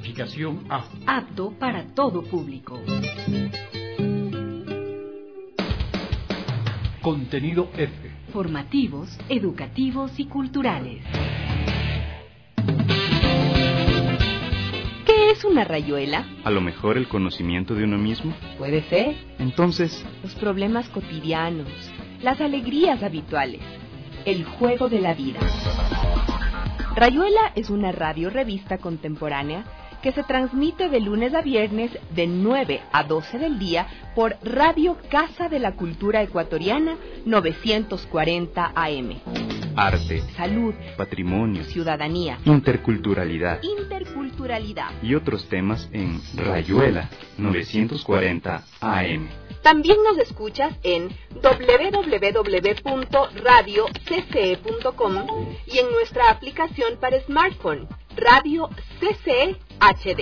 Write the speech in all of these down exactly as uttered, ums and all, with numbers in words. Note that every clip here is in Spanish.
Clasificación A. Apto para todo público. Contenido F. Formativos, educativos y culturales. ¿Qué es una rayuela? A lo mejor el conocimiento de uno mismo. Puede ser. Entonces, los problemas cotidianos, las alegrías habituales, el juego de la vida. Rayuela es una radio revista contemporánea que se transmite de lunes a viernes de nueve a doce del día por Radio Casa de la Cultura Ecuatoriana novecientos cuarenta A M. Arte, salud, patrimonio, ciudadanía, interculturalidad, interculturalidad y otros temas en Rayuela novecientos cuarenta A M. También nos escuchas en doble u doble u doble u punto radio c c e punto com y en nuestra aplicación para smartphone, Radio C C E H D.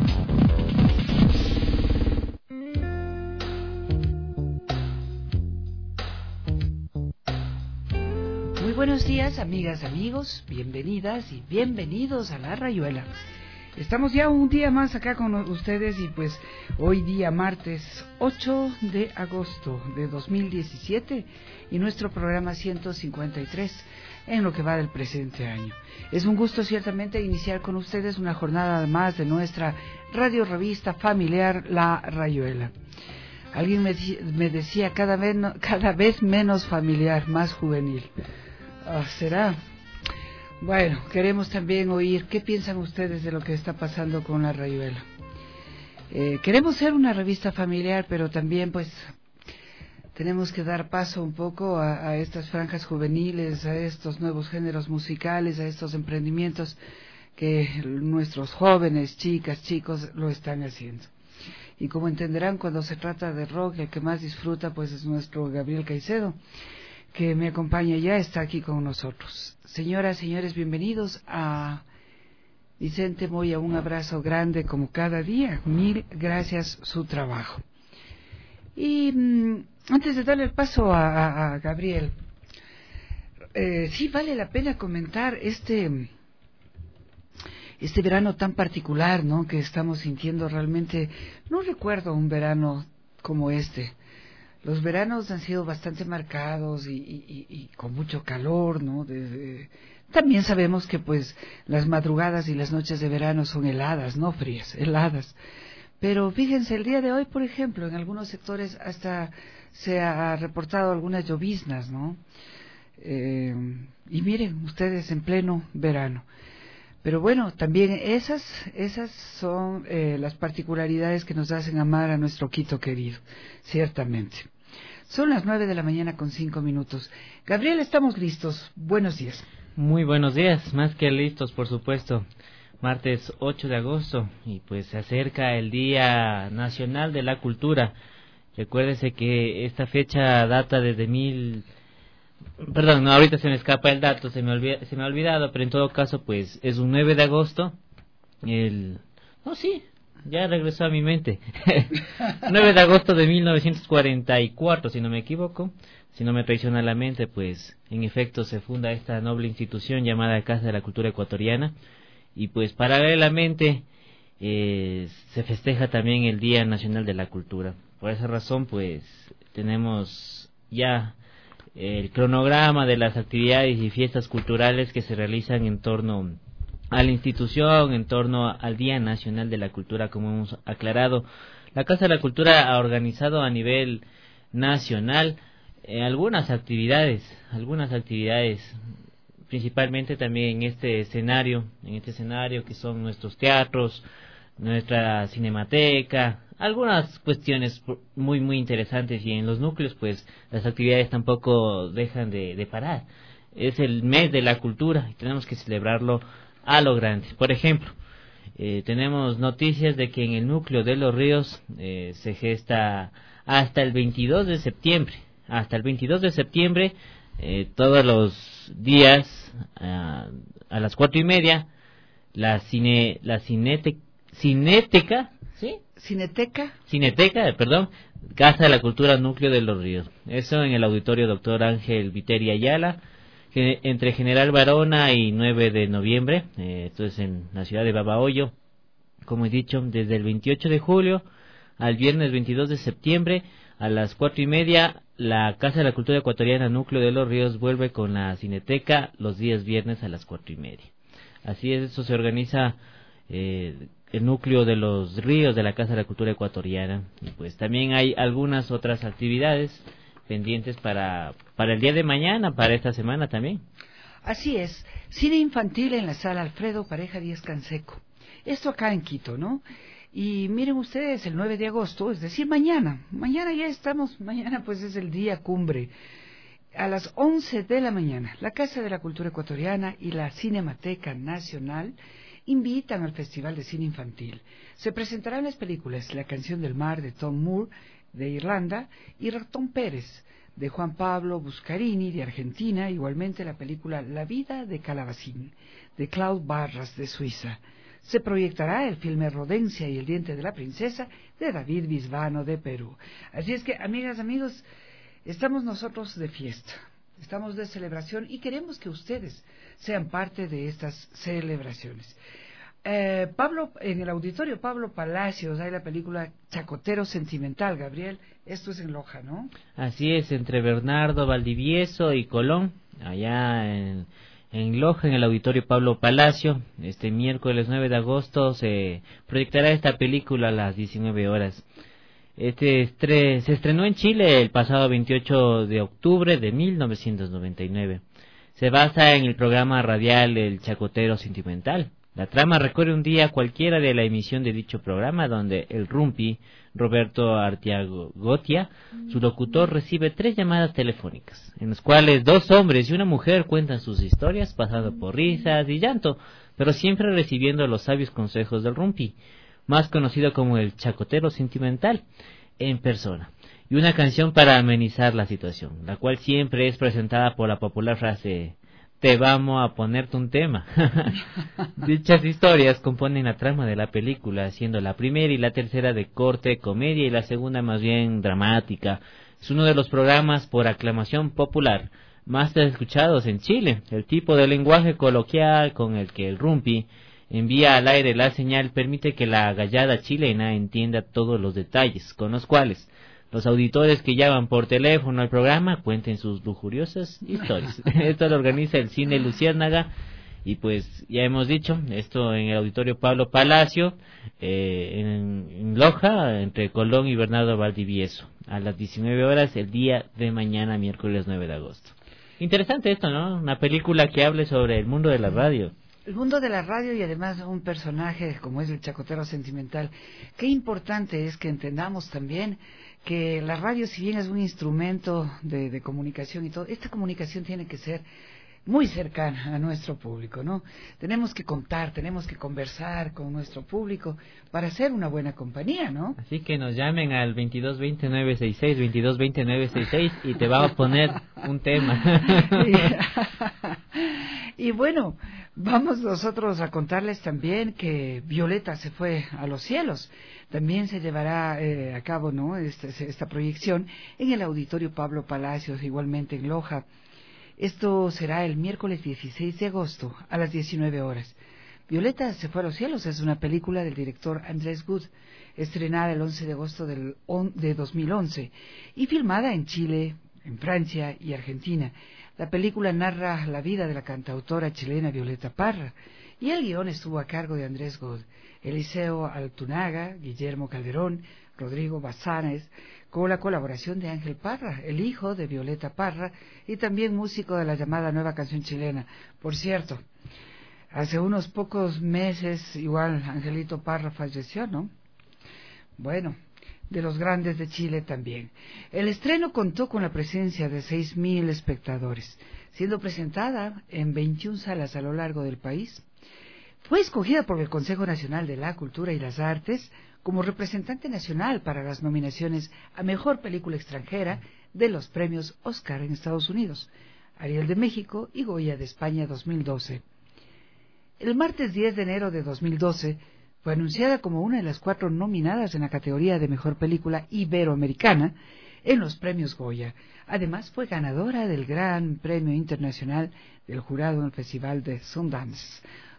Muy buenos días, amigas, amigos, bienvenidas y bienvenidos a La Rayuela. Estamos ya un día más acá con ustedes y pues hoy día martes ocho de agosto de dos mil diecisiete y nuestro programa ciento cincuenta y tres en lo que va del presente año. Es un gusto ciertamente iniciar con ustedes una jornada más de nuestra radio revista familiar La Rayuela. Alguien me, me decía cada vez, cada vez menos familiar, más juvenil. Oh, ¿será? Bueno, queremos también oír qué piensan ustedes de lo que está pasando con La Rayuela. Eh, queremos ser una revista familiar, pero también pues tenemos que dar paso un poco a, a estas franjas juveniles, a estos nuevos géneros musicales, a estos emprendimientos que nuestros jóvenes, chicas, chicos lo están haciendo. Y como entenderán, cuando se trata de rock, el que más disfruta pues es nuestro Gabriel Caicedo, que me acompaña ya, está aquí con nosotros. Señoras, señores, bienvenidos a Vicente Moya, un abrazo grande como cada día, mil gracias su trabajo. Y mmm, antes de darle el paso a, a, a Gabriel, eh, sí vale la pena comentar este, este verano tan particular, ¿no?, que estamos sintiendo realmente. No recuerdo un verano como este. Los veranos han sido bastante marcados y, y, y, y con mucho calor, ¿no? Desde... También sabemos que pues las madrugadas y las noches de verano son heladas, no frías, heladas. Pero fíjense, el día de hoy, por ejemplo, en algunos sectores hasta se ha reportado algunas lloviznas, ¿no? Eh, y miren, ustedes en pleno verano. Pero bueno, también esas, esas son eh, las particularidades que nos hacen amar a nuestro Quito querido, ciertamente. Son las nueve de la mañana con cinco minutos. Gabriel, estamos listos. Buenos días. Muy buenos días, más que listos, por supuesto. Martes ocho de agosto y pues se acerca el Día Nacional de la Cultura. Recuérdese que esta fecha data desde mil... Perdón, no, ahorita se me escapa el dato, se me, olvida, se me ha olvidado, pero en todo caso pues es un nueve de agosto. El... No, sí, ya regresó a mi mente. nueve de agosto de mil novecientos cuarenta y cuatro, si no me equivoco. Si no me traiciona la mente, pues en efecto se funda esta noble institución llamada Casa de la Cultura Ecuatoriana. Y pues paralelamente eh, se festeja también el Día Nacional de la Cultura. Por esa razón pues tenemos ya el cronograma de las actividades y fiestas culturales que se realizan en torno a la institución, en torno al Día Nacional de la Cultura, como hemos aclarado. La Casa de la Cultura ha organizado a nivel nacional eh, algunas actividades, algunas actividades, principalmente también en este escenario, en este escenario que son nuestros teatros, nuestra cinemateca, algunas cuestiones muy muy interesantes, y en los núcleos pues las actividades tampoco dejan de, de parar. Es el mes de la cultura y tenemos que celebrarlo a lo grande. Por ejemplo, eh, tenemos noticias de que en el núcleo de Los Ríos eh, se gesta hasta el veintidós de septiembre, hasta el veintidós de septiembre, eh, todos los días a, a las cuatro y media, la cine, la cinete, cineteca, ¿sí? Cineteca. Cineteca, perdón, Casa de la Cultura Núcleo de Los Ríos. Eso en el auditorio Doctor Ángel Viteri Ayala, que entre General Barona y nueve de noviembre, eh, esto es en la ciudad de Babahoyo. como he dicho, desde el veintiocho de julio al viernes veintidós de septiembre a las cuatro y media. La Casa de la Cultura Ecuatoriana Núcleo de los Ríos vuelve con la Cineteca los días viernes a las cuatro y media. Así es, eso se organiza eh, el Núcleo de los Ríos de la Casa de la Cultura Ecuatoriana. Y pues también hay algunas otras actividades pendientes para, para el día de mañana, para esta semana también. Así es, cine infantil en la Sala Alfredo Pareja Díaz Canseco. Esto acá en Quito, ¿no? Y miren ustedes, el nueve de agosto, es decir, mañana, mañana ya estamos, mañana pues es el día cumbre, a las once de la mañana, la Casa de la Cultura Ecuatoriana y la Cinemateca Nacional invitan al Festival de Cine Infantil. Se presentarán las películas La Canción del Mar de Tom Moore, de Irlanda, y Ratón Pérez, de Juan Pablo Buscarini, de Argentina, igualmente la película La Vida de Calabacín, de Claude Barras, de Suiza. Se proyectará el filme Rodencia y el Diente de la Princesa de David Bisbano de Perú. Así es que, amigas, amigos, estamos nosotros de fiesta, estamos de celebración y queremos que ustedes sean parte de estas celebraciones. Eh, Pablo, en el auditorio Pablo Palacios hay la película Chacotero Sentimental, Gabriel, esto es en Loja, ¿no? Así es, entre Bernardo Valdivieso y Colón, allá en... En Loja, en el auditorio Pablo Palacio, este miércoles nueve de agosto se proyectará esta película a las diecinueve horas. Este estre- se estrenó en Chile el pasado veintiocho de octubre de mil novecientos noventa y nueve. Se basa en el programa radial El Chacotero Sentimental. La trama recorre un día cualquiera de la emisión de dicho programa, donde el rumpi Roberto Artiagotia, su locutor, recibe tres llamadas telefónicas, en las cuales dos hombres y una mujer cuentan sus historias, pasando por risas y llanto, pero siempre recibiendo los sabios consejos del rumpi, más conocido como el Chacotero Sentimental, en persona, y una canción para amenizar la situación, la cual siempre es presentada por la popular frase: te vamos a ponerte un tema. Dichas historias componen la trama de la película, siendo la primera y la tercera de corte comedia y la segunda más bien dramática. Es uno de los programas por aclamación popular más escuchados en Chile. El tipo de lenguaje coloquial con el que el rumpi envía al aire la señal permite que la gallada chilena entienda todos los detalles, con los cuales los auditores que llaman por teléfono al programa cuenten sus lujuriosas historias. Esto lo organiza el Cine Luciérnaga y pues ya hemos dicho, esto en el auditorio Pablo Palacio, eh, en, en Loja, entre Colón y Bernardo Valdivieso, a las diecinueve horas el día de mañana, miércoles nueve de agosto. Interesante esto, ¿no? Una película que hable sobre el mundo de la radio. El mundo de la radio y además un personaje como es el Chacotero Sentimental. Qué importante es que entendamos también que la radio, si bien es un instrumento de, de comunicación y todo, esta comunicación tiene que ser muy cercana a nuestro público, ¿no? Tenemos que contar, tenemos que conversar con nuestro público para ser una buena compañía, ¿no? Así que nos llamen al veintidós veinte nueve sesenta y seis, veintidós veinte nueve sesenta y seis y te vamos a poner un tema. Y, y bueno, vamos nosotros a contarles también que Violeta se fue a los cielos. También se llevará eh, a cabo, ¿no?, esta, esta proyección en el auditorio Pablo Palacios, igualmente en Loja. Esto será el miércoles dieciséis de agosto a las diecinueve horas. Violeta se fue a los cielos es una película del director Andrés Wood, estrenada el once de agosto del on, de dos mil once y filmada en Chile, en Francia y Argentina. La película narra la vida de la cantautora chilena Violeta Parra y el guión estuvo a cargo de Andrés Wood, Eliseo Altunaga, Guillermo Calderón, Rodrigo Bazanes, con la colaboración de Ángel Parra, el hijo de Violeta Parra y también músico de la llamada Nueva Canción Chilena. Por cierto, hace unos pocos meses igual Angelito Parra falleció, ¿no? Bueno, de los grandes de Chile también. El estreno contó con la presencia de seis mil espectadores, siendo presentada en veintiuna salas a lo largo del país. Fue escogida por el Consejo Nacional de la Cultura y las Artes como representante nacional para las nominaciones a Mejor Película Extranjera de los premios Oscar en Estados Unidos, Ariel de México y Goya de España dos mil doce. El martes diez de enero de dos mil doce fue anunciada como una de las cuatro nominadas en la categoría de Mejor Película Iberoamericana en los premios Goya. Además fue ganadora del Gran Premio Internacional del Jurado en el Festival de Sundance.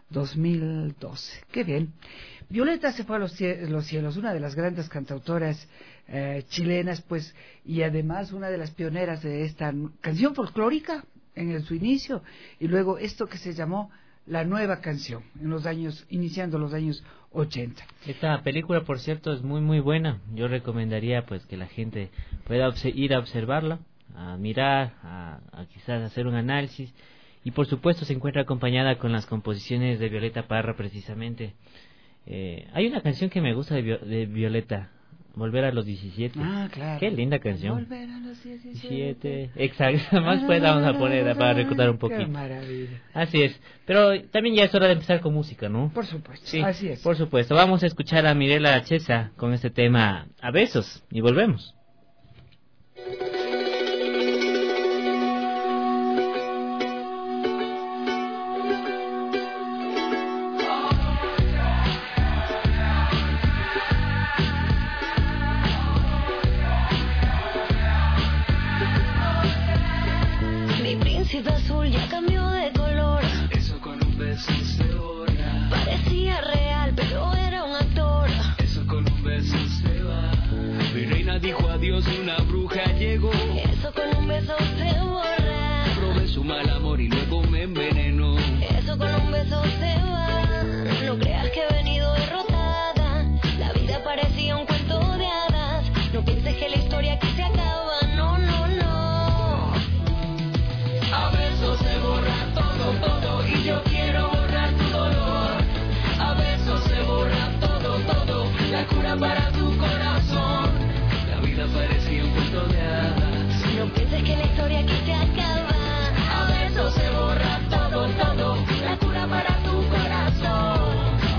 dos mil doce. Qué bien. Violeta se fue a los, cie los cielos, una de las grandes cantautoras eh, chilenas, pues, y además una de las pioneras de esta canción folclórica en el, su inicio, y luego esto que se llamó la nueva canción, en los años, iniciando los años ochenta. Esta película, por cierto, es muy muy buena. Yo recomendaría pues que la gente pueda ir a observarla, a mirar, a, a quizás hacer un análisis, y por supuesto se encuentra acompañada con las composiciones de Violeta Parra precisamente. Eh, hay una canción que me gusta de, Vi de Violeta, Volver a los diecisiete. Ah, claro. Qué linda canción. Volver a los diecisiete. Exacto. Más pues la vamos a poner para recordar un poquito. Qué maravilla. Así es. Pero también ya es hora de empezar con música, ¿no? Por supuesto. Sí, así es. Por supuesto. Vamos a escuchar a Mirela Chesa con este tema A Besos y volvemos. Azul ya cambió de color. Eso con un beso se borra. Parecía real, pero era un actor. Eso con un beso se va. Mi reina dijo adiós y una bruja llegó. Eso con un beso se borra. Probé su mal amor y luego me envenenó. Eso con un beso se va. No creas que he venido derrotada. La vida parecía un cuento de hadas. No pienses que la historia aquí se acaba. No, no, no. A besos se borra todo, todo, y yo quiero borrar tu dolor. A besos se borra todo, todo, la cura para tu corazón. La vida parecía un cuento de hadas. No pienses que la historia aquí se acaba. A besos se borra todo, todo, la cura para tu corazón.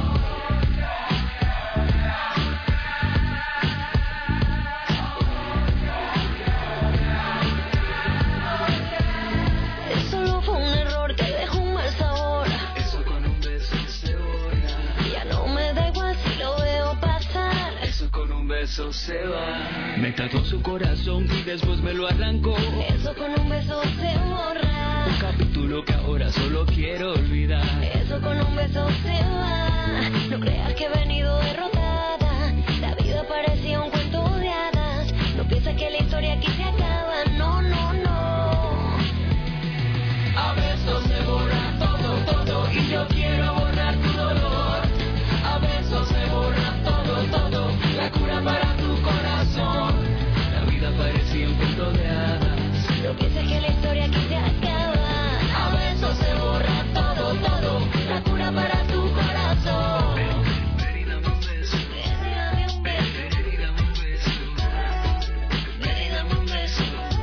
Beso se va. Me tatuó su corazón y después me lo arrancó. Eso con un beso se borra. Un capítulo que ahora solo quiero olvidar. Eso con un beso se va. No creas que he venido derrotada. La vida parecía un cuento de hadas. No piensas que la historia aquí se acaba. No, no, no. A besos se borra todo, todo, y yo quiero borrar tu dolor. A besos se borra todo, todo, la cura para tu corazón. La vida parecía un cuento de hadas. No pienses que la historia aquí se acaba. A besos se borra todo, todo, la cura para tu corazón. Ven y dame un beso. Ven y dame un beso. Ven y dame un beso. Ven y dame un beso.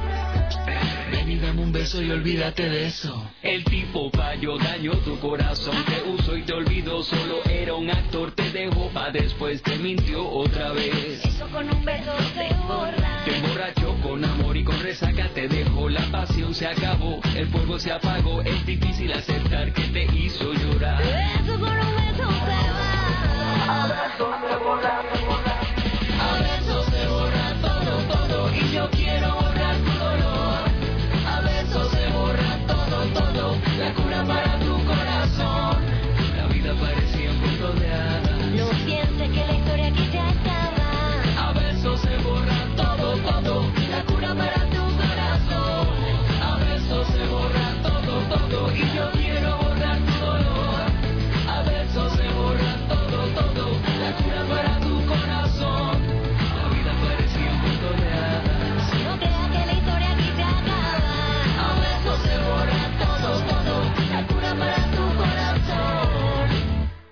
Ven y dame un beso y olvídate de eso. El tipo falló, dañó tu corazón. Te usó y te olvidó, solo era un actor. Te dejó pa' después, te mintió otra vez. Eso con un beso se borra. Te emborrachó con amor y con resaca te dejó. La pasión se acabó, el fuego se apagó. Es difícil aceptar que te hizo llorar. Eso con un beso se va. A besos se borra, se borra. A besos se borra todo, todo, y yo quiero borrar tu dolor. A besos se borra todo, todo, la cura para tu corazón. La vida parecía un cuento de hadas. No pienses que la historia aquí se acaba. A besos se borra todo, todo, la cura para tu corazón. A besos se borra todo, todo, y yo quiero borrar tu dolor. A besos se borra todo, todo, la cura para tu corazón. La vida parecía un cuento de hadas. No creas que la historia aquí se acaba. A besos se borra todo, todo, la cura para tu corazón.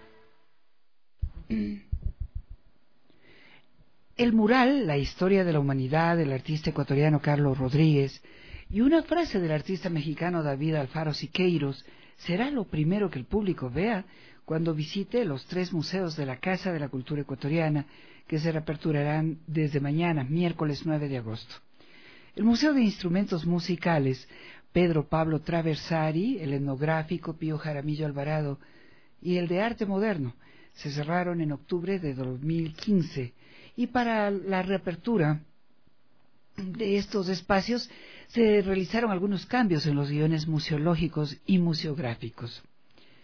El mural, la historia de la humanidad del artista ecuatoriano Carlos Rodríguez y una frase del artista mexicano David Alfaro Siqueiros será lo primero que el público vea cuando visite los tres museos de la Casa de la Cultura Ecuatoriana que se reaperturarán desde mañana, miércoles nueve de agosto. El Museo de Instrumentos Musicales Pedro Pablo Traversari, el etnográfico Pío Jaramillo Alvarado y el de Arte Moderno se cerraron en octubre de dos mil quince. Y para la reapertura de estos espacios se realizaron algunos cambios en los guiones museológicos y museográficos.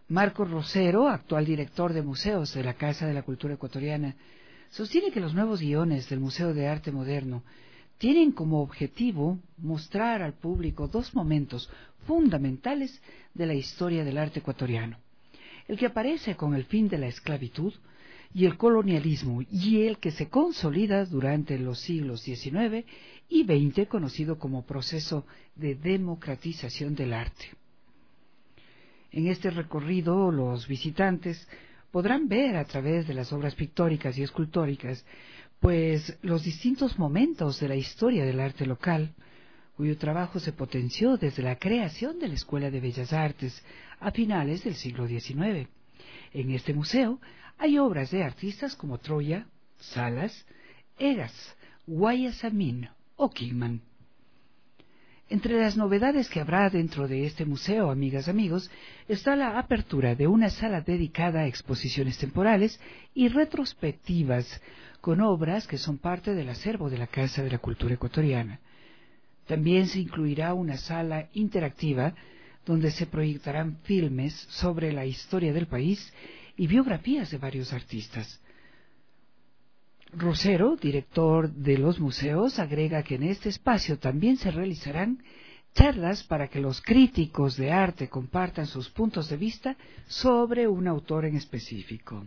Marcos Rosero, actual director de museos de la Casa de la Cultura Ecuatoriana, sostiene que los nuevos guiones del Museo de Arte Moderno tienen como objetivo mostrar al público dos momentos fundamentales de la historia del arte ecuatoriano: el que aparece con el fin de la esclavitud y el colonialismo, y el que se consolida durante los siglos diecinueve y veinte, conocido como proceso de democratización del arte. En este recorrido, los visitantes podrán ver a través de las obras pictóricas y escultóricas, pues los distintos momentos de la historia del arte local, cuyo trabajo se potenció desde la creación de la Escuela de Bellas Artes a finales del siglo diecinueve. En este museo hay obras de artistas como Troya, Salas, Egas, Guayasamín o Kingman. Entre las novedades que habrá dentro de este museo, amigas, amigos, está la apertura de una sala dedicada a exposiciones temporales y retrospectivas con obras que son parte del acervo de la Casa de la Cultura Ecuatoriana. También se incluirá una sala interactiva donde se proyectarán filmes sobre la historia del país y biografías de varios artistas. Rosero, director de los museos, agrega que en este espacio también se realizarán charlas para que los críticos de arte compartan sus puntos de vista sobre un autor en específico.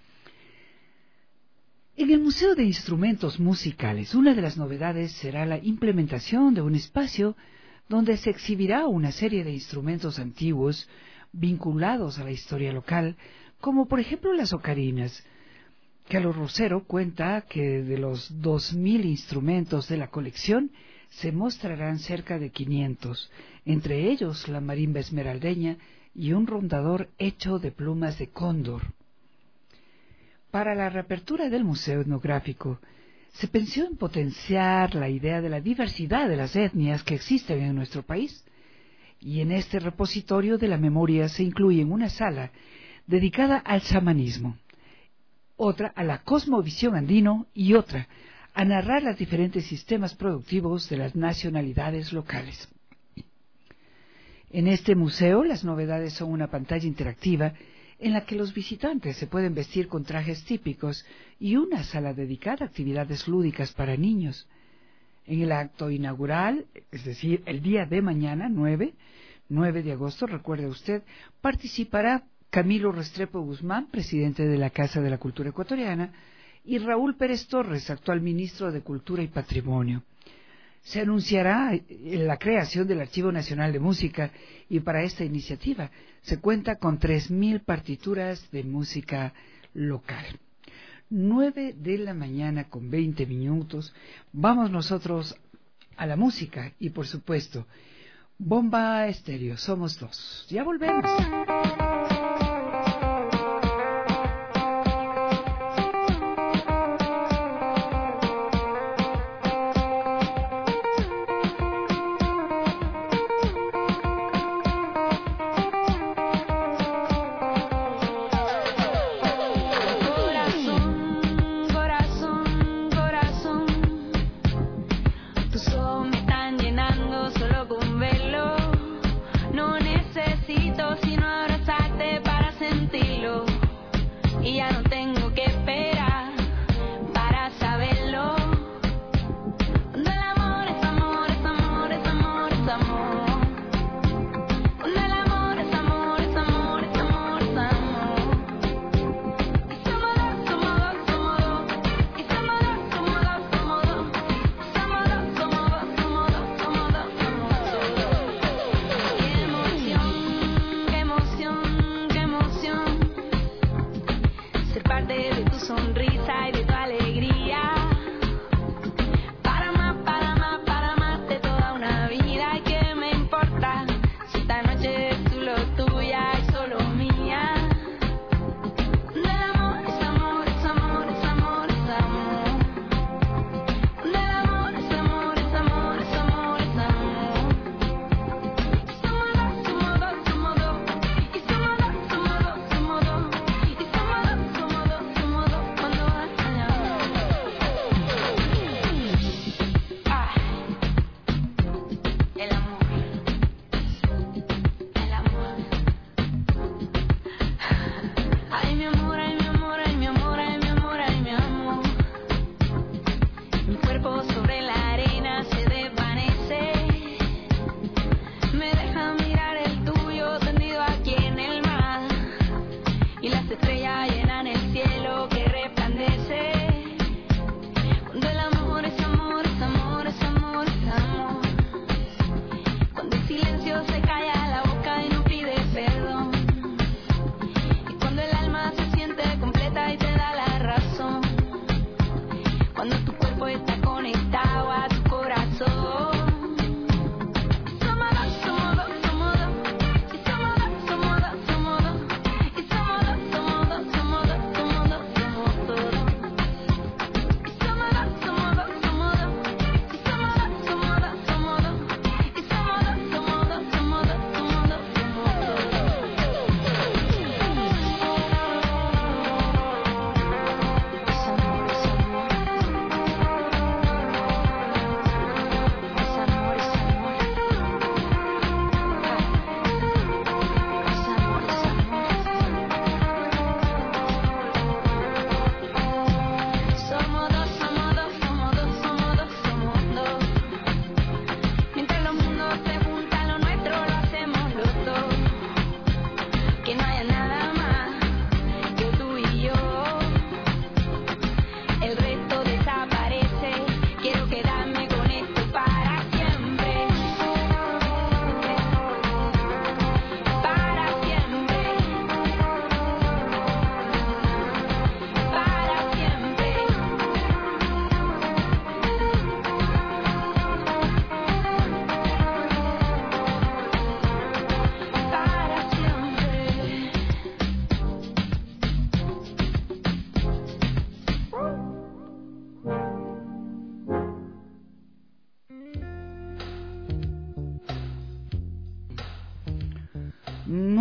En el Museo de Instrumentos Musicales, una de las novedades será la implementación de un espacio donde se exhibirá una serie de instrumentos antiguos vinculados a la historia local, como por ejemplo las ocarinas. Carlos Rosero cuenta que de los dos mil instrumentos de la colección se mostrarán cerca de quinientos, entre ellos la marimba esmeraldeña y un rondador hecho de plumas de cóndor. Para la reapertura del Museo Etnográfico, se pensó en potenciar la idea de la diversidad de las etnias que existen en nuestro país, y en este repositorio de la memoria se incluye una sala dedicada al chamanismo, otra a la cosmovisión andino y otra a narrar los diferentes sistemas productivos de las nacionalidades locales. En este museo las novedades son una pantalla interactiva en la que los visitantes se pueden vestir con trajes típicos y una sala dedicada a actividades lúdicas para niños. En el acto inaugural, es decir, el día de mañana, nueve de agosto, recuerde usted, participará Camilo Restrepo Guzmán, presidente de la Casa de la Cultura Ecuatoriana, y Raúl Pérez Torres, actual ministro de Cultura y Patrimonio. Se anunciará la creación del Archivo Nacional de Música y para esta iniciativa se cuenta con tres mil partituras de música local. nueve de la mañana con veinte minutos. Vamos nosotros a la música y, por supuesto, Bomba Estéreo, somos dos. Ya volvemos.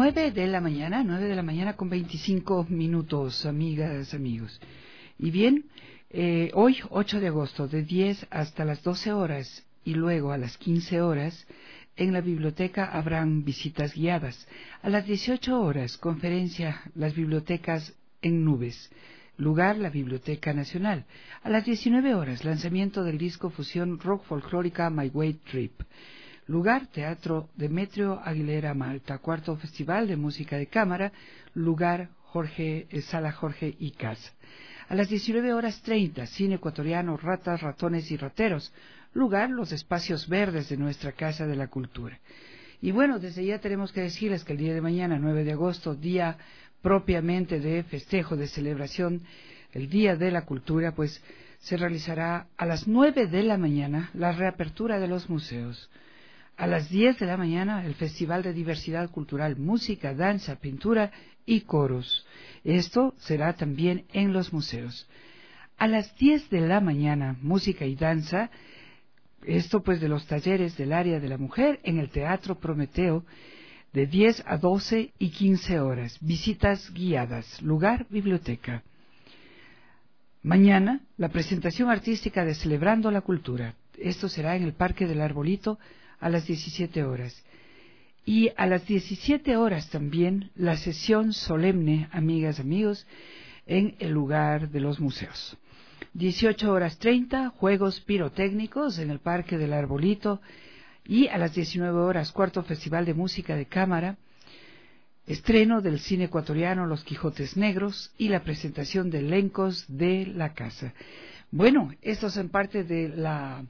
nueve de la mañana, nueve de la mañana con veinticinco minutos, amigas, amigos. Y bien, eh, hoy, ocho de agosto, de diez hasta las doce horas y luego a las quince horas, en la biblioteca habrán visitas guiadas. A las dieciocho horas, conferencia Las bibliotecas en nubes. Lugar, la Biblioteca Nacional. A las diecinueve horas, lanzamiento del disco fusión rock folclórica My Way Trip. Lugar, Teatro Demetrio Aguilera Malta. Cuarto Festival de Música de Cámara. Lugar, Jorge, eh, Sala Jorge y Casa. A las diecinueve horas treinta, cine ecuatoriano, ratas, ratones y rateros. Lugar, los espacios verdes de nuestra Casa de la Cultura. Y bueno, desde ya tenemos que decirles que el día de mañana, nueve de agosto, día propiamente de festejo, de celebración, el Día de la Cultura, pues se realizará a las nueve de la mañana la reapertura de los museos. A las diez de la mañana, el Festival de Diversidad Cultural, Música, Danza, Pintura y Coros. Esto será también en los museos. A las diez de la mañana, música y danza, esto pues de los talleres del área de la mujer en el Teatro Prometeo, de diez a doce y quince horas. Visitas guiadas. Lugar, biblioteca. Mañana, la presentación artística de Celebrando la Cultura. Esto será en el Parque del Arbolito a las diecisiete horas. Y a las diecisiete horas también la sesión solemne, amigas, amigos, en el lugar de los museos. dieciocho horas treinta, juegos pirotécnicos en el Parque del Arbolito. Y a las diecinueve horas, cuarto Festival de Música de Cámara, estreno del cine ecuatoriano Los Quijotes Negros y la presentación de elencos de la casa. Bueno, estos son parte de la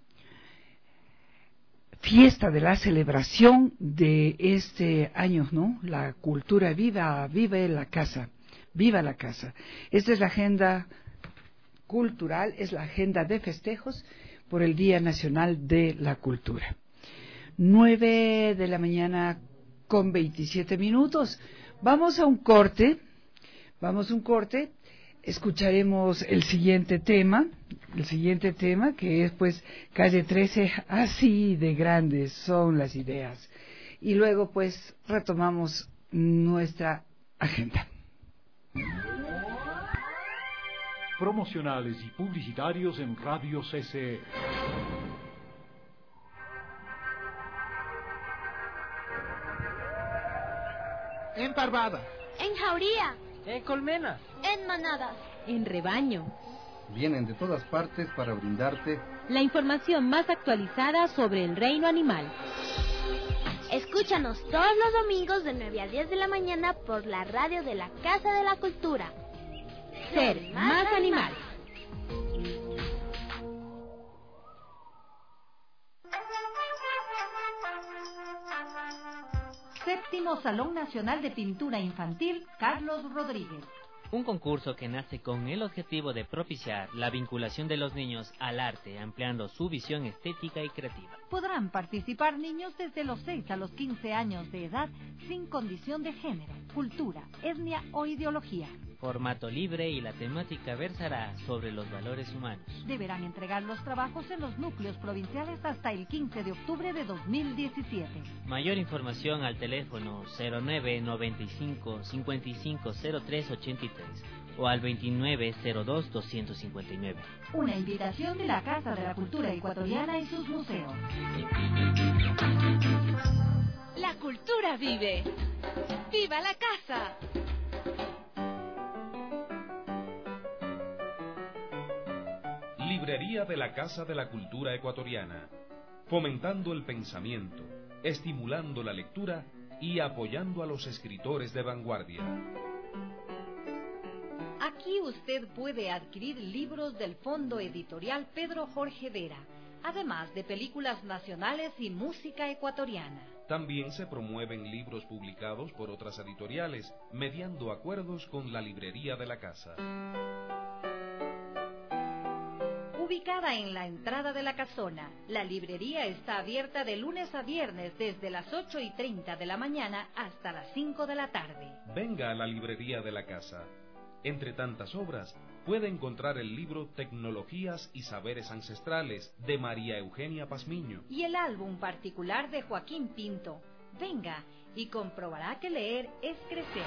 fiesta, de la celebración de este año, ¿no? La cultura viva, vive la casa, viva la casa. Esta es la agenda cultural, es la agenda de festejos por el Día Nacional de la Cultura. Nueve de la mañana con veintisiete minutos. Vamos a un corte, vamos a un corte, escucharemos el siguiente tema, el siguiente tema que es pues Calle trece, así de grandes son las ideas. Y luego pues retomamos nuestra agenda. Promocionales y publicitarios en Radio C C E. En parvada, en jauría, en colmena, en manadas, En rebaño. Vienen de todas partes para brindarte La información más actualizada sobre el reino animal. Escúchanos todos los domingos de nueve a diez de la mañana por la radio de la Casa de la Cultura. Ser más animal. Séptimo Salón Nacional de Pintura Infantil Carlos Rodríguez. Un concurso que nace con el objetivo de propiciar la vinculación de los niños al arte, ampliando su visión estética y creativa. Podrán participar niños desde los seis a los quince años de edad, sin condición de género, cultura, etnia o ideología. Formato libre y la temática versará sobre los valores humanos. Deberán entregar los trabajos en los núcleos provinciales hasta el quince de octubre de dos mil diecisiete. Mayor información al teléfono cero nueve noventa y cinco cincuenta y cinco cero tres ochenta y tres o al veintinueve cero dos doscientos cincuenta y nueve. Una invitación de la Casa de la Cultura Ecuatoriana y sus museos. La cultura vive. ¡Viva la casa! Librería de la Casa de la Cultura Ecuatoriana, fomentando el pensamiento, estimulando la lectura y apoyando a los escritores de vanguardia. Aquí usted puede adquirir libros del Fondo Editorial Pedro Jorge Vera, además de películas nacionales y música ecuatoriana. También se promueven libros publicados por otras editoriales, mediando acuerdos con la Librería de la Casa. Ubicada en la entrada de la casona, la librería está abierta de lunes a viernes desde las ocho y treinta de la mañana hasta las cinco de la tarde. Venga a la Librería de la Casa. Entre tantas obras, puede encontrar el libro Tecnologías y Saberes Ancestrales, de María Eugenia Pazmiño. Y el álbum particular de Joaquín Pinto. Venga, y comprobará que leer es crecer.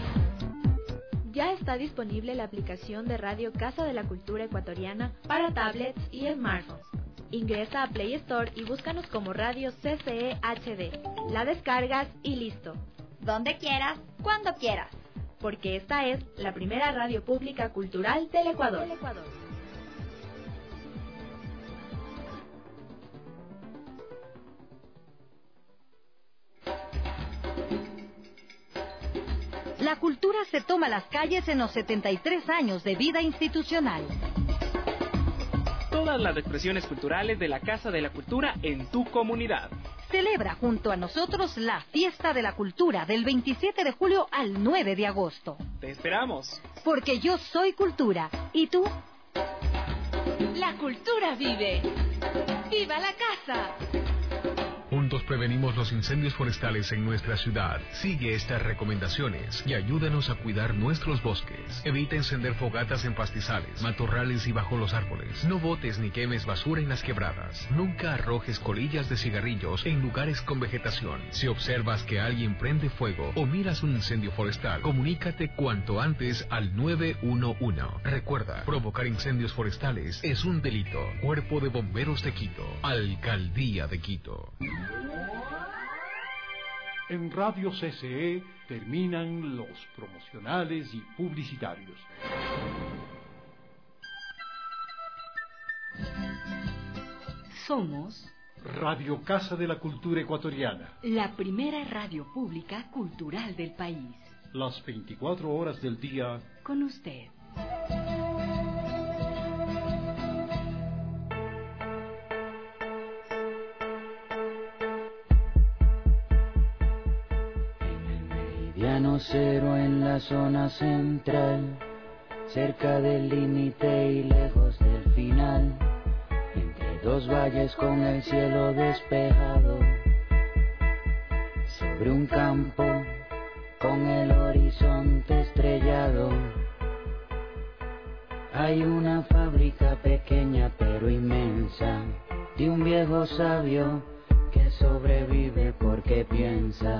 Ya está disponible la aplicación de Radio Casa de la Cultura Ecuatoriana para tablets y smartphones. Ingresa a Play Store y búscanos como Radio C C E H D. La descargas y listo. Donde quieras, cuando quieras. Porque esta es la primera radio pública cultural del Ecuador. Del Ecuador. La cultura se toma las calles en los setenta y tres años de vida institucional. Todas las expresiones culturales de la Casa de la Cultura en tu comunidad. Celebra junto a nosotros la Fiesta de la Cultura del veintisiete de julio al nueve de agosto. ¡Te esperamos! Porque yo soy cultura. ¿Y tú? La cultura vive. ¡Viva la casa! Juntos prevenimos los incendios forestales en nuestra ciudad. Sigue estas recomendaciones y ayúdanos a cuidar nuestros bosques. Evita encender fogatas en pastizales, matorrales y bajo los árboles. No botes ni quemes basura en las quebradas. Nunca arrojes colillas de cigarrillos en lugares con vegetación. Si observas que alguien prende fuego o miras un incendio forestal, comunícate cuanto antes al nueve uno uno. Recuerda, provocar incendios forestales es un delito. Cuerpo de Bomberos de Quito, Alcaldía de Quito. En Radio C C E terminan los promocionales y publicitarios. Somos Radio Casa de la Cultura Ecuatoriana, la primera radio pública cultural del país. Las veinticuatro horas del día con usted. Meridiano cero en la zona central, cerca del límite y lejos del final, entre dos valles con el cielo despejado, sobre un campo con el horizonte estrellado. Hay una fábrica pequeña pero inmensa, de un viejo sabio que sobrevive porque piensa.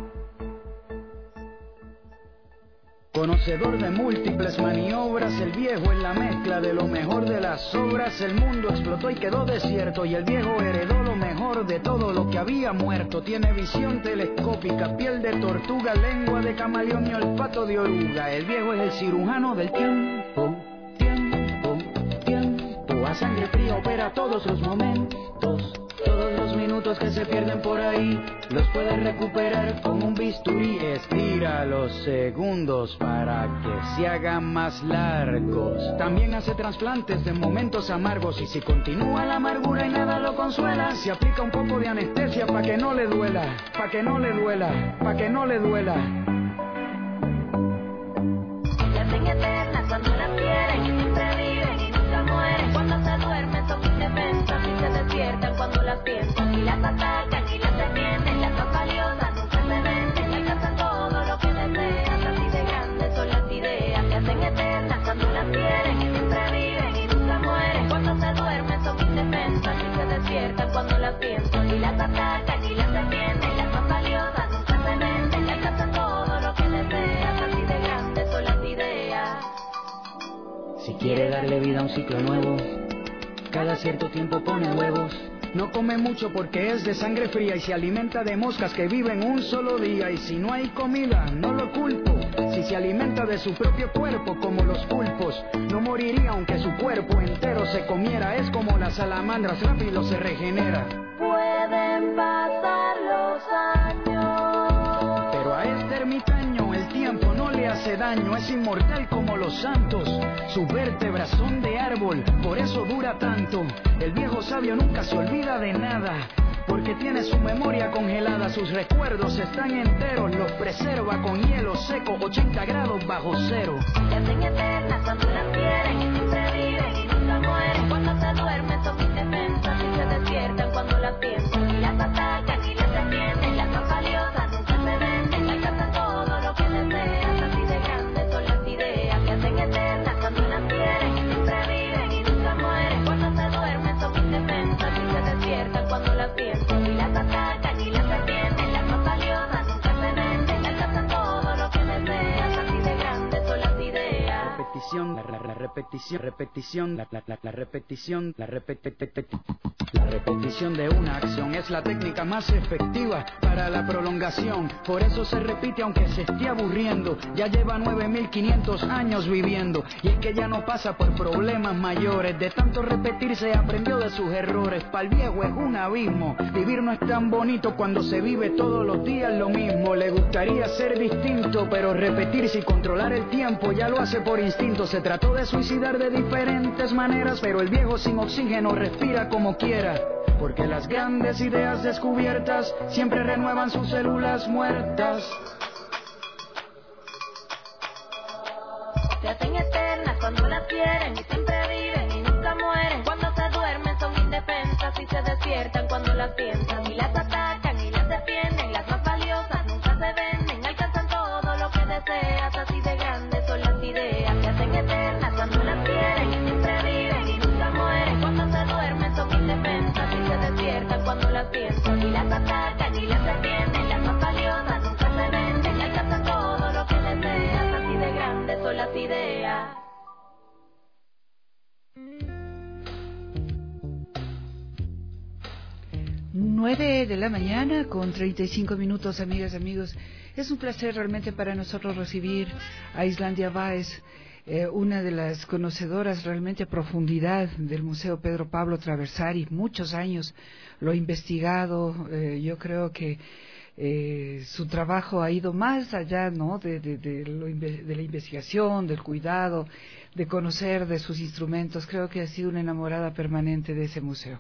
Conocedor de múltiples maniobras, el viejo en la mezcla de lo mejor de las obras. El mundo explotó y quedó desierto, y el viejo heredó lo mejor de todo lo que había muerto. Tiene visión telescópica, piel de tortuga, lengua de camaleón y olfato de oruga. El viejo es el cirujano del tiempo, tiempo, tiempo. A sangre fría opera todos los momentos. Todos los minutos que se pierden por ahí los puedes recuperar con un bisturí. Estira los segundos para que se hagan más largos. También hace trasplantes de momentos amargos, y si continúa la amargura y nada lo consuela, se aplica un poco de anestesia pa' que no le duela, pa' que no le duela, pa' que no le duela. Se hacen eternas cuando las quieren y siempre viven y nunca mueren. Cuando se duermen son indefensas y se despiertan cuando las piensan, y las atacan y las defienden. Las más valiosas nunca se venden, alcanzan todo lo que desean. Así de grandes son las ideas, se hacen eternas cuando las quieren y siempre viven y nunca mueren. Cuando se duermen son indefensas y se despiertan cuando las piensan, y las atacan y las defienden. Las más valiosas nunca se venden, alcanzan todo lo que desean. Así de grandes son las ideas. Si quiere darle vida a un ciclo nuevo, cada cierto tiempo pone huevos. No come mucho porque es de sangre fría y se alimenta de moscas que viven un solo día. Y si no hay comida, no lo culpo. Si se alimenta de su propio cuerpo como los pulpos, no moriría aunque su cuerpo entero se comiera. Es como las salamandras, rápido se regenera. Pueden pasar los años, pero a este ermitaño el tiempo no le hace daño. Es inmortal como los santos, sus vértebras son de árbol, por eso dura tanto. El viejo sabio nunca se olvida de nada, porque tiene su memoria congelada. Sus recuerdos están enteros, los preserva con hielo seco, ochenta grados bajo cero. Se hacen eternas cuando las quieren y siempre viven y nunca mueren. Cuando se duermen son indefensas y se despiertan cuando las piensan, y las atacan y las defienden. Las más valiosas nunca se venden, alcanzan todo lo que desean. Así de grandes son las ideas, se hacen eternas cuando las quieren y siempre viven y nunca mueren. Cuando se duermen son indefensas y se despiertan cuando las piensan, y las atacan y las defienden. Las más valiosas nunca repetición, repetición, la, la, la, la repetición, la repetición. La repetición de una acción es la técnica más efectiva para la prolongación. Por eso se repite aunque se esté aburriendo. Ya lleva nueve mil quinientos años viviendo. Y es que ya no pasa por problemas mayores. De tanto repetir se aprendió de sus errores. Pa'l viejo es un abismo. Vivir no es tan bonito cuando se vive todos los días lo mismo. Le gustaría ser distinto, pero repetirse y controlar el tiempo ya lo hace por instinto. Se trató de suicidar de diferentes maneras, pero el viejo sin oxígeno respira como quiera. Porque las grandes ideas descubiertas siempre renuevan sus células muertas. Se hacen eternas cuando las quieren y siempre viven y nunca mueren. Cuando se duermen son indefensas y se despiertan cuando las piensan. Y las atacan y las defienden, las más valiosas nunca se venden. Alcanzan todo lo que deseas, así de grandes son las ideas. Se hacen eternas cuando las quieren y siempre viven y nunca mueren. Cuando se duermen son indefensas y se despiertan cuando las piensan. Y las atacan y las defienden, las más valiosas nunca se venden. Alcanzan todo lo que deseas, así de grandes son las ideas. Nueve de la mañana con treinta y cinco minutos, amigas, amigos. Es un placer realmente para nosotros recibir a Islandia Báez, eh, una de las conocedoras realmente a profundidad del Museo Pedro Pablo Traversari. Muchos años lo ha investigado. Eh, yo creo que eh, su trabajo ha ido más allá, ¿no? de, de, de, lo, de la investigación, del cuidado, de conocer de sus instrumentos. Creo que ha sido una enamorada permanente de ese museo.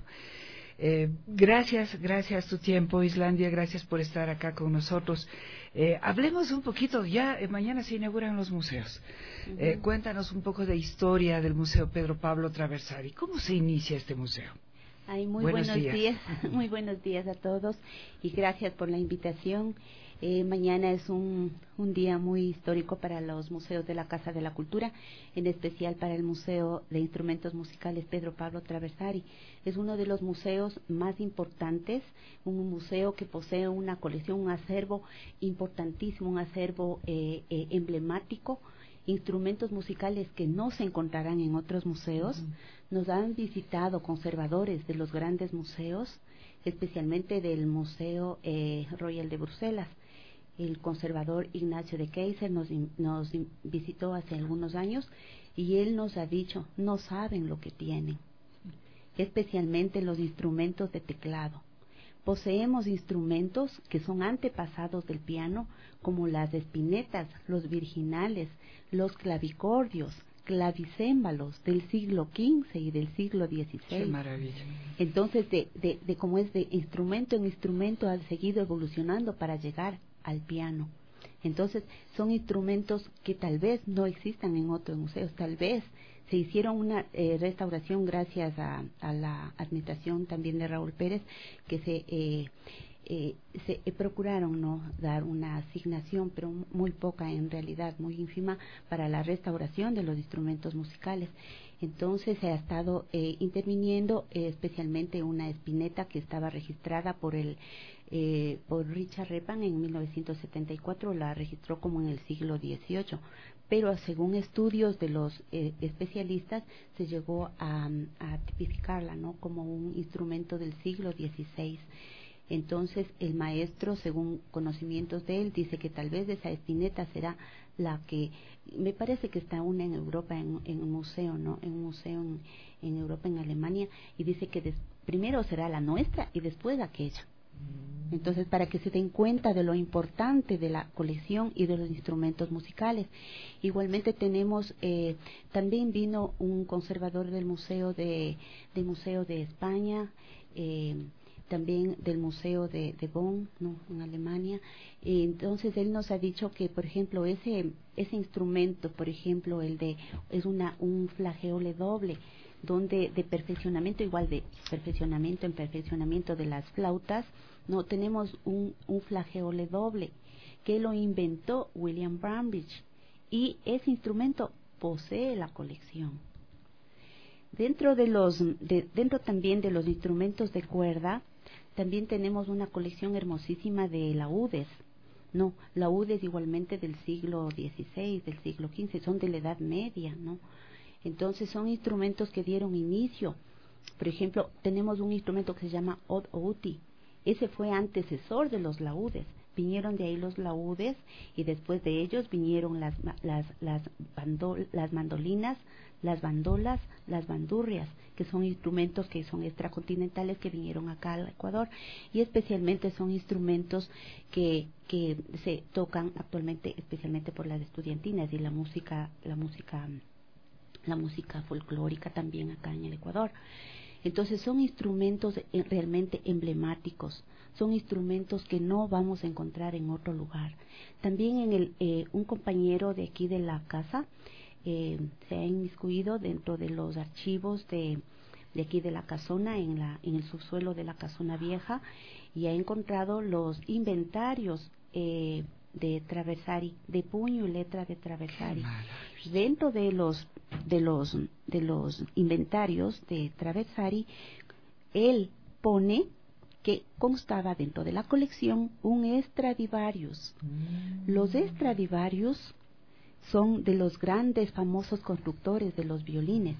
Eh, gracias, gracias tu tiempo, Islandia, gracias por estar acá con nosotros. Eh, hablemos un poquito, ya eh, mañana se inauguran los museos. Uh-huh. Eh, cuéntanos un poco de historia del Museo Pedro Pablo Traversari. ¿Cómo se inicia este museo? Ay, muy buenos, buenos días, días. Muy buenos días a todos y gracias por la invitación. Eh, mañana es un, un día muy histórico para los museos de la Casa de la Cultura, en especial para el Museo de Instrumentos Musicales Pedro Pablo Traversari. Es uno de los museos más importantes, un museo que posee una colección, un acervo importantísimo, un acervo eh, eh, emblemático, instrumentos musicales que no se encontrarán en otros museos. Uh-huh. Nos han visitado conservadores de los grandes museos, especialmente del Museo eh, Royal de Bruselas. El conservador Ignacio de Keyser nos, nos visitó hace algunos años y él nos ha dicho, no saben lo que tienen, especialmente los instrumentos de teclado. Poseemos instrumentos que son antepasados del piano, como las espinetas, los virginales, los clavicordios, clavicémbalos del siglo quince y del siglo dieciséis. ¡Qué maravilla! Entonces, de, de, de cómo es de instrumento en instrumento, ha seguido evolucionando para llegar al piano. Entonces, son instrumentos que tal vez no existan en otros museos, tal vez se hicieron una eh, restauración gracias a, a la administración también de Raúl Pérez, que se... Eh, Eh, se eh, procuraron no dar una asignación, pero muy poca en realidad, muy ínfima, para la restauración de los instrumentos musicales. Entonces se ha estado eh, interviniendo eh, especialmente una espineta que estaba registrada por el eh, por Richard Repan en mil novecientos setenta y cuatro, la registró como en el siglo dieciocho, pero según estudios de los eh, especialistas se llegó a, a tipificarla no como un instrumento del siglo dieciséis. Entonces el maestro, según conocimientos de él, dice que tal vez esa espineta será la que, me parece que está una en Europa, en, en un museo, ¿no? En un museo en, en Europa, en Alemania, y dice que des, primero será la nuestra y después aquella. Entonces, para que se den cuenta de lo importante de la colección y de los instrumentos musicales. Igualmente tenemos, eh, también vino un conservador del museo de, del museo de España, eh, también del Museo de, de Bonn, ¿no? En Alemania. Y entonces él nos ha dicho que, por ejemplo, ese ese instrumento, por ejemplo, el de es una un flageole doble, donde de perfeccionamiento, igual de perfeccionamiento en perfeccionamiento de las flautas, no tenemos un un flageole doble que lo inventó William Brambridge, y ese instrumento posee la colección. Dentro de los de, dentro también de los instrumentos de cuerda, también tenemos una colección hermosísima de laúdes, no, laúdes igualmente del siglo dieciséis, del siglo quince, son de la Edad Media, ¿no? Entonces son instrumentos que dieron inicio. Por ejemplo, tenemos un instrumento que se llama Od Outi. Ese fue antecesor de los laúdes. Vinieron de ahí los laúdes y después de ellos vinieron las las las, bandol, las mandolinas, las bandolas, las bandurrias, que son instrumentos que son extracontinentales que vinieron acá al Ecuador, y especialmente son instrumentos que que se tocan actualmente especialmente por las estudiantinas y la música la música la música folclórica también acá en el Ecuador. Entonces son instrumentos realmente emblemáticos, son instrumentos que no vamos a encontrar en otro lugar. También en el eh, un compañero de aquí de la casa eh, se ha inmiscuido dentro de los archivos de, de aquí de la casona, en la en el subsuelo de la casona vieja, y ha encontrado los inventarios eh, de Traversari, de puño y letra de Traversari. Dentro de los de los de los inventarios de Traversari, él pone que constaba dentro de la colección un Stradivarius. Mm. Los Stradivarius son de los grandes famosos constructores de los violines,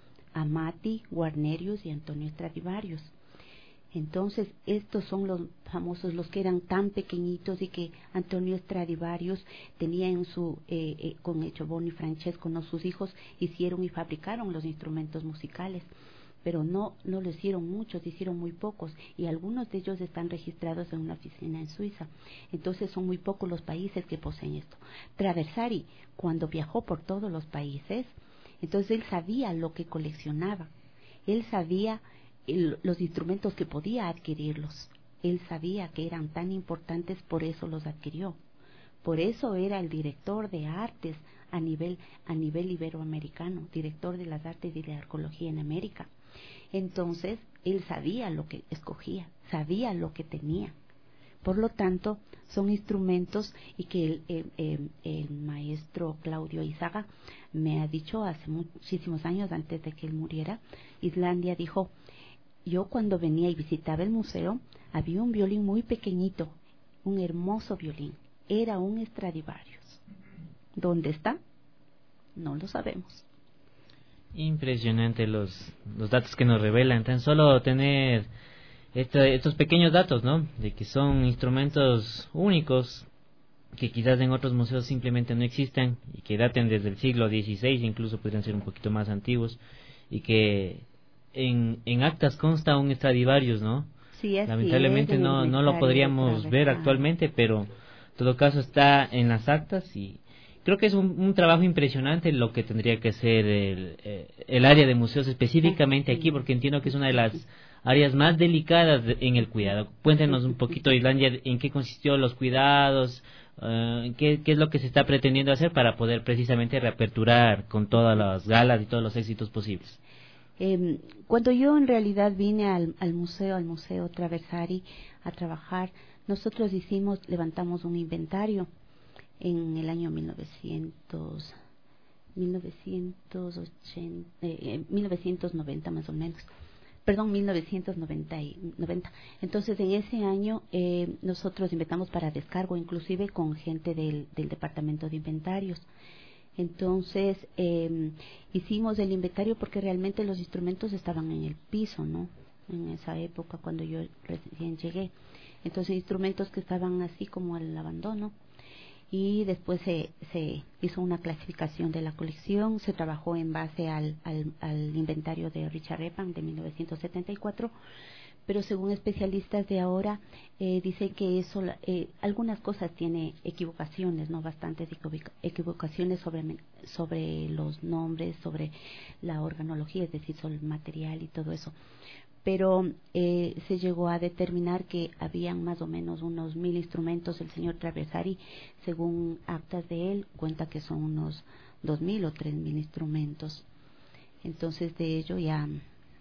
Amati, Guarnerius y Antonio Stradivarius. Entonces, estos son los famosos, los que eran tan pequeñitos y que Antonio Stradivarius tenía en su, eh, eh, con Giovanni Francesco, no, sus hijos hicieron y fabricaron los instrumentos musicales, pero no, no lo hicieron muchos, hicieron muy pocos, y algunos de ellos están registrados en una oficina en Suiza. Entonces, son muy pocos los países que poseen esto. Traversari, cuando viajó por todos los países, entonces él sabía lo que coleccionaba, él sabía El, los instrumentos que podía adquirirlos. Él sabía que eran tan importantes, por eso los adquirió. Por eso era el director de artes a nivel a nivel iberoamericano, director de las artes y de arqueología en América. Entonces, él sabía lo que escogía, sabía lo que tenía. Por lo tanto, son instrumentos y que el, el, el, el maestro Claudio Izaga me ha dicho hace muchísimos años, antes de que él muriera. Islandia dijo: yo cuando venía y visitaba el museo, había un violín muy pequeñito, un hermoso violín. Era un Stradivarius. ¿Dónde está? No lo sabemos. Impresionante los, los datos que nos revelan. Tan solo tener este, estos pequeños datos, ¿no? De que son instrumentos únicos, que quizás en otros museos simplemente no existan, y que daten desde el siglo dieciséis, incluso podrían ser un poquito más antiguos, y que En, en actas consta un Stradivarius, ¿no? Sí, así lamentablemente es, no no lo podríamos ver actualmente, pero en todo caso está en las actas, y creo que es un, un trabajo impresionante lo que tendría que ser el, el área de museos específicamente aquí, porque entiendo que es una de las áreas más delicadas en el cuidado. Cuéntenos un poquito, Islandia, en qué consistió los cuidados, uh, qué, qué es lo que se está pretendiendo hacer para poder precisamente reaperturar con todas las galas y todos los éxitos posibles. Eh, cuando yo en realidad vine al, al museo, al museo Traversari a trabajar, nosotros hicimos, levantamos un inventario en el año mil novecientos, mil novecientos ochenta, eh, mil novecientos noventa más o menos, perdón, mil novecientos noventa. Entonces en ese año eh, nosotros inventamos para descargo, inclusive con gente del, del departamento de inventarios. Entonces eh, hicimos el inventario porque realmente los instrumentos estaban en el piso, ¿no? En esa época cuando yo recién llegué. Entonces instrumentos que estaban así como al abandono. Y después se, se hizo una clasificación de la colección, se trabajó en base al, al, al inventario de Richard Repan de mil novecientos setenta y cuatro. Pero según especialistas de ahora, eh, dicen que eso, eh, algunas cosas tiene equivocaciones, no bastantes equivocaciones sobre, sobre los nombres, sobre la organología, es decir, sobre el material y todo eso. Pero eh, se llegó a determinar que habían más o menos unos mil instrumentos. El señor Traversari, según actas de él, cuenta que son unos dos mil o tres mil instrumentos. Entonces de ello ya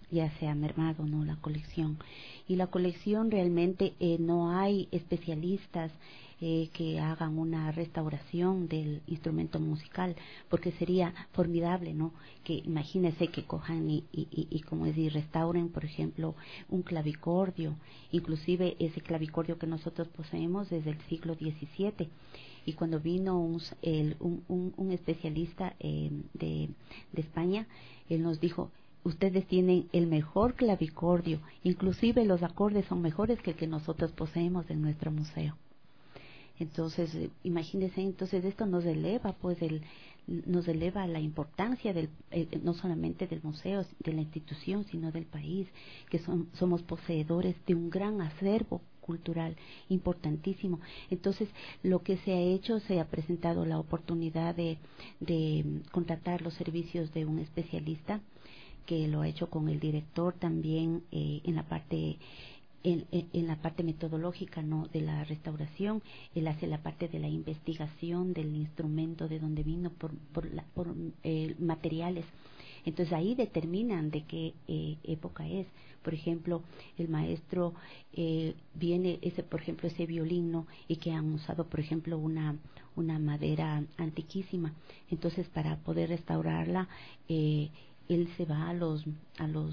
ya se ha mermado, ¿no?, la colección. Y la colección realmente eh, no hay especialistas eh, que hagan una restauración del instrumento musical, porque sería formidable, ¿no? Que imagínense que cojan y, y, y, y como decir, restauren, por ejemplo, un clavicordio, inclusive ese clavicordio que nosotros poseemos desde el siglo diecisiete. Y cuando vino un, el, un, un, un especialista eh, de, de España, él nos dijo: ustedes tienen el mejor clavicordio, inclusive los acordes son mejores que el que nosotros poseemos en nuestro museo. Entonces, eh, imagínense, entonces esto nos eleva, pues, el, nos eleva la importancia del, eh, no solamente del museo, de la institución, sino del país, que son, somos poseedores de un gran acervo cultural importantísimo. Entonces, lo que se ha hecho, se ha presentado la oportunidad de, de contratar los servicios de un especialista, que lo ha hecho con el director también eh, en la parte En, en, en la parte metodológica, ¿no?, de la restauración. Él hace la parte de la investigación del instrumento, de dónde vino, por, por, la, por eh, materiales. Entonces ahí determinan de qué eh, época es. Por ejemplo, el maestro eh, viene, ese por ejemplo, ese violín, ¿no?, y que han usado, por ejemplo, una, una madera antiquísima. Entonces, para poder restaurarla, eh, él se va a los... a los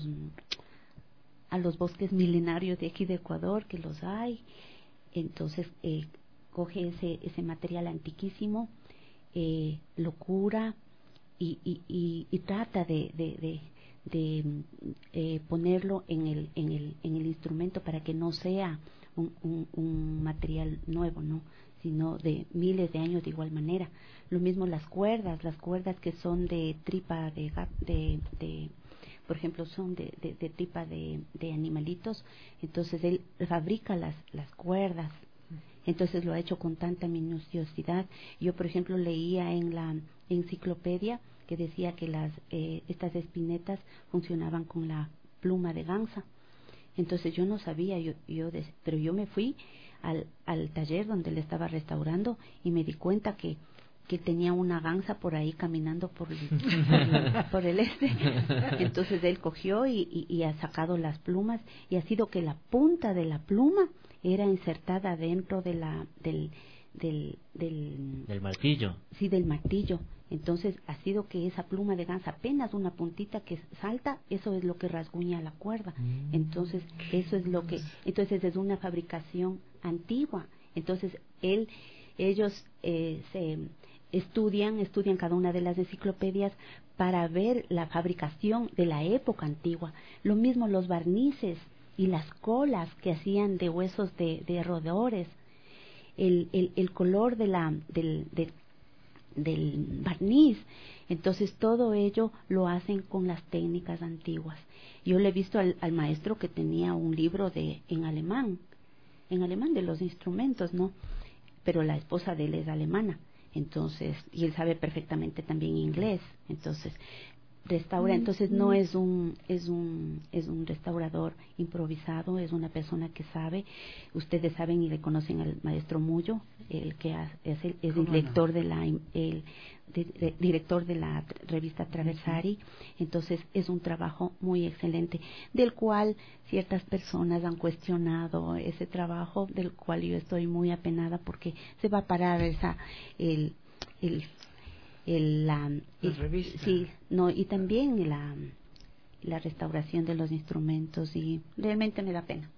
a los bosques milenarios de aquí de Ecuador, que los hay. Entonces eh, coge ese ese material antiquísimo, eh, lo cura y, y, y, y trata de, de, de, de eh, ponerlo en el, en, el, en el instrumento para que no sea un, un, un material nuevo, ¿no?, sino de miles de años de igual manera. Lo mismo las cuerdas, las cuerdas que son de tripa de, de, de por ejemplo, son de, de, de tripa de, de animalitos. Entonces él fabrica las, las cuerdas. Entonces lo ha hecho con tanta minuciosidad. Yo, por ejemplo, leía en la enciclopedia que decía que las eh, estas espinetas funcionaban con la pluma de gansa. Entonces yo no sabía, yo, yo de, pero yo me fui al, al taller donde le estaba restaurando y me di cuenta que que tenía una gansa por ahí caminando por el, por, por el este. Entonces él cogió y, y, y ha sacado las plumas, y ha sido que la punta de la pluma era insertada dentro de la del del del, del martillo. Sí, del martillo. Entonces ha sido que esa pluma de gansa, apenas una puntita que salta, eso es lo que rasguña la cuerda. Mm. Entonces eso es lo que, entonces es una fabricación antigua. Entonces él ellos eh, se estudian, estudian cada una de las enciclopedias para ver la fabricación de la época antigua. Lo mismo los barnices y las colas que hacían de huesos de, de roedores, el, el, el color de la, del, de, del barniz. Entonces todo ello lo hacen con las técnicas antiguas. Yo le he visto al, al maestro que tenía un libro de en alemán, en alemán de los instrumentos, ¿no? Pero la esposa de él es alemana. Entonces, y él sabe perfectamente también inglés. Entonces, restaura, entonces no es un es un es un restaurador improvisado, es una persona que sabe. Ustedes saben y le conocen al maestro Mullo, el que es el, es el director de la el de, de, director de la revista Traversari. Entonces es un trabajo muy excelente, del cual ciertas personas han cuestionado ese trabajo, del cual yo estoy muy apenada, porque se va a parar esa el el el la, la revista. Sí, no, y también la la restauración de los instrumentos, y realmente me da pena.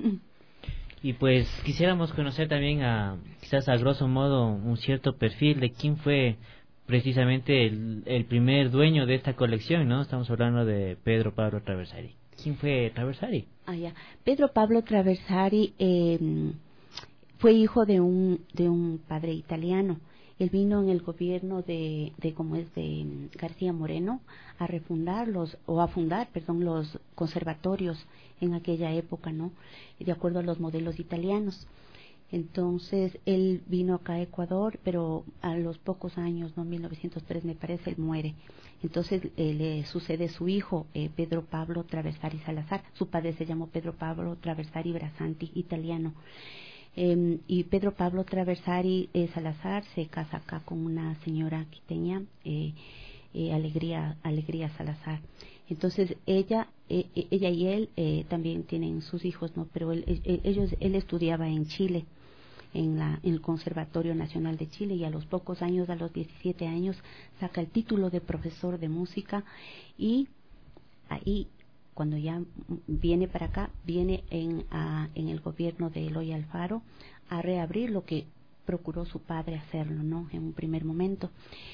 Y pues quisiéramos conocer también, a quizás a grosso modo, un cierto perfil de quién fue precisamente el, el primer dueño de esta colección, ¿no? Estamos hablando de Pedro Pablo Traversari. ¿Quién fue Traversari? Ah, ya. Pedro Pablo Traversari eh, fue hijo de un de un padre italiano. Él vino en el gobierno de, de como es de García Moreno a refundar los, o a fundar, perdón, los conservatorios en aquella época, ¿no? De acuerdo a los modelos italianos. Entonces, él vino acá a Ecuador, pero a los pocos años, ¿no? mil novecientos tres me parece, él muere. Entonces, eh, le sucede su hijo, eh, Pedro Pablo Traversari Salazar. Su padre se llamó Pedro Pablo Traversari Brasanti, italiano. Eh, y Pedro Pablo Traversari eh, Salazar se casa acá con una señora quiteña, eh, eh, Alegría, Alegría Salazar. Entonces ella eh, ella y él eh, también tienen sus hijos, ¿no? Pero él, él, ellos él estudiaba en Chile, en, la, en el Conservatorio Nacional de Chile, y a los pocos años, a los diecisiete años, saca el título de profesor de música, y ahí, cuando ya viene para acá, viene en, a, en el gobierno de Eloy Alfaro a reabrir lo que procuró su padre hacerlo, ¿no? En un primer momento.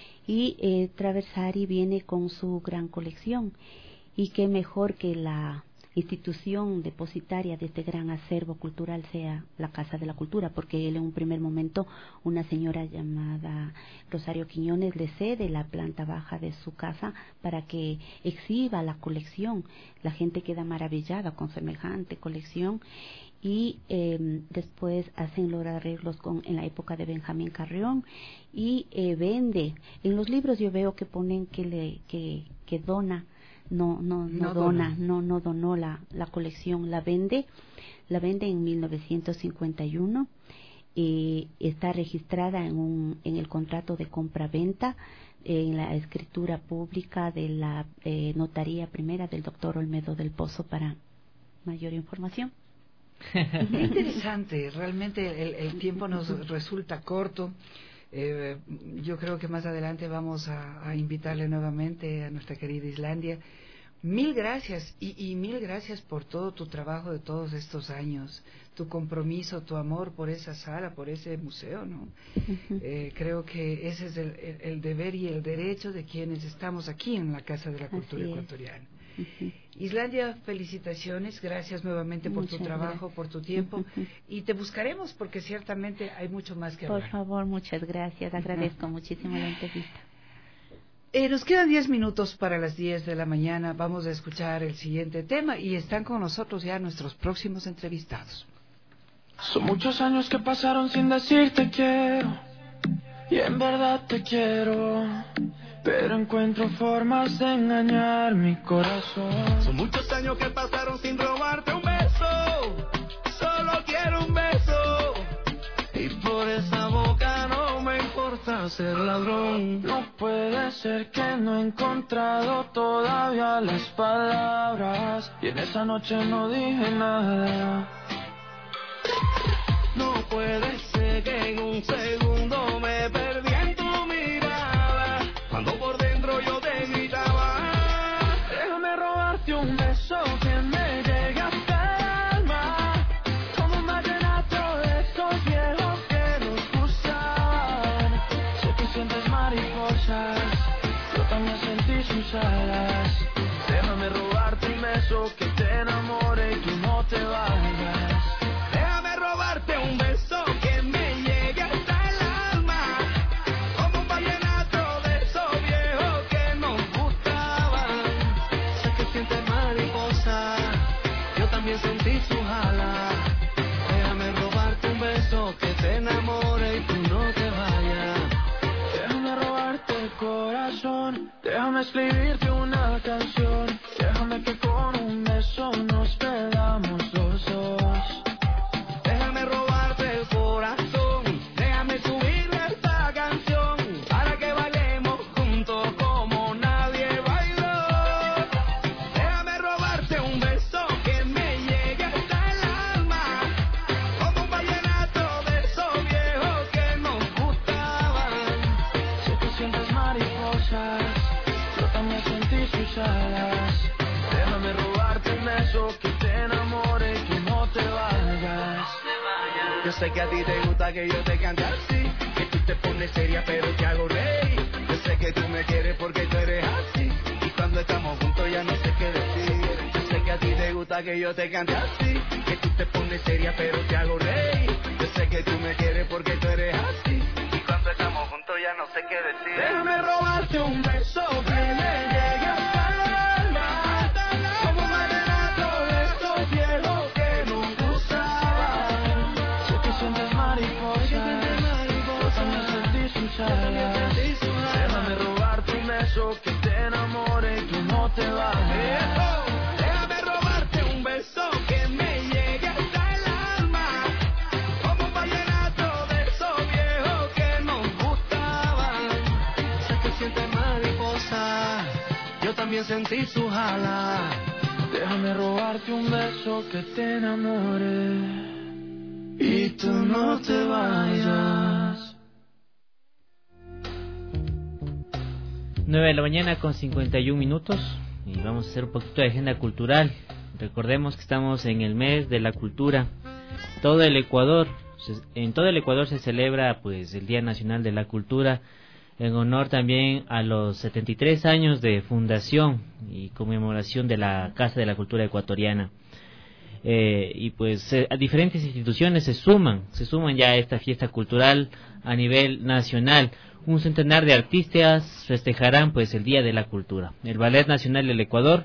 Y eh, Traversari viene con su gran colección, y qué mejor que la institución depositaria de este gran acervo cultural sea la Casa de la Cultura, porque él en un primer momento, una señora llamada Rosario Quiñones le cede la planta baja de su casa para que exhiba la colección. La gente queda maravillada con semejante colección, y eh, después hacen los arreglos con, en la época de Benjamín Carrión, y eh, vende. En los libros yo veo que ponen que le que, que dona. No, no, no, no dona, dona, no, no donó la, la colección, la vende, la vende en mil novecientos cincuenta y uno, y está registrada en un, en el contrato de compra-venta, en la escritura pública de la eh, notaría primera del doctor Olmedo del Pozo. Para mayor información. Qué interesante, realmente el, el tiempo nos resulta corto. Eh, yo creo que más adelante vamos a, a invitarle nuevamente a nuestra querida Islandia. Mil gracias y, y mil gracias por todo tu trabajo de todos estos años, tu compromiso, tu amor por esa sala, por ese museo, ¿no? Uh-huh. eh, creo que ese es el, el, el deber y el derecho de quienes estamos aquí en la Casa de la Cultura Ecuatoriana. Uh-huh. Islandia, felicitaciones, gracias nuevamente por muchas tu trabajo, gracias. Por tu tiempo, uh-huh. y te buscaremos porque ciertamente hay mucho más que hablar. Por favor, muchas gracias, agradezco uh-huh. muchísimo la entrevista. Eh, nos quedan diez minutos para las diez de la mañana, vamos a escuchar el siguiente tema y están con nosotros ya nuestros próximos entrevistados. Son muchos años que pasaron sin decirte quiero, y en verdad te quiero, pero encuentro formas de engañar mi corazón. Son muchos años que pasaron sin robarte un beso, solo quiero un beso, y por esa boca no me importa ser ladrón. No puede ser que no he encontrado todavía las palabras, y en esa noche no dije nada. No puede ser que en un segundo me perdí en tu mirada, cuando por dentro yo te gritaba. Déjame robarte un beso que me llegue hasta el alma, como un vallenato de esos viejos que nos gustaban. Sé que sientes mariposas, yo también sentí sus alas. Déjame robarte un beso que te enamore y que no te vayas. Un beso que me llegue hasta el alma, como un vallenato de esos viejos que nos gustaban. Sé que sientes mariposa, yo también sentí su jala. Déjame robarte un beso que te enamore y tú no te vayas. Déjame robarte el corazón, déjame escribirte una canción. Déjame que con un beso nos perdamos los dos. Déjame robarte un beso que te enamore y que no te vayas. Yo sé que a ti te gusta que yo te cante así, que tú te pones seria pero te hago reír. Yo sé que tú me quieres porque tú eres así, y cuando estamos juntos ya no sé qué decir. Yo sé que a ti te gusta que yo te cante así, que tú te pones seria pero te hago reír. Yo sé que tú me quieres porque tú eres así, y cuando estamos juntos ya no sé qué decir. Déjame robarte un beso que me llegue hasta el alma, como un vallenato de estos viejos que nos gustaban. Sé que sientes mariposas, yo también sentí sus alas. Déjame robarte un beso que te enamore y que no te vayas. Déjame robarte un beso que me llegue hasta el alma, como un vallenato de esos viejos que nos gustaban. Sé que sientes mariposa, yo también sentí su jala. Déjame robarte un beso que te enamore y tú no te vayas. nueve de la mañana con cincuenta y un minutos y vamos a hacer un poquito de agenda cultural. Recordemos que estamos en el mes de la cultura. Todo el Ecuador, en todo el Ecuador se celebra pues el Día Nacional de la Cultura, en honor también a los setenta y tres años de fundación y conmemoración de la Casa de la Cultura Ecuatoriana. Eh, y pues eh, a diferentes instituciones se suman, se suman ya a esta fiesta cultural a nivel nacional. Un centenar de artistas festejarán pues el Día de la Cultura. El Ballet Nacional del Ecuador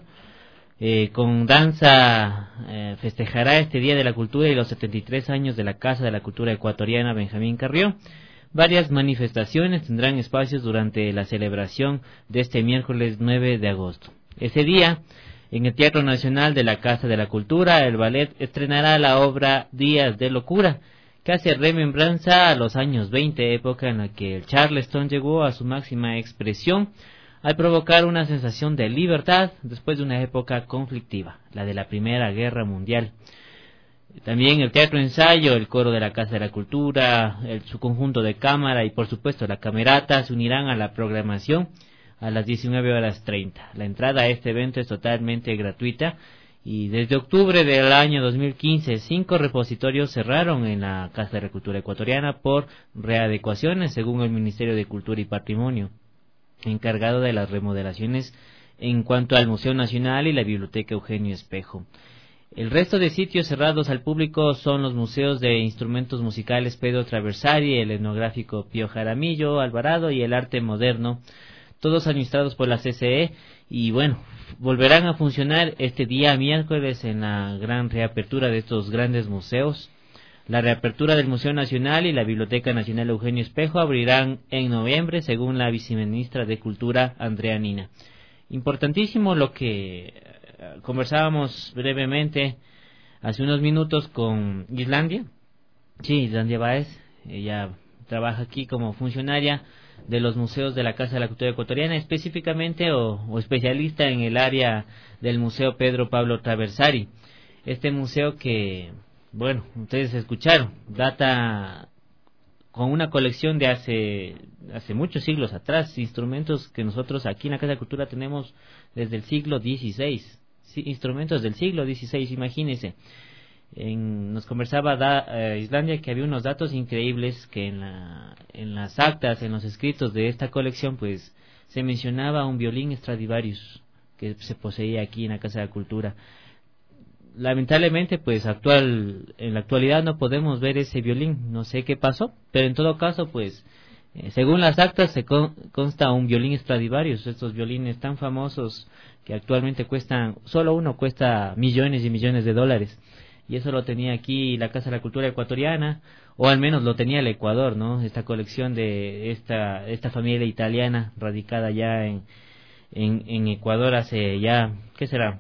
eh, con danza eh, festejará este Día de la Cultura y los setenta y tres años de la Casa de la Cultura Ecuatoriana Benjamín Carrió. Varias manifestaciones tendrán espacios durante la celebración de este miércoles nueve de agosto. Ese día, en el Teatro Nacional de la Casa de la Cultura, el ballet estrenará la obra Días de Locura, que hace remembranza a los años veinte, época en la que el Charleston llegó a su máxima expresión al provocar una sensación de libertad después de una época conflictiva, la de la Primera Guerra Mundial. También el Teatro Ensayo, el Coro de la Casa de la Cultura, el, su conjunto de cámara y por supuesto la Camerata se unirán a la programación a las diecinueve horas treinta. La entrada a este evento es totalmente gratuita y desde octubre del año dos mil quince cinco repositorios cerraron en la Casa de la Cultura Ecuatoriana por readecuaciones según el Ministerio de Cultura y Patrimonio, encargado de las remodelaciones en cuanto al Museo Nacional y la Biblioteca Eugenio Espejo. El resto de sitios cerrados al público son los museos de instrumentos musicales Pedro Traversari, el etnográfico Pío Jaramillo Alvarado y el arte moderno, todos administrados por la C C E, y bueno, volverán a funcionar este día miércoles en la gran reapertura de estos grandes museos. La reapertura del Museo Nacional y la Biblioteca Nacional Eugenio Espejo abrirán en noviembre, según la viceministra de Cultura, Andrea Nina. Importantísimo lo que conversábamos brevemente hace unos minutos con Islandia. Sí, Islandia Báez, ella trabaja aquí como funcionaria de los museos de la Casa de la Cultura Ecuatoriana, específicamente o, o especialista en el área del Museo Pedro Pablo Traversari. Este museo que, bueno, ustedes escucharon, data con una colección de hace hace muchos siglos atrás, instrumentos que nosotros aquí en la Casa de la Cultura tenemos desde el siglo dieciséis. Sí, instrumentos del siglo dieciséis, imagínense. En, nos conversaba da, eh, Islandia que había unos datos increíbles que en, la, en las actas, en los escritos de esta colección, pues se mencionaba un violín Stradivarius que se poseía aquí en la Casa de la Cultura. Lamentablemente, pues actual en la actualidad no podemos ver ese violín, no sé qué pasó, pero en todo caso, pues eh, según las actas se con, consta un violín Stradivarius, estos violines tan famosos que actualmente cuestan, solo uno cuesta millones y millones de dólares, y eso lo tenía aquí la Casa de la Cultura Ecuatoriana, o al menos lo tenía el Ecuador, ¿no? Esta colección de esta esta familia italiana radicada ya en en, en Ecuador hace ya, ¿qué será?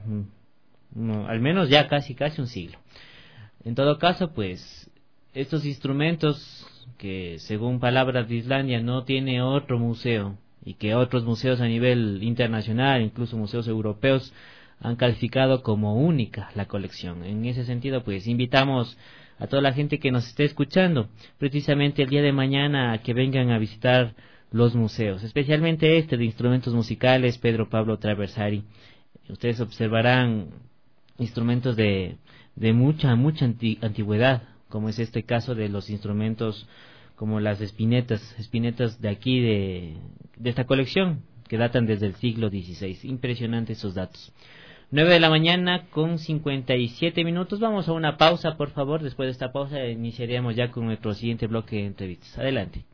No, al menos ya casi casi un siglo. En todo caso, pues estos instrumentos que según palabras de Islandia no tiene otro museo, y que otros museos a nivel internacional, incluso museos europeos, han calificado como única la colección. En ese sentido, pues invitamos a toda la gente que nos esté escuchando, precisamente el día de mañana, a que vengan a visitar los museos, especialmente este de instrumentos musicales Pedro Pablo Traversari. Ustedes observarán instrumentos de, de mucha, mucha anti, antigüedad, como es este caso de los instrumentos como las espinetas, espinetas de aquí de, de esta colección, que datan desde el siglo dieciséis. Impresionantes esos datos. nueve de la mañana con cincuenta y siete minutos. Vamos a una pausa, por favor. Después de esta pausa iniciaríamos ya con nuestro siguiente bloque de entrevistas. Adelante.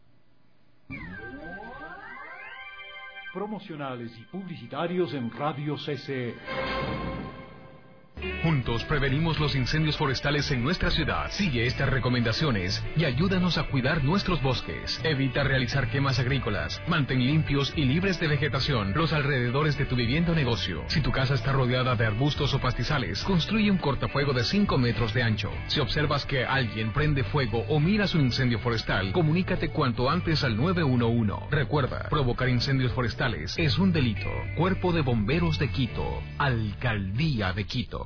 Promocionales y publicitarios en Radio C C E. Juntos prevenimos los incendios forestales en nuestra ciudad. Sigue estas recomendaciones y ayúdanos a cuidar nuestros bosques. Evita realizar quemas agrícolas. Mantén limpios y libres de vegetación los alrededores de tu vivienda o negocio. Si tu casa está rodeada de arbustos o pastizales, construye un cortafuego de cinco metros de ancho. Si observas que alguien prende fuego o miras un incendio forestal, comunícate cuanto antes al nueve uno uno. Recuerda, provocar incendios forestales es un delito. Cuerpo de Bomberos de Quito. Alcaldía de Quito.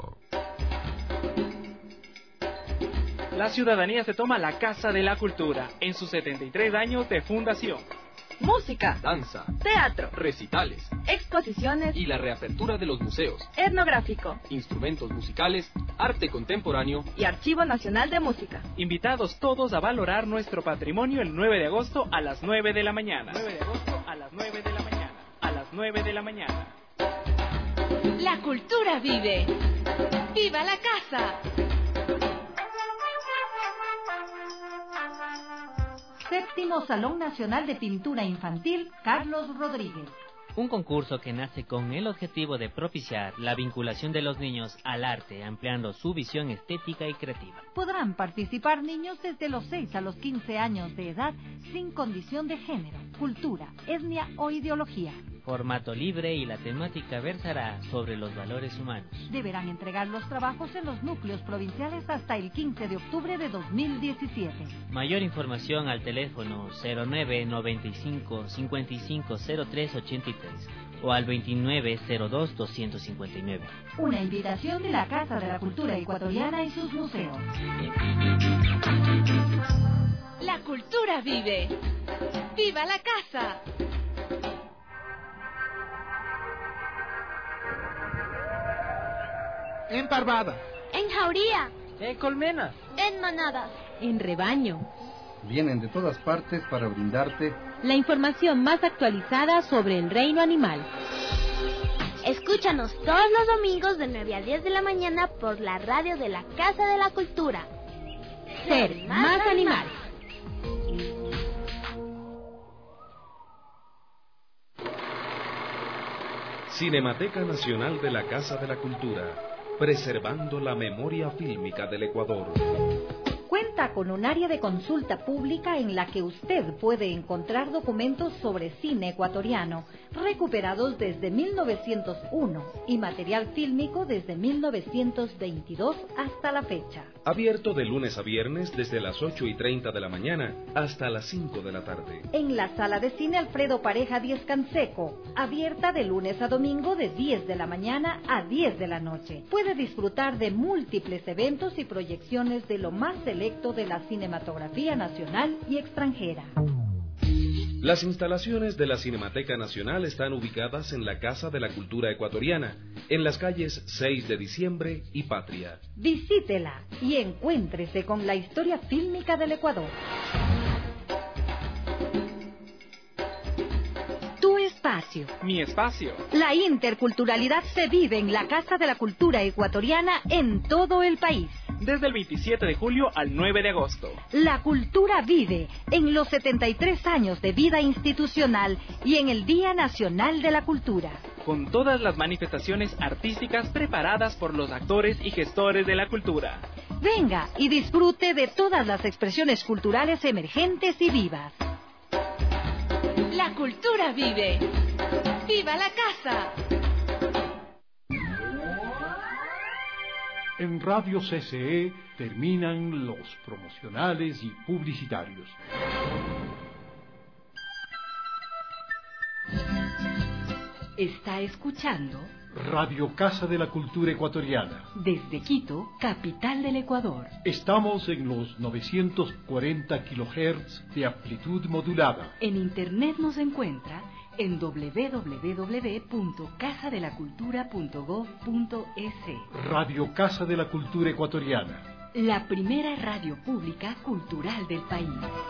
La ciudadanía se toma la Casa de la Cultura en sus setenta y tres años de fundación. Música, danza, teatro, recitales, exposiciones y la reapertura de los museos, etnográfico, instrumentos musicales, arte contemporáneo y Archivo Nacional de Música. Invitados todos a valorar nuestro patrimonio el nueve de agosto a las nueve de la mañana. nueve de agosto a las nueve de la mañana. A las nueve de la mañana. La cultura vive. ¡Viva la casa! Séptimo Salón Nacional de Pintura Infantil Carlos Rodríguez. Un concurso que nace con el objetivo de propiciar la vinculación de los niños al arte, ampliando su visión estética y creativa. Podrán participar niños desde los seis a los quince años de edad, sin condición de género, cultura, etnia o ideología. Formato libre y la temática versará sobre los valores humanos. Deberán entregar los trabajos en los núcleos provinciales hasta el quince de octubre de dos mil diecisiete. Mayor información al teléfono cero nueve noventa y cinco cincuenta y cinco cero tres ochenta y tres o al veintinueve cero dos doscientos cincuenta y nueve. Una invitación de la Casa de la Cultura Ecuatoriana y sus museos. La cultura vive. ¡Viva la casa! En parvada. En jauría. En colmenas. En manadas. En rebaño. Vienen de todas partes para brindarte la información más actualizada sobre el reino animal. Escúchanos todos los domingos de nueve a diez de la mañana por la radio de la Casa de la Cultura. Ser más animal. Cinemateca Nacional de la Casa de la Cultura, preservando la memoria fílmica del Ecuador. Cuenta con un área de consulta pública en la que usted puede encontrar documentos sobre cine ecuatoriano recuperados desde mil novecientos uno y material fílmico desde mil novecientos veintidós hasta la fecha. Abierto de lunes a viernes desde las ocho y treinta de la mañana hasta las cinco de la tarde. En la sala de cine Alfredo Pareja Díez Canseco, abierta de lunes a domingo de diez de la mañana a diez de la noche. Puede disfrutar de múltiples eventos y proyecciones de lo más selecto de la cinematografía nacional y extranjera. Las instalaciones de la Cinemateca Nacional están ubicadas en la Casa de la Cultura Ecuatoriana, en las calles seis de diciembre y Patria. Visítela y encuéntrese con la historia fílmica del Ecuador. Tu espacio. Mi espacio. La interculturalidad se vive en la Casa de la Cultura Ecuatoriana en todo el país. Desde el veintisiete de julio al nueve de agosto. La cultura vive en los setenta y tres años de vida institucional y en el Día Nacional de la Cultura. Con todas las manifestaciones artísticas preparadas por los actores y gestores de la cultura. Venga y disfrute de todas las expresiones culturales emergentes y vivas. La cultura vive. ¡Viva la casa! En Radio C C E terminan los promocionales y publicitarios. Está escuchando Radio Casa de la Cultura Ecuatoriana. Desde Quito, capital del Ecuador. Estamos en los novecientos cuarenta kilohertz de amplitud modulada. En internet nos encuentra en doble u doble u doble u punto casa de la cultura punto gob punto es. Radio Casa de la Cultura Ecuatoriana. La primera radio pública cultural del país.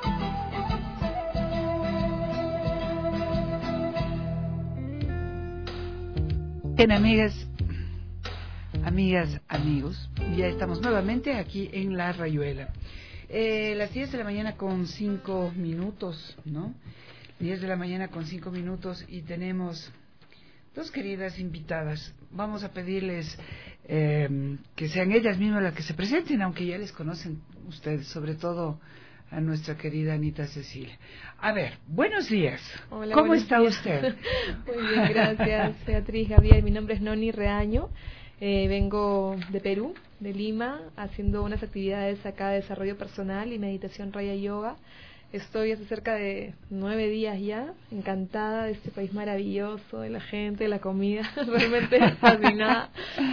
Bien, amigas, amigas, amigos, ya estamos nuevamente aquí en La Rayuela. Eh, las diez de la mañana con cinco minutos, ¿no? diez de la mañana con cinco minutos y tenemos dos queridas invitadas. Vamos a pedirles eh, que sean ellas mismas las que se presenten, aunque ya les conocen ustedes, sobre todo a nuestra querida Anita Cecilia. A ver, buenos días. Hola, ¿Cómo buenos está días. usted? Muy bien, gracias, Beatriz, Gabriel. Mi nombre es Noni Reaño. Eh, vengo de Perú, de Lima, haciendo unas actividades acá de desarrollo personal y meditación Raya Yoga. Estoy hace cerca de nueve días ya, encantada de este país maravilloso, de la gente, de la comida, realmente fascinada.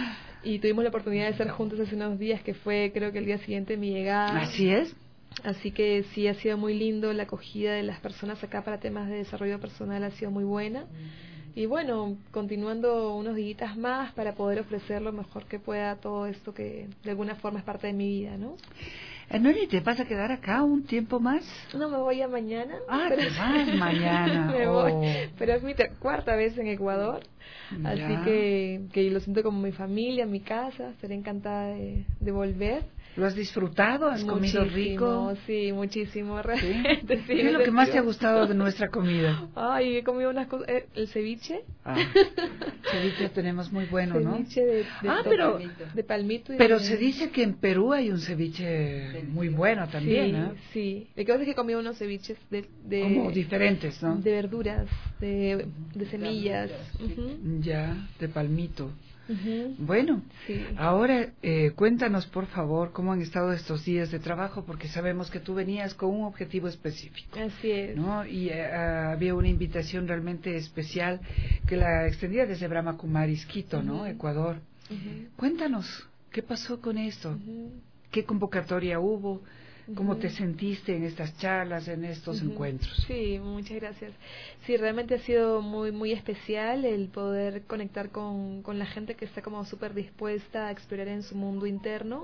Y tuvimos la oportunidad de estar juntos hace unos días, que fue creo que el día siguiente de mi llegada. Así es. Así que sí, ha sido muy lindo, la acogida de las personas acá para temas de desarrollo personal ha sido muy buena. Y bueno, continuando unos días más para poder ofrecer lo mejor que pueda todo esto que de alguna forma es parte de mi vida, ¿no? Noni, ¿te vas a quedar acá un tiempo más? No, me voy a mañana. Ah, pero... te vas mañana. me oh. voy, pero es mi ter- cuarta vez en Ecuador, ya. así que, que lo siento como mi familia, mi casa, estaré encantada de, de volver. ¿Lo has disfrutado? ¿Has Muchísimo, comido rico? Sí, muchísimo, realmente. ¿Sí? Sí, ¿Qué es lo que más te ha gustado de nuestra comida? Ay, he comido unas cosas, eh, el ceviche. Ah, ceviche tenemos muy bueno, ¿no? Ceviche de, de, ah, de pero, palmito. de palmito. Y pero de... se dice que en Perú hay un ceviche muy bueno también, sí, ¿no? Sí, lo que pasa es que he comido unos ceviches de... de como diferentes, ¿no? De verduras, de, de semillas. Uh-huh. Ya, de palmito. Uh-huh. Bueno, sí. ahora eh, cuéntanos por favor cómo han estado estos días de trabajo, porque sabemos que tú venías con un objetivo específico. Así es. ¿No? Y eh, había una invitación realmente especial que la extendía desde Brahma Kumaris, Quito, uh-huh. ¿no? Ecuador. Uh-huh. Cuéntanos, ¿qué pasó con esto? Uh-huh. ¿Qué convocatoria hubo? ¿Cómo te sentiste en estas charlas, en estos uh-huh. encuentros? Sí, muchas gracias. Sí, realmente ha sido muy muy especial el poder conectar con, con la gente que está como súper dispuesta a explorar en su mundo interno,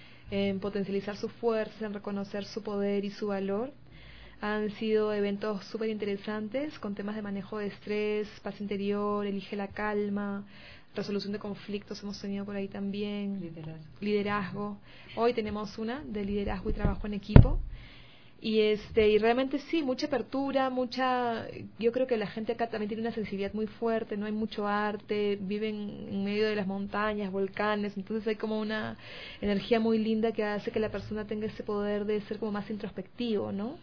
en potencializar sus fuerzas, en reconocer su poder y su valor. Han sido eventos súper interesantes con temas de manejo de estrés, paz interior, elige la calma, resolución de conflictos hemos tenido por ahí también, liderazgo. liderazgo. Hoy tenemos una de liderazgo y trabajo en equipo. Y este y realmente sí, mucha apertura, mucha yo creo que la gente acá también tiene una sensibilidad muy fuerte, no hay mucho arte, viven en medio de las montañas, volcanes, entonces hay como una energía muy linda que hace que la persona tenga ese poder de ser como más introspectivo, ¿no?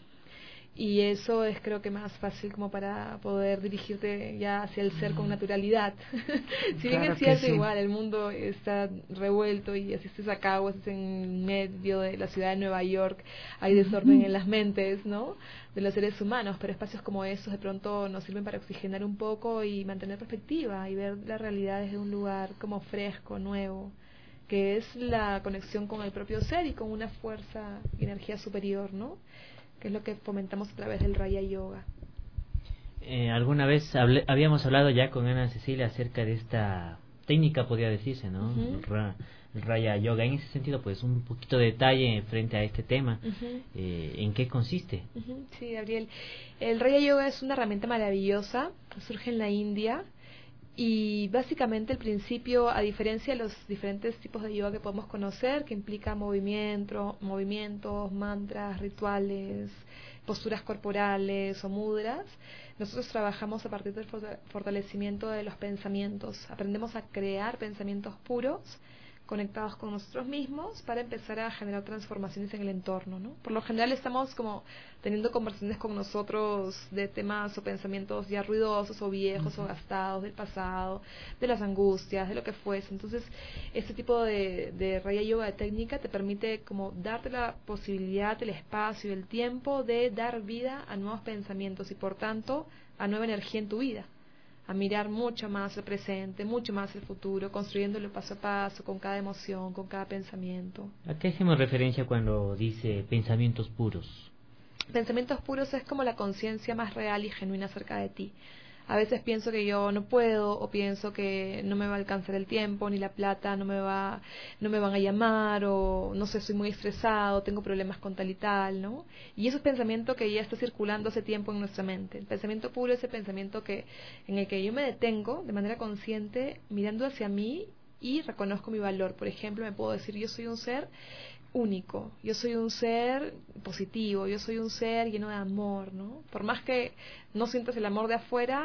Y eso es creo que más fácil como para poder dirigirte ya hacia el ser con naturalidad. Si bien claro es cierto, sí. igual el mundo está revuelto y asistes acá o estás en medio de la ciudad de Nueva York, hay desorden en las mentes, ¿no? De los seres humanos, pero espacios como esos de pronto nos sirven para oxigenar un poco y mantener perspectiva y ver la realidad desde un lugar como fresco, nuevo, que es la conexión con el propio ser y con una fuerza y energía superior, ¿no? Que es lo que fomentamos a través del Raya Yoga. Eh, alguna vez hablé, habíamos hablado ya con Ana Cecilia acerca de esta técnica, podría decirse, ¿no? Uh-huh. el, ra, el Raya Yoga. En ese sentido, pues un poquito de detalle frente a este tema. Uh-huh. Eh, ¿En qué consiste? Uh-huh. Sí, Gabriel. El Raya Yoga es una herramienta maravillosa, surge en la India. Y básicamente el principio, a diferencia de los diferentes tipos de yoga que podemos conocer, que implica movimiento, movimientos, mantras, rituales, posturas corporales o mudras, nosotros trabajamos a partir del fortalecimiento de los pensamientos. Aprendemos a crear pensamientos puros, conectados con nosotros mismos, para empezar a generar transformaciones en el entorno, ¿no? Por lo general estamos como teniendo conversaciones con nosotros de temas o pensamientos ya ruidosos o viejos uh-huh. o gastados del pasado, de las angustias, de lo que fuese. Entonces, este tipo de, de Raya Yoga de técnica te permite como darte la posibilidad, el espacio y el tiempo de dar vida a nuevos pensamientos y por tanto a nueva energía en tu vida. A mirar mucho más el presente, mucho más el futuro, construyéndolo paso a paso, con cada emoción, con cada pensamiento. ¿A qué hacemos referencia cuando dice pensamientos puros? Pensamientos puros es como la conciencia más real y genuina acerca de ti. A veces pienso que yo no puedo, o pienso que no me va a alcanzar el tiempo, ni la plata, no me va, no me van a llamar, o no sé, soy muy estresado, tengo problemas con tal y tal, ¿no? Y eso es pensamiento que ya está circulando hace tiempo en nuestra mente. El pensamiento puro es el pensamiento que, en el que yo me detengo de manera consciente, mirando hacia mí y reconozco mi valor. Por ejemplo, me puedo decir, yo soy un ser único, yo soy un ser positivo, yo soy un ser lleno de amor, ¿no? Por más que no sientas el amor de afuera,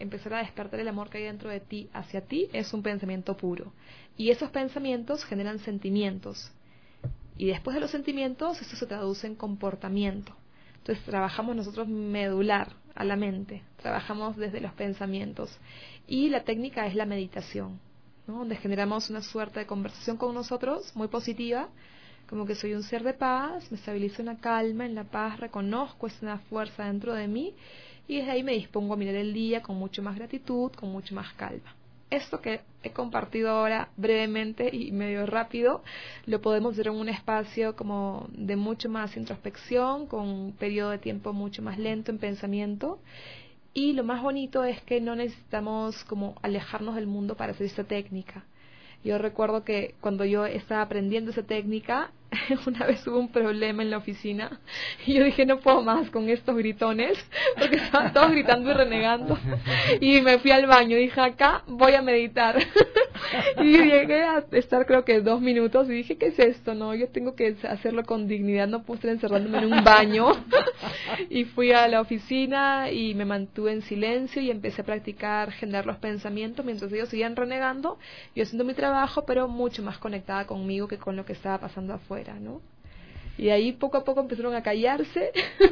empezar a despertar el amor que hay dentro de ti hacia ti, es un pensamiento puro. Y esos pensamientos generan sentimientos. Y después de los sentimientos, esto se traduce en comportamiento. Entonces trabajamos nosotros medular a la mente, trabajamos desde los pensamientos. Y la técnica es la meditación, ¿no? Donde generamos una suerte de conversación con nosotros muy positiva, como que soy un ser de paz, me estabilizo en la calma, en la paz, reconozco esa fuerza dentro de mí y desde ahí me dispongo a mirar el día con mucho más gratitud, con mucho más calma. Esto que he compartido ahora brevemente y medio rápido, lo podemos ver en un espacio como de mucho más introspección, con un periodo de tiempo mucho más lento en pensamiento. Y lo más bonito es que no necesitamos como alejarnos del mundo para hacer esta técnica. Yo recuerdo que cuando yo estaba aprendiendo esa técnica, una vez hubo un problema en la oficina y yo dije, no puedo más con estos gritones, porque estaban todos gritando y renegando. Y me fui al baño y dije, acá voy a meditar. Y llegué a estar creo que dos minutos y dije, ¿qué es esto? No, yo tengo que hacerlo con dignidad, no puedo estar encerrándome en un baño. Y fui a la oficina y me mantuve en silencio y empecé a practicar generar los pensamientos mientras ellos seguían renegando, yo haciendo mi trabajo, pero mucho más conectada conmigo que con lo que estaba pasando afuera, ¿no? Y ahí poco a poco empezaron a callarse.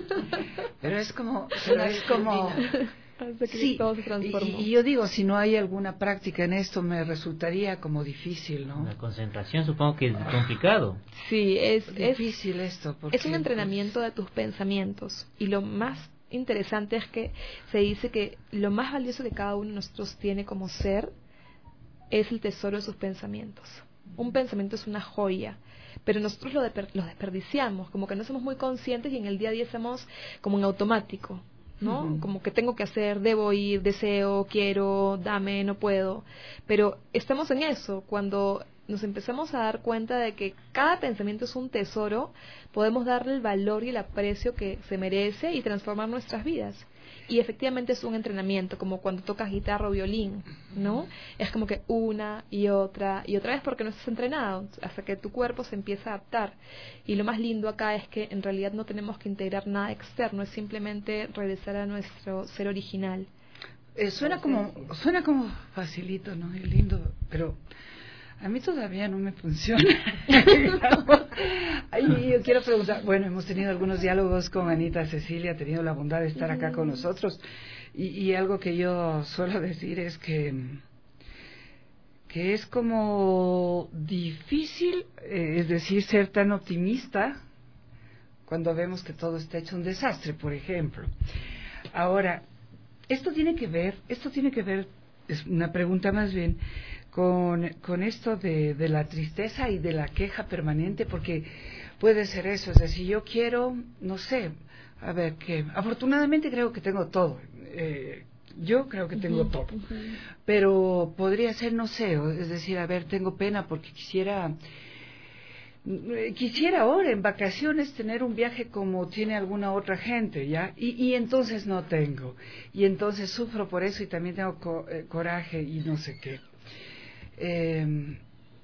Pero es como, pero es como hasta que sí, todo se transformó. Y, y yo digo, si no hay alguna práctica en esto, me resultaría como difícil, ¿no? La concentración supongo que es complicado. Sí, es, es difícil esto. Porque, es un entrenamiento pues, de tus pensamientos. Y lo más interesante es que se dice que lo más valioso que cada uno de nosotros tiene como ser es el tesoro de sus pensamientos. Un pensamiento es una joya, pero nosotros lo, de, lo desperdiciamos, como que no somos muy conscientes y en el día a día estamos como en automático, ¿no? Uh-huh. Como que tengo que hacer, debo ir, deseo, quiero, dame, no puedo. Pero estamos en eso, cuando nos empezamos a dar cuenta de que cada pensamiento es un tesoro, podemos darle el valor y el aprecio que se merece y transformar nuestras vidas. Y efectivamente es un entrenamiento, como cuando tocas guitarra o violín, ¿no? Es como que una y otra y otra vez porque no estás entrenado, hasta que tu cuerpo se empieza a adaptar. Y lo más lindo acá es que en realidad no tenemos que integrar nada externo, es simplemente regresar a nuestro ser original. Eh, suena como suena como facilito, ¿no? Es lindo, pero a mí todavía no me funciona. Ay, yo quiero preguntar, bueno, hemos tenido algunos diálogos con Anita Cecilia, ha tenido la bondad de estar acá con nosotros, y, y algo que yo suelo decir es que, que es como difícil, eh, es decir, ser tan optimista cuando vemos que todo está hecho un desastre, por ejemplo. Ahora, esto tiene que ver, esto tiene que ver, es una pregunta más bien, con, con esto de, de la tristeza y de la queja permanente, porque puede ser eso, es decir, yo quiero, no sé, a ver, que afortunadamente creo que tengo todo, eh, yo creo que tengo uh-huh, todo, uh-huh. Pero podría ser, no sé, es decir, a ver, tengo pena porque quisiera, quisiera ahora en vacaciones tener un viaje como tiene alguna otra gente, ¿ya? Y, y entonces no tengo, y entonces sufro por eso y también tengo co- eh, coraje y no sé qué. Eh,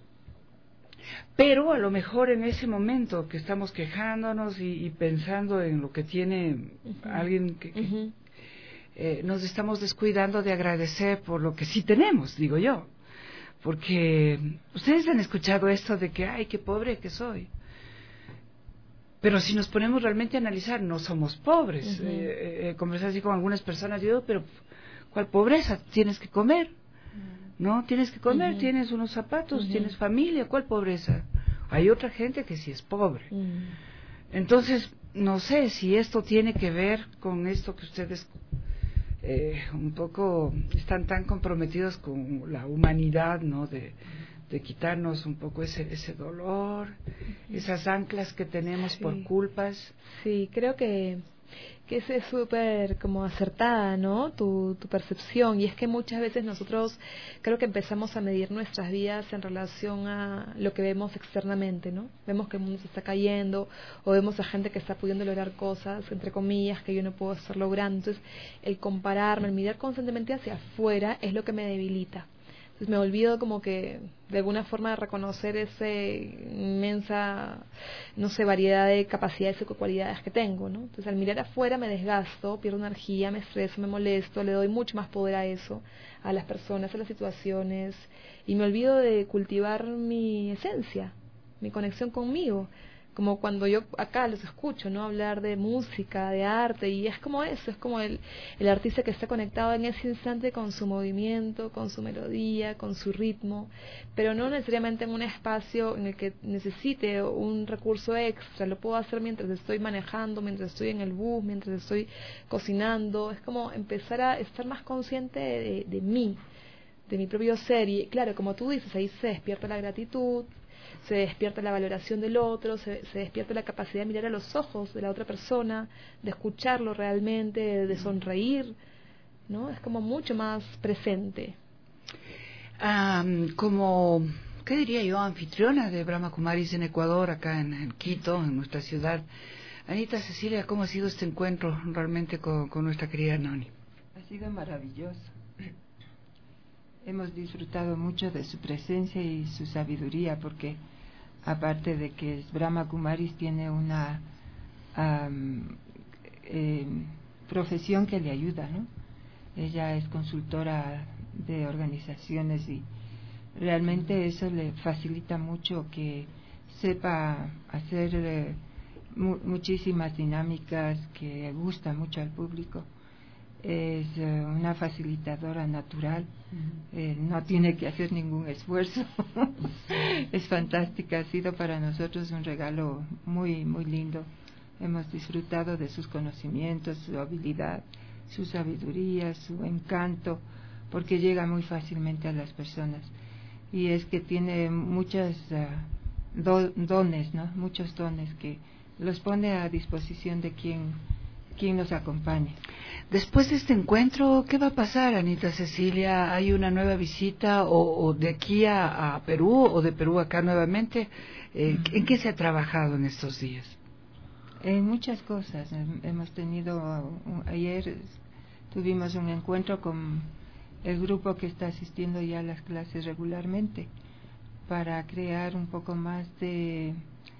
pero a lo mejor en ese momento que estamos quejándonos y, y pensando en lo que tiene uh-huh. alguien que, que uh-huh. eh, nos estamos descuidando de agradecer por lo que sí tenemos, digo yo, porque ustedes han escuchado esto de que ay, qué pobre que soy, pero si nos ponemos realmente a analizar, no somos pobres. uh-huh. eh, eh, conversar así con algunas personas, digo, pero ¿cuál pobreza? Tienes que comer, ¿no? Tienes que comer, uh-huh. tienes unos zapatos, uh-huh. tienes familia, ¿cuál pobreza? Hay otra gente que sí es pobre. Uh-huh. Entonces, no sé si esto tiene que ver con esto que ustedes eh, un poco están tan comprometidos con la humanidad, ¿no? De, de quitarnos un poco ese, ese dolor, uh-huh. esas anclas que tenemos sí. por culpas. Sí, creo que que es súper como acertada, ¿no? Tu, tu percepción, y es que muchas veces nosotros creo que empezamos a medir nuestras vidas en relación a lo que vemos externamente, ¿no? Vemos que el mundo se está cayendo, o vemos a gente que está pudiendo lograr cosas, entre comillas, que yo no puedo estar logrando. Entonces, el compararme, el mirar constantemente hacia afuera es lo que me debilita. Entonces me olvido como que de alguna forma de reconocer esa inmensa, no sé, variedad de capacidades y cualidades que tengo, ¿no? Entonces al mirar afuera me desgasto, pierdo energía, me estreso, me molesto, le doy mucho más poder a eso, a las personas, a las situaciones, y me olvido de cultivar mi esencia, mi conexión conmigo. Como cuando yo acá los escucho, ¿no? Hablar de música, de arte, y es como eso, es como el, el artista que está conectado en ese instante con su movimiento, con su melodía, con su ritmo, pero no necesariamente en un espacio en el que necesite un recurso extra. Lo puedo hacer mientras estoy manejando, mientras estoy en el bus, mientras estoy cocinando. Es como empezar a estar más consciente de, de, de mí, de mi propio ser, y claro, como tú dices, ahí se despierta la gratitud, se despierta la valoración del otro, se, se despierta la capacidad de mirar a los ojos de la otra persona, de escucharlo realmente, de, de sonreír, ¿no? Es como mucho más presente. Um, como, ¿qué diría yo? Anfitriona de Brahma Kumaris en Ecuador, acá en, en Quito, en nuestra ciudad. Anita Cecilia, ¿cómo ha sido este encuentro realmente con, con nuestra querida Noni? Ha sido maravilloso. Hemos disfrutado mucho de su presencia y su sabiduría, porque aparte de que Brahma Kumaris tiene una um, eh, profesión que le ayuda, ¿no? Ella es consultora de organizaciones y realmente eso le facilita mucho que sepa hacer eh, mu muchísimas dinámicas que gustan mucho al público. Es eh, una facilitadora natural, uh-huh. eh, no tiene que hacer ningún esfuerzo. Es fantástica, ha sido para nosotros un regalo muy muy lindo. Hemos disfrutado de sus conocimientos, su habilidad, su sabiduría, su encanto, porque llega muy fácilmente a las personas, y es que tiene muchos uh, do dones, ¿no? Muchos dones que los pone a disposición de quien, quien nos acompañe. Después de este encuentro, ¿qué va a pasar, Anita Cecilia? ¿Hay una nueva visita o, o de aquí a, a Perú o de Perú acá nuevamente? Eh, ¿En qué se ha trabajado en estos días? En muchas cosas. Hemos tenido, ayer tuvimos un encuentro con el grupo que está asistiendo ya a las clases regularmente para crear un poco más de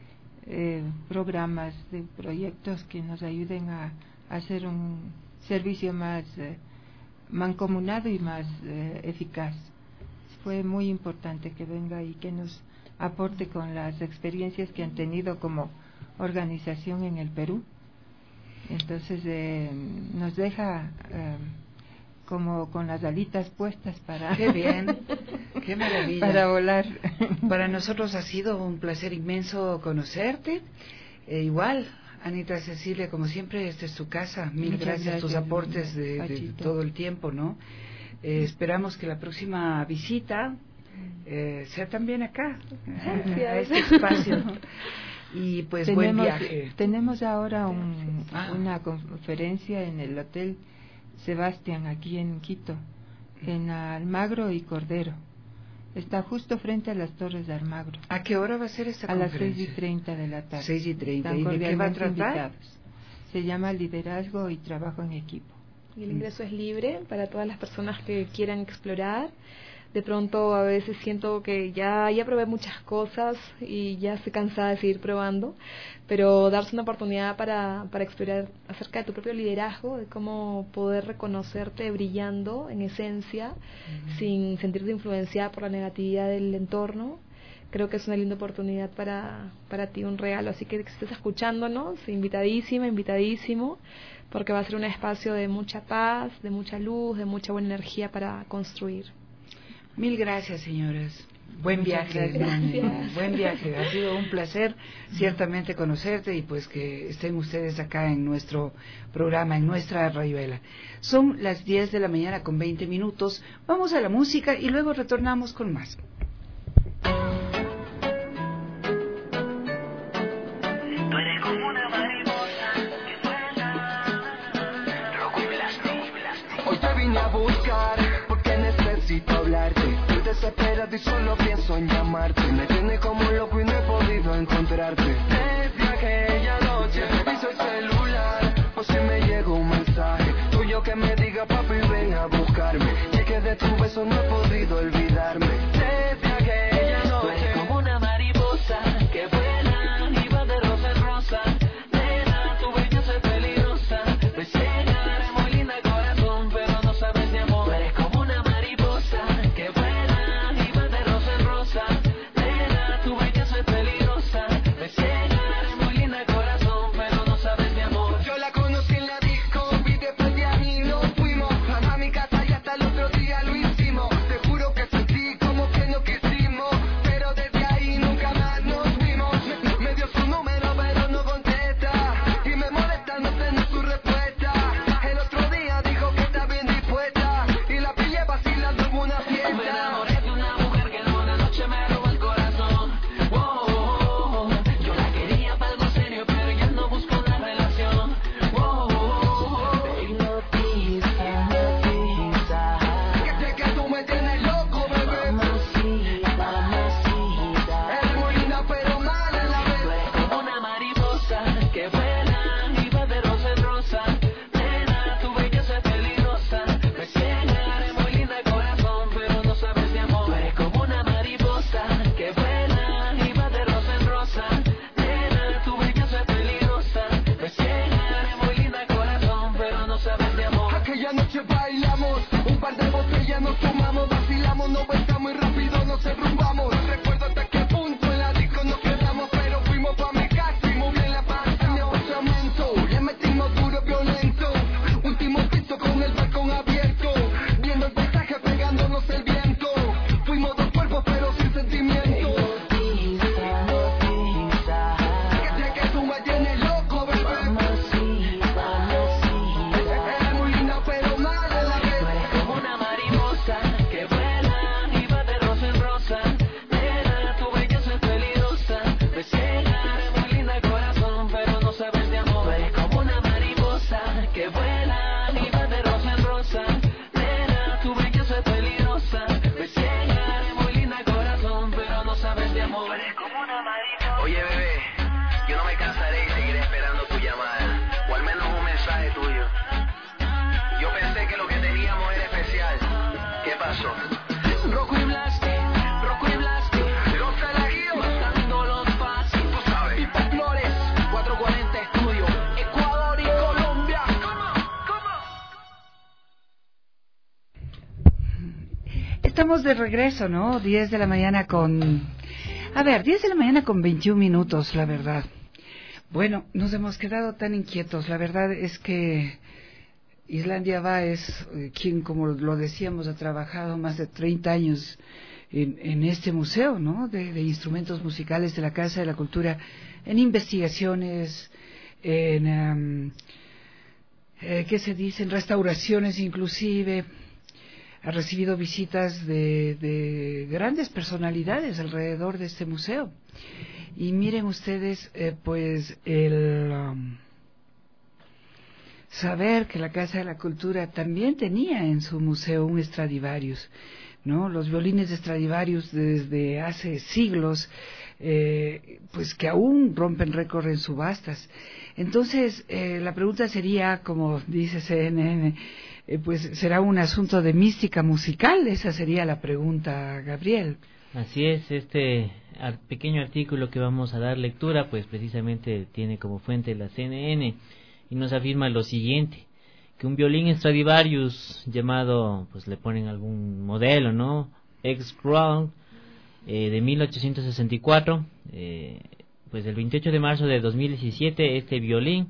eh, programas, de proyectos que nos ayuden a, a hacer un servicio más eh, mancomunado y más eh, eficaz. Fue muy importante que venga y que nos aporte con las experiencias que han tenido como organización en el Perú. Entonces eh, nos deja eh, como con las alitas puestas para qué bien, qué maravilla, para volar. Para nosotros ha sido un placer inmenso conocerte. Eh, igual, Anita Cecilia, como siempre, esta es tu casa. Mil Muchas gracias, gracias, tus aportes de, de todo el tiempo, ¿no? Eh, esperamos que la próxima visita eh, sea también acá, eh, a este espacio. Y pues tenemos, buen viaje. Tenemos ahora un, ah. una conferencia en el Hotel Sebastián, aquí en Quito, en Almagro y Cordero. Está justo frente a las Torres de Almagro. ¿A qué hora va a ser esta a conferencia? A las seis y treinta de la tarde. Seis y treinta. ¿Y de qué va a tratar? Invitados. Se llama Liderazgo y Trabajo en Equipo. Y el ingreso es libre para todas las personas que quieran explorar. De pronto a veces siento que ya, ya probé muchas cosas y ya estoy cansada de seguir probando, pero darse una oportunidad para, para explorar acerca de tu propio liderazgo, de cómo poder reconocerte brillando en esencia, uh-huh. sin sentirte influenciada por la negatividad del entorno. Creo que es una linda oportunidad para, para ti, un regalo. Así que si estás escuchándonos, invitadísima, invitadísimo, porque va a ser un espacio de mucha paz, de mucha luz, de mucha buena energía para construir. Mil gracias, señoras. Buen viaje. Gracias. Buen viaje. Ha sido un placer ciertamente conocerte y pues que estén ustedes acá en nuestro programa, en nuestra rayuela. Son las diez de la mañana con veinte minutos. Vamos a la música y luego retornamos con más. Hoy te vine a buscar porque necesito hablarte. Estoy desesperado y solo pienso en llamarte. Me tiene como loco y no he podido encontrarte. Desde aquella noche reviso el celular por si me llega un mensaje tuyo que me diga papi ven a buscarme. Sé que de tu beso no he podido olvidar. día nos tomamos, vacilamos, nos besamos y rápido nos derrumbamos. No recuerdo hasta qué punto en la disco nos quedamos, pero fuimos pa' mi casa y muy bien la pasamos. Mi apartamento, le metimos duro, violento. Último piso con el balcón abierto, viendo el paisaje pegándonos el viento. Fuimos dos cuerpos pero sin sentimiento. Oye, bebé, yo no me cansaré y seguiré esperando tu llamada, o al menos un mensaje tuyo. Yo pensé que lo que teníamos era especial. ¿Qué pasó? Rojo y Blasty, Rojo y Blasty, los talaguíos, matando los pasos, tú sabes. Pipa Flores, cuatrocientos cuarenta Estudio, Ecuador y Colombia. Estamos de regreso, ¿no? diez de la mañana con... A ver, diez de la mañana con veintiún minutos, la verdad. Bueno, nos hemos quedado tan inquietos. La verdad es que Islandia Báez, eh, quien, como lo decíamos, ha trabajado más de treinta años en, en este museo, ¿no? De, de instrumentos musicales de la Casa de la Cultura, en investigaciones, en, um, eh, ¿qué se dice? En restauraciones inclusive. Ha recibido visitas de, de grandes personalidades alrededor de este museo. Y miren ustedes, eh, pues, el um, saber que la Casa de la Cultura también tenía en su museo un Stradivarius, ¿no? Los violines de Stradivarius desde hace siglos, eh, pues que aún rompen récord en subastas. Entonces, eh, la pregunta sería, como dice C N N, Eh, pues será un asunto de mística musical. Esa sería la pregunta, Gabriel. Así es, este ar- pequeño artículo que vamos a dar lectura, pues precisamente tiene como fuente la C N N y nos afirma lo siguiente, que un violín Stradivarius llamado, pues le ponen algún modelo, ¿no? X-Crown, eh, de mil ochocientos sesenta y cuatro, eh, pues el veintiocho de marzo de dos mil diecisiete, este violín,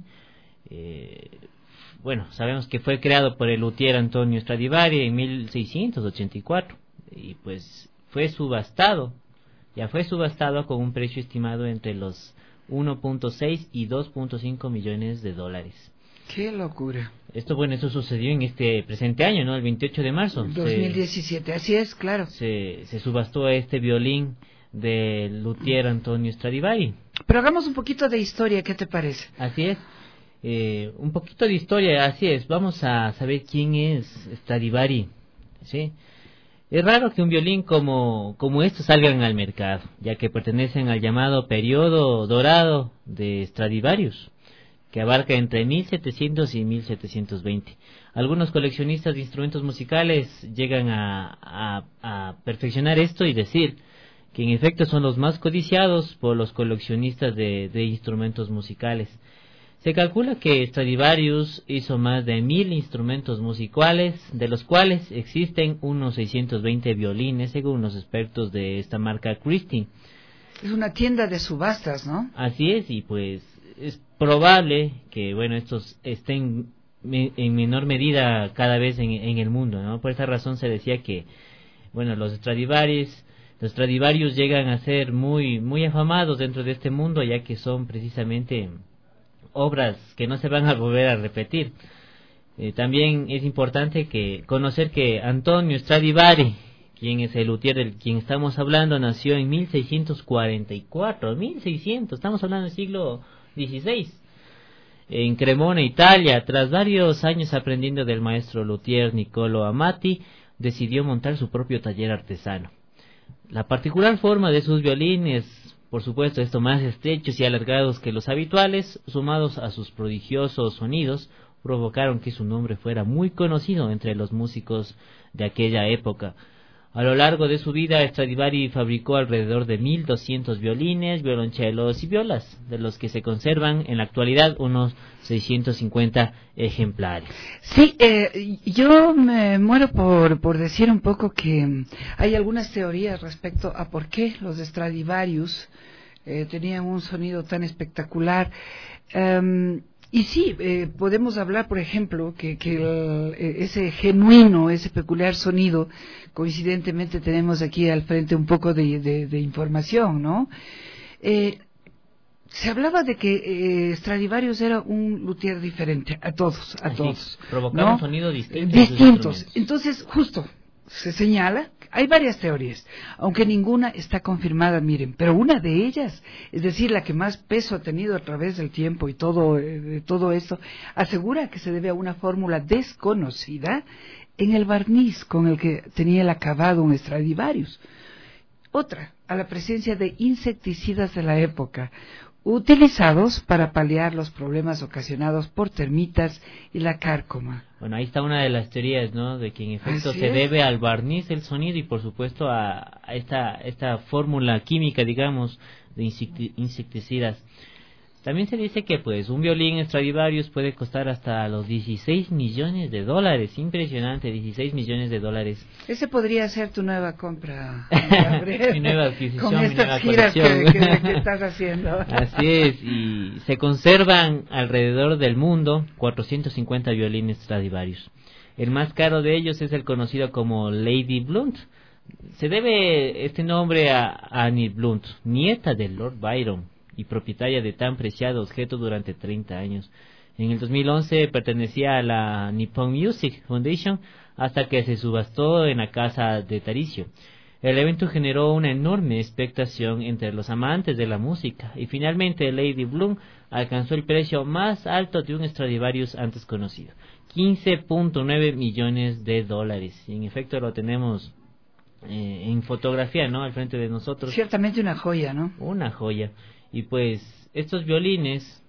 eh, bueno, sabemos que fue creado por el luthier Antonio Stradivari en mil seiscientos ochenta y cuatro y pues fue subastado, ya fue subastado con un precio estimado entre los uno punto seis y dos punto cinco millones de dólares. ¡Qué locura! Esto, bueno, eso sucedió en este presente año, ¿no? El veintiocho de marzo. dos mil diecisiete, se, así es, claro. Se, se subastó este violín del luthier Antonio Stradivari. Pero hagamos un poquito de historia, ¿qué te parece? Así es. Eh, un poquito de historia, así es. Vamos a saber quién es Stradivari, ¿sí? Es raro que un violín como, como estos salgan al mercado, ya que pertenecen al llamado periodo dorado de Stradivarius, que abarca entre mil setecientos y mil setecientos veinte. Algunos coleccionistas de instrumentos musicales llegan a, a, a perfeccionar esto y decir que en efecto son los más codiciados por los coleccionistas de, de instrumentos musicales. Se calcula que Stradivarius hizo más de mil instrumentos musicales, de los cuales existen unos seiscientos veinte violines, según los expertos de esta marca Christie. Es una tienda de subastas, ¿no? Así es, y pues es probable que, bueno, estos estén me, en menor medida cada vez en, en el mundo, ¿no? Por esa razón se decía que, bueno, los Stradivarius, los Stradivarius llegan a ser muy, muy afamados dentro de este mundo, ya que son precisamente obras que no se van a volver a repetir. Eh, también es importante que conocer que Antonio Stradivari, quien es el luthier del quien estamos hablando, nació en mil seiscientos cuarenta y cuatro, mil seiscientos, estamos hablando del siglo dieciséis, en Cremona, Italia. Tras varios años aprendiendo del maestro luthier Niccolo Amati, decidió montar su propio taller artesano. La particular forma de sus violines, por supuesto, esto más estrechos y alargados que los habituales, sumados a sus prodigiosos sonidos, provocaron que su nombre fuera muy conocido entre los músicos de aquella época. A lo largo de su vida, Stradivari fabricó alrededor de mil doscientos violines, violonchelos y violas, de los que se conservan en la actualidad unos seiscientos cincuenta ejemplares. Sí, eh, yo me muero por, por decir un poco que hay algunas teorías respecto a por qué los Stradivarius eh, tenían un sonido tan espectacular. Um, Y sí, eh, podemos hablar, por ejemplo, que, que el, ese genuino, ese peculiar sonido, coincidentemente tenemos aquí al frente un poco de, de, de información, ¿no? Eh, se hablaba de que eh, Stradivarius era un luthier diferente a todos, a Así, todos. provocaba ¿no? un sonido distinto. Distintos. Entonces, justo, se señala, hay varias teorías, aunque ninguna está confirmada, miren, pero una de ellas, es decir, la que más peso ha tenido a través del tiempo y todo, eh, todo esto, asegura que se debe a una fórmula desconocida en el barniz con el que tenía el acabado un Stradivarius. Otra, a la presencia de insecticidas de la época, utilizados para paliar los problemas ocasionados por termitas y la cárcoma. Bueno, ahí está una de las teorías, ¿no? De que en efecto Así se es. debe al barniz el sonido y por supuesto a, a esta esta fórmula química, digamos, de insecti- insecticidas. También se dice que pues un violín Stradivarius puede costar hasta los dieciséis millones de dólares. Impresionante, dieciséis millones de dólares. Ese podría ser tu nueva compra, Mi nueva adquisición, con mi estas nueva giras que, colección. que, que estás haciendo. Así es, y se conservan alrededor del mundo cuatrocientos cincuenta violines Stradivarius. El más caro de ellos es el conocido como Lady Blunt. Se debe este nombre a Annie Blunt, nieta de Lord Byron y propietaria de tan preciado objeto durante treinta años. En el dos mil once pertenecía a la Nippon Music Foundation hasta que se subastó en la casa de Taricio. El evento generó una enorme expectación entre los amantes de la música y finalmente Lady Bloom alcanzó el precio más alto de un Stradivarius antes conocido, quince punto nueve millones de dólares. Y en efecto lo tenemos eh, en fotografía, ¿no? Al frente de nosotros. Ciertamente una joya, ¿no? Una joya. Y pues estos violines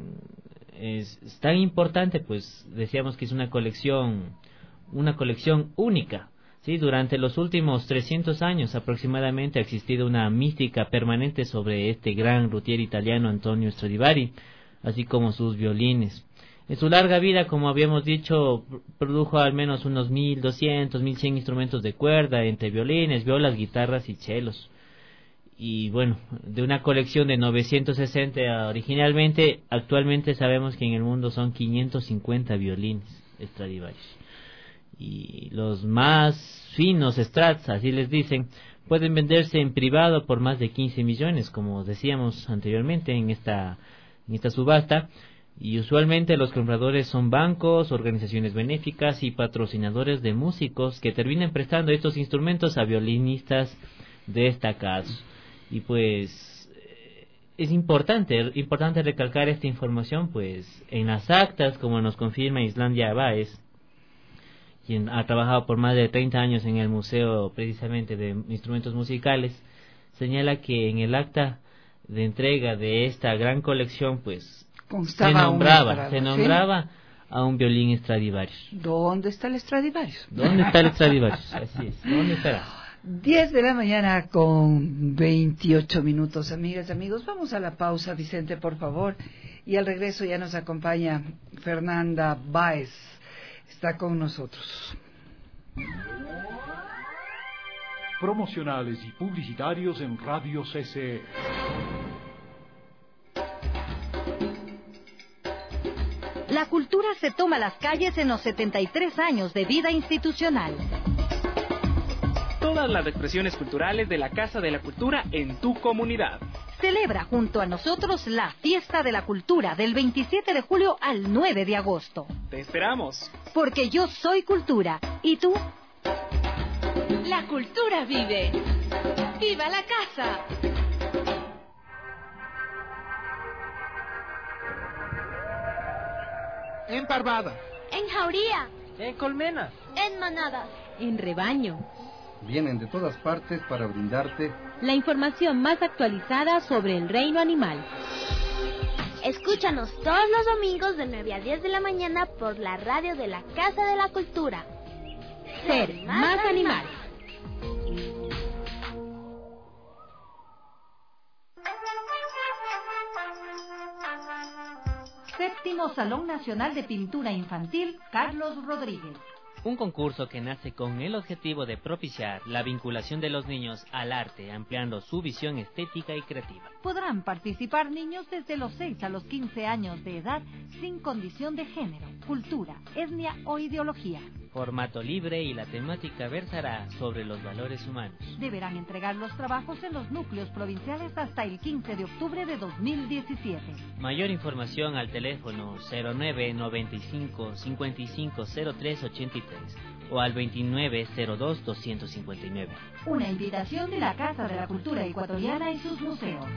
es, es tan importante, pues decíamos que es una colección, una colección única. Sí, durante los últimos trescientos años aproximadamente ha existido una mística permanente sobre este gran luthier italiano Antonio Stradivari, así como sus violines. En su larga vida, como habíamos dicho, produjo al menos unos mil doscientos, mil cien instrumentos de cuerda, entre violines, violas, guitarras y chelos. Y bueno, de una colección de novecientos sesenta originalmente, actualmente sabemos que en el mundo son quinientos cincuenta violines Stradivarius. Y los más finos Strats, así les dicen, pueden venderse en privado por más de quince millones, como decíamos anteriormente en esta, en esta subasta. Y usualmente los compradores son bancos, organizaciones benéficas y patrocinadores de músicos que terminan prestando estos instrumentos a violinistas destacados. Y pues es importante, importante recalcar esta información, pues en las actas, como nos confirma Islandia Báez, quien ha trabajado por más de treinta años en el Museo precisamente de Instrumentos Musicales, señala que en el acta de entrega de esta gran colección, pues Constaba se nombraba, entrada, se ¿sí? nombraba a un violín Stradivarius. ¿Dónde está el Stradivarius? ¿Dónde está el Stradivarius? Así es, ¿dónde estará? diez de la mañana con veintiocho minutos, amigas y amigos. Vamos a la pausa, Vicente, por favor. Y al regreso ya nos acompaña Fernanda Báez. Está con nosotros. Promocionales y publicitarios en Radio C C E. La cultura se toma las calles en los setenta y tres años de vida institucional. Todas las expresiones culturales de la Casa de la Cultura en tu comunidad. Celebra junto a nosotros la Fiesta de la Cultura del veintisiete de julio al nueve de agosto. Te esperamos. Porque yo soy cultura. ¿Y tú? La cultura vive. ¡Viva la casa! En parvada. En jauría. En colmenas. En manadas. En rebaño. Vienen de todas partes para brindarte la información más actualizada sobre el reino animal. Escúchanos todos los domingos de nueve a diez de la mañana por la radio de la Casa de la Cultura. Ser más animal. Séptimo Salón Nacional de Pintura Infantil Carlos Rodríguez. Un concurso que nace con el objetivo de propiciar la vinculación de los niños al arte, ampliando su visión estética y creativa. Podrán participar niños desde los seis a los quince años de edad, sin condición de género, cultura, etnia o ideología. Formato libre y la temática versará sobre los valores humanos. Deberán entregar los trabajos en los núcleos provinciales hasta el quince de octubre de dos mil diecisiete. Mayor información al teléfono cero nueve noventa y cinco cincuenta y cinco cero tres ochenta y tres o al veintinueve cero dos doscientos cincuenta y nueve. Una invitación de la Casa de la Cultura Ecuatoriana y sus museos.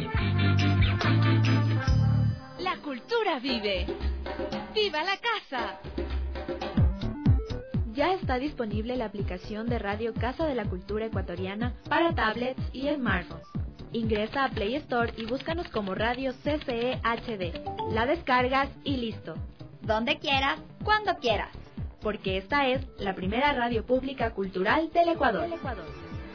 La cultura vive. ¡Viva la casa! Ya está disponible la aplicación de Radio Casa de la Cultura Ecuatoriana para tablets y smartphones. Ingresa a Play Store y búscanos como Radio C C E H D. La descargas y listo. Donde quieras, cuando quieras. Porque esta es la primera radio pública cultural del Ecuador. Del Ecuador.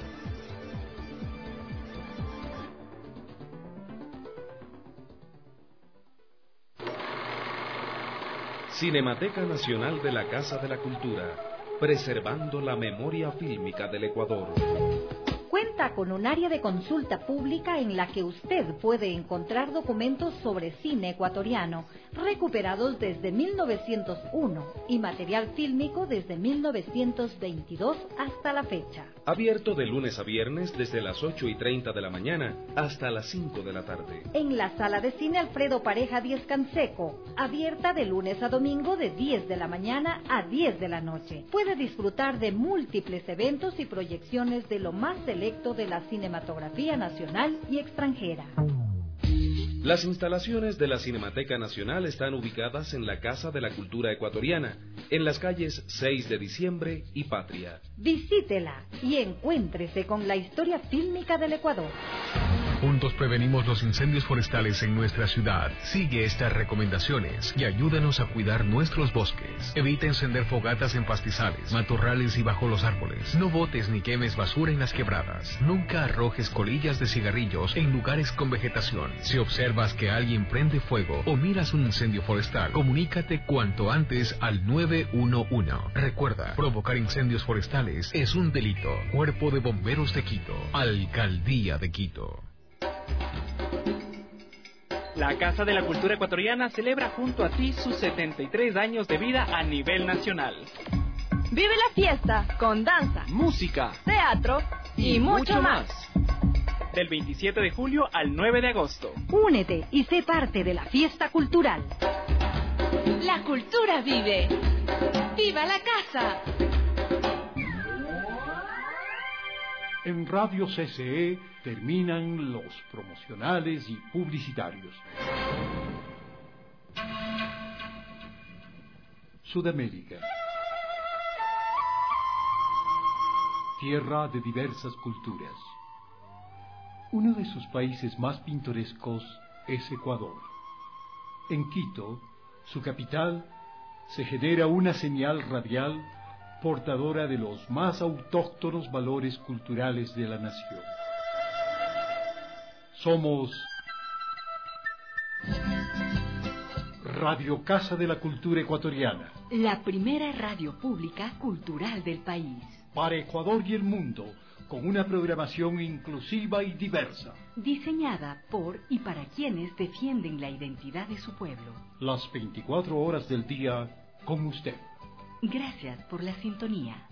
Cinemateca Nacional de la Casa de la Cultura, preservando la memoria fílmica del Ecuador. Cuenta con un área de consulta pública en la que usted puede encontrar documentos sobre cine ecuatoriano recuperados desde mil novecientos uno y material fílmico desde mil novecientos veintidós hasta la fecha. Abierto de lunes a viernes desde las ocho y treinta de la mañana hasta las cinco de la tarde. En la sala de cine Alfredo Pareja Díez Canseco, abierta de lunes a domingo de diez de la mañana a diez de la noche. Puede disfrutar de múltiples eventos y proyecciones de lo más selecto de la cinematografía nacional y extranjera. Las instalaciones de la Cinemateca Nacional están ubicadas en la Casa de la Cultura Ecuatoriana, en las calles seis de diciembre y Patria. Visítela y encuéntrese con la historia fílmica del Ecuador. Juntos prevenimos los incendios forestales en nuestra ciudad. Sigue estas recomendaciones y ayúdanos a cuidar nuestros bosques. Evita encender fogatas en pastizales, matorrales y bajo los árboles. No botes ni quemes basura en las quebradas. Nunca arrojes colillas de cigarrillos en lugares con vegetación. Si observas que alguien prende fuego o miras un incendio forestal, comunícate cuanto antes al nueve uno uno. Recuerda, provocar incendios forestales es un delito. Cuerpo de Bomberos de Quito, Alcaldía de Quito. La Casa de la Cultura Ecuatoriana celebra junto a ti sus setenta y tres años de vida a nivel nacional. Vive la fiesta con danza, música, teatro y, y mucho, mucho más. Del veintisiete de julio al nueve de agosto. Únete y sé parte de la fiesta cultural. La cultura vive. ¡Viva la casa! En Radio C C E terminan los promocionales y publicitarios. Sudamérica. Tierra de diversas culturas. Uno de sus países más pintorescos es Ecuador. En Quito, su capital, se genera una señal radial portadora de los más autóctonos valores culturales de la nación. Somos Radio Casa de la Cultura Ecuatoriana, la primera radio pública cultural del país. Para Ecuador y el mundo, con una programación inclusiva y diversa. Diseñada por y para quienes defienden la identidad de su pueblo. Las veinticuatro horas del día con usted. Gracias por la sintonía.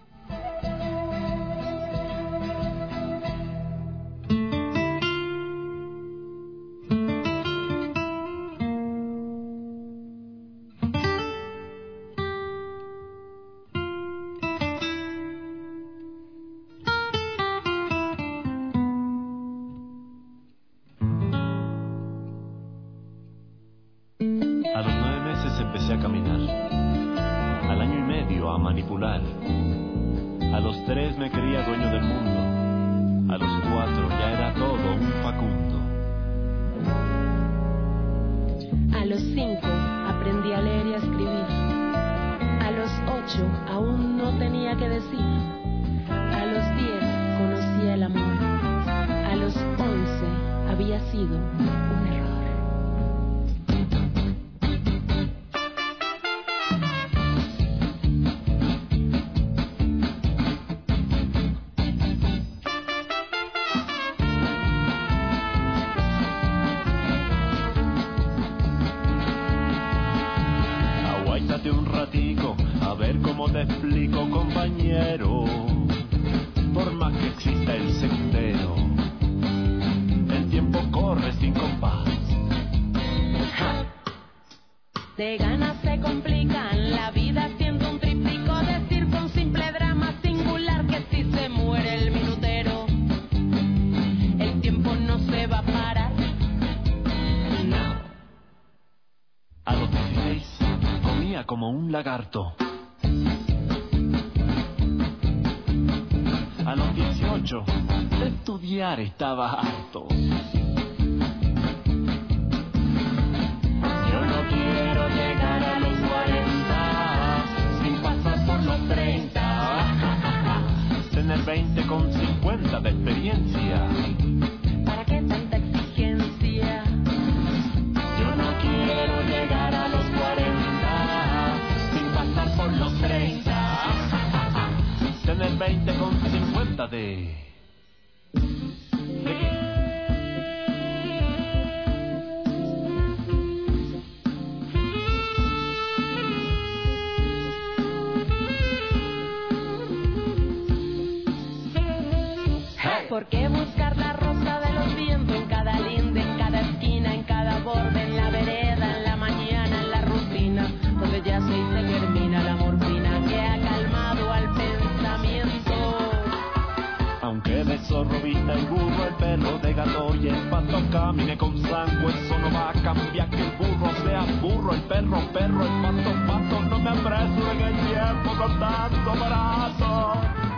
A los nueve meses empecé a caminar. Al año y medio a manipular. A los tres me creía dueño del mundo. A los cuatro ya era todo un Facundo. A los cinco aprendí a leer y a escribir. A los ocho aún no tenía que decir. A los diez conocía el amor. A los once había sido un error. ratico, a ver cómo te explico, compañero. Por más que exista el sendero, el tiempo corre sin compás. De ganas se complican, la vida siendo un tríptico, decir con simple drama singular que si se muere el minutero, el tiempo no se va a parar. No. A los dieciséis comía como un lagarto. A los dieciocho de estudiar estaba harto. Yo no quiero llegar a los cuarenta sin pasar por los treinta. Tener veinte con cincuenta de experiencia. ¿Para qué tanta exigencia? Yo no quiero llegar a los cuarenta sin pasar por los treinta. Tener veinte con cincuenta de... ¿De qué? ¿Por qué buscar la rosa de los vientos en cada linde, en cada esquina, en cada borde, en la vereda, en la mañana, en la rutina, donde ya se y se germina la morfina que ha calmado al pensamiento? Aunque de zorro vista el burro, el perro de gato y el pato camine con sangue, eso no va a cambiar que el burro sea burro, el perro perro, el pato pato. No me apresuro en el tiempo con tanto barato.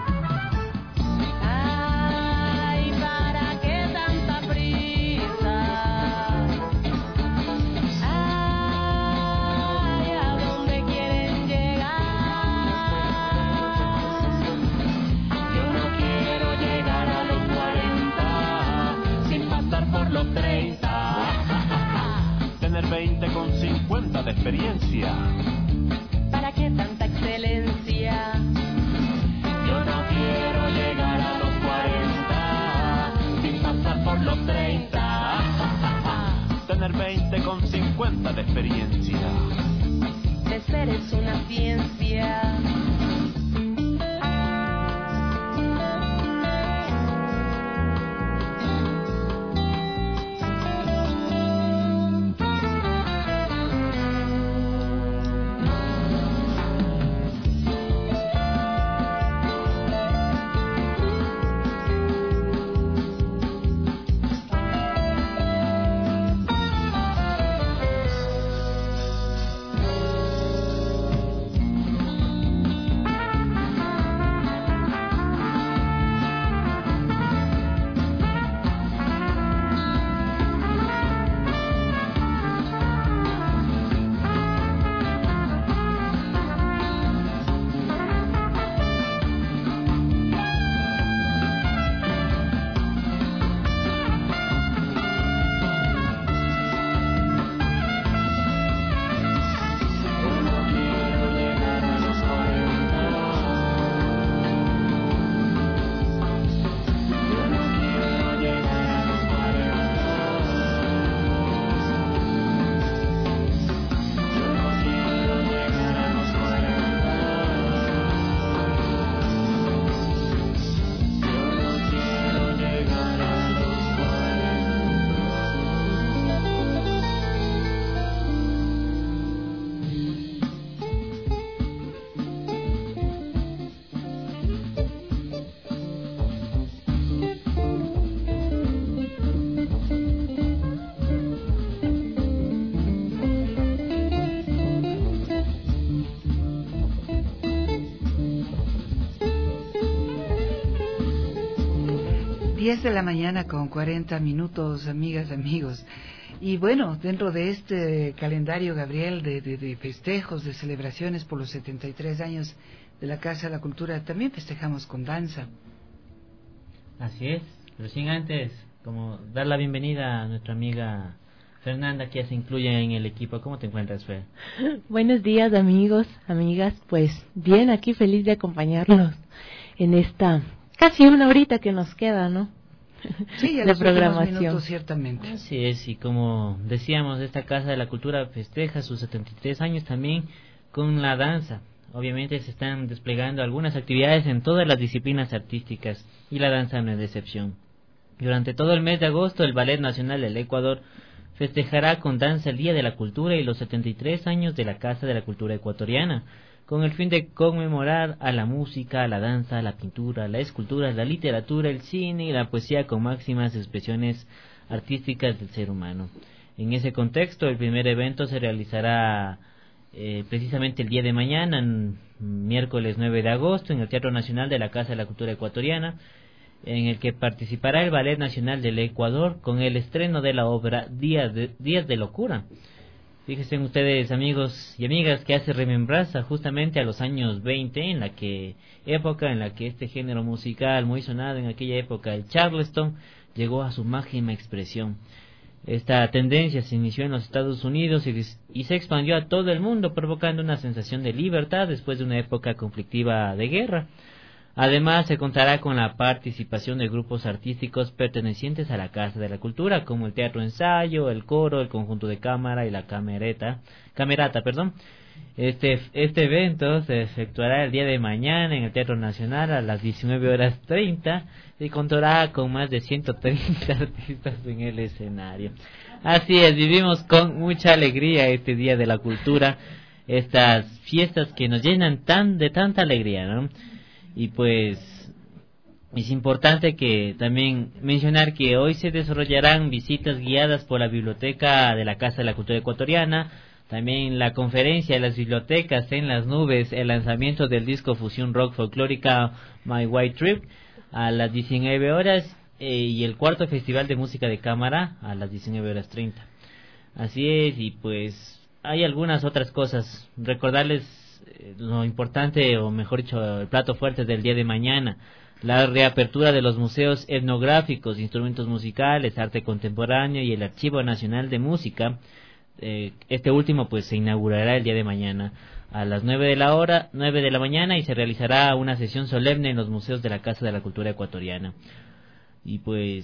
Los treinta, tener veinte con cincuenta de experiencia. ¿Para qué tanta excelencia? Yo no quiero llegar a los cuarenta sin pasar por los treinta. Tener veinte con cincuenta de experiencia. De ser es una ciencia. diez de la mañana con cuarenta minutos, amigas, amigos. Y bueno, dentro de este calendario, Gabriel, de, de, de festejos, de celebraciones por los setenta y tres años de la Casa de la Cultura, también festejamos con danza. Así es, pero sin antes, como dar la bienvenida a nuestra amiga Fernanda, que ya se incluye en el equipo. ¿Cómo te encuentras, Fer? Buenos días, amigos, amigas. Pues bien, aquí feliz de acompañarlos en esta casi una horita que nos queda, ¿no? Sí, ya de los programación. Minutos, ciertamente. Así es, y como decíamos, esta Casa de la Cultura festeja sus setenta y tres años también con la danza. Obviamente se están desplegando algunas actividades en todas las disciplinas artísticas y la danza no es de excepción. Durante todo el mes de agosto, el Ballet Nacional del Ecuador festejará con danza el Día de la Cultura y los setenta y tres años de la Casa de la Cultura Ecuatoriana, con el fin de conmemorar a la música, a la danza, a la pintura, a la escultura, la literatura, el cine y la poesía con máximas expresiones artísticas del ser humano. En ese contexto, el primer evento se realizará eh, precisamente el día de mañana, en miércoles nueve de agosto, en el Teatro Nacional de la Casa de la Cultura Ecuatoriana, en el que participará el Ballet Nacional del Ecuador con el estreno de la obra Días de, Días de Locura. Fíjense ustedes, amigos y amigas, que hace remembranza justamente a los años veinte, en la que época en la que este género musical muy sonado en aquella época, el Charleston, llegó a su máxima expresión. Esta tendencia se inició en los Estados Unidos y, y se expandió a todo el mundo, provocando una sensación de libertad después de una época conflictiva de guerra. Además, se contará con la participación de grupos artísticos pertenecientes a la Casa de la Cultura, como el Teatro Ensayo, el Coro, el Conjunto de Cámara y la Camereta, Camerata. Perdón. Este, este evento se efectuará el día de mañana en el Teatro Nacional a las diecinueve horas treinta y contará con más de ciento treinta artistas en el escenario. Así es, vivimos con mucha alegría este Día de la Cultura, estas fiestas que nos llenan tan de tanta alegría, ¿no? Y pues es importante que también mencionar que hoy se desarrollarán visitas guiadas por la Biblioteca de la Casa de la Cultura Ecuatoriana, también la conferencia de las bibliotecas en las nubes, el lanzamiento del disco Fusión Rock Folclórica My White Trip a las diecinueve horas eh, y el cuarto Festival de Música de Cámara a las diecinueve horas treinta. Así es, y pues hay algunas otras cosas. Recordarles lo importante, o mejor dicho, el plato fuerte del día de mañana, la reapertura de los museos etnográficos, instrumentos musicales, arte contemporáneo y el Archivo Nacional de Música. Eh, este último pues se inaugurará el día de mañana a las nueve de la hora, nueve de la mañana, y se realizará una sesión solemne en los museos de la Casa de la Cultura Ecuatoriana. Y pues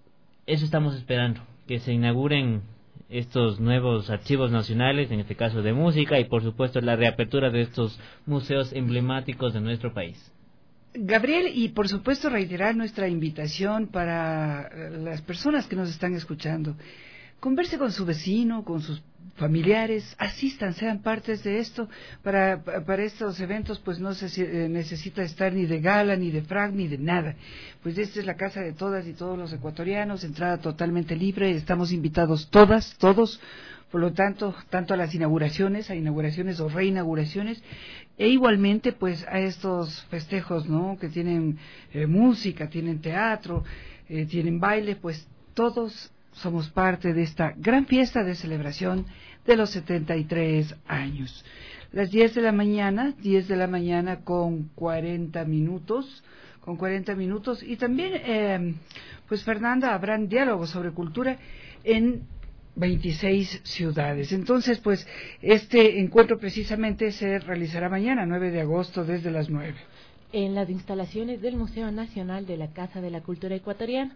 eso estamos esperando, que se inauguren estos nuevos archivos nacionales, en este caso de música, y por supuesto la reapertura de estos museos emblemáticos de nuestro país. Gabriel, y por supuesto reiterar nuestra invitación para las personas que nos están escuchando. Converse con su vecino, con sus familiares, asistan, sean partes de esto. Para, para estos eventos pues no se necesita estar ni de gala, ni de frac, ni de nada. Pues esta es la casa de todas y todos los ecuatorianos, entrada totalmente libre, estamos invitados todas, todos, por lo tanto, tanto a las inauguraciones, a inauguraciones o reinauguraciones, e igualmente pues a estos festejos, ¿no?, que tienen eh, música, tienen teatro, eh, tienen baile, pues todos somos parte de esta gran fiesta de celebración de los setenta y tres años. Las diez de la mañana, diez de la mañana con cuarenta minutos, con cuarenta minutos, y también, eh, pues Fernanda, habrán diálogos sobre cultura en veintiséis ciudades. Entonces, pues, este encuentro precisamente se realizará mañana, nueve de agosto, desde las nueve. En las instalaciones del Museo Nacional de la Casa de la Cultura Ecuatoriana.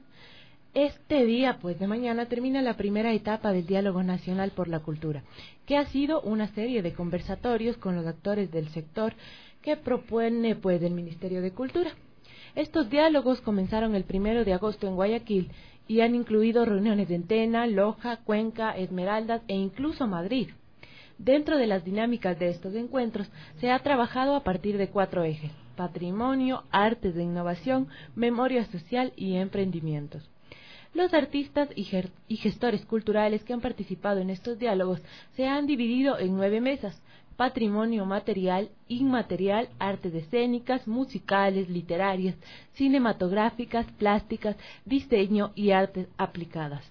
Este día, pues de mañana, termina la primera etapa del Diálogo Nacional por la Cultura, que ha sido una serie de conversatorios con los actores del sector que propone pues el Ministerio de Cultura. Estos diálogos comenzaron el primero de agosto en Guayaquil y han incluido reuniones en Tena, Loja, Cuenca, Esmeraldas e incluso Madrid. Dentro de las dinámicas de estos encuentros se ha trabajado a partir de cuatro ejes: patrimonio, artes de innovación, memoria social y emprendimientos. Los artistas y gestores culturales que han participado en estos diálogos se han dividido en nueve mesas: patrimonio material, inmaterial, artes escénicas, musicales, literarias, cinematográficas, plásticas, diseño y artes aplicadas.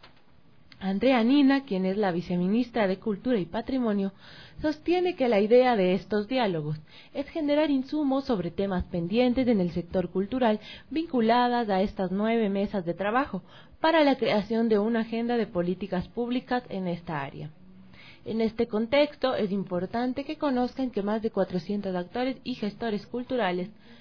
Andrea Nina, quien es la viceministra de Cultura y Patrimonio, sostiene que la idea de estos diálogos es generar insumos sobre temas pendientes en el sector cultural vinculadas a estas nueve mesas de trabajo para la creación de una agenda de políticas públicas en esta área. En este contexto, es importante que conozcan que más de cuatrocientos actores y gestores culturales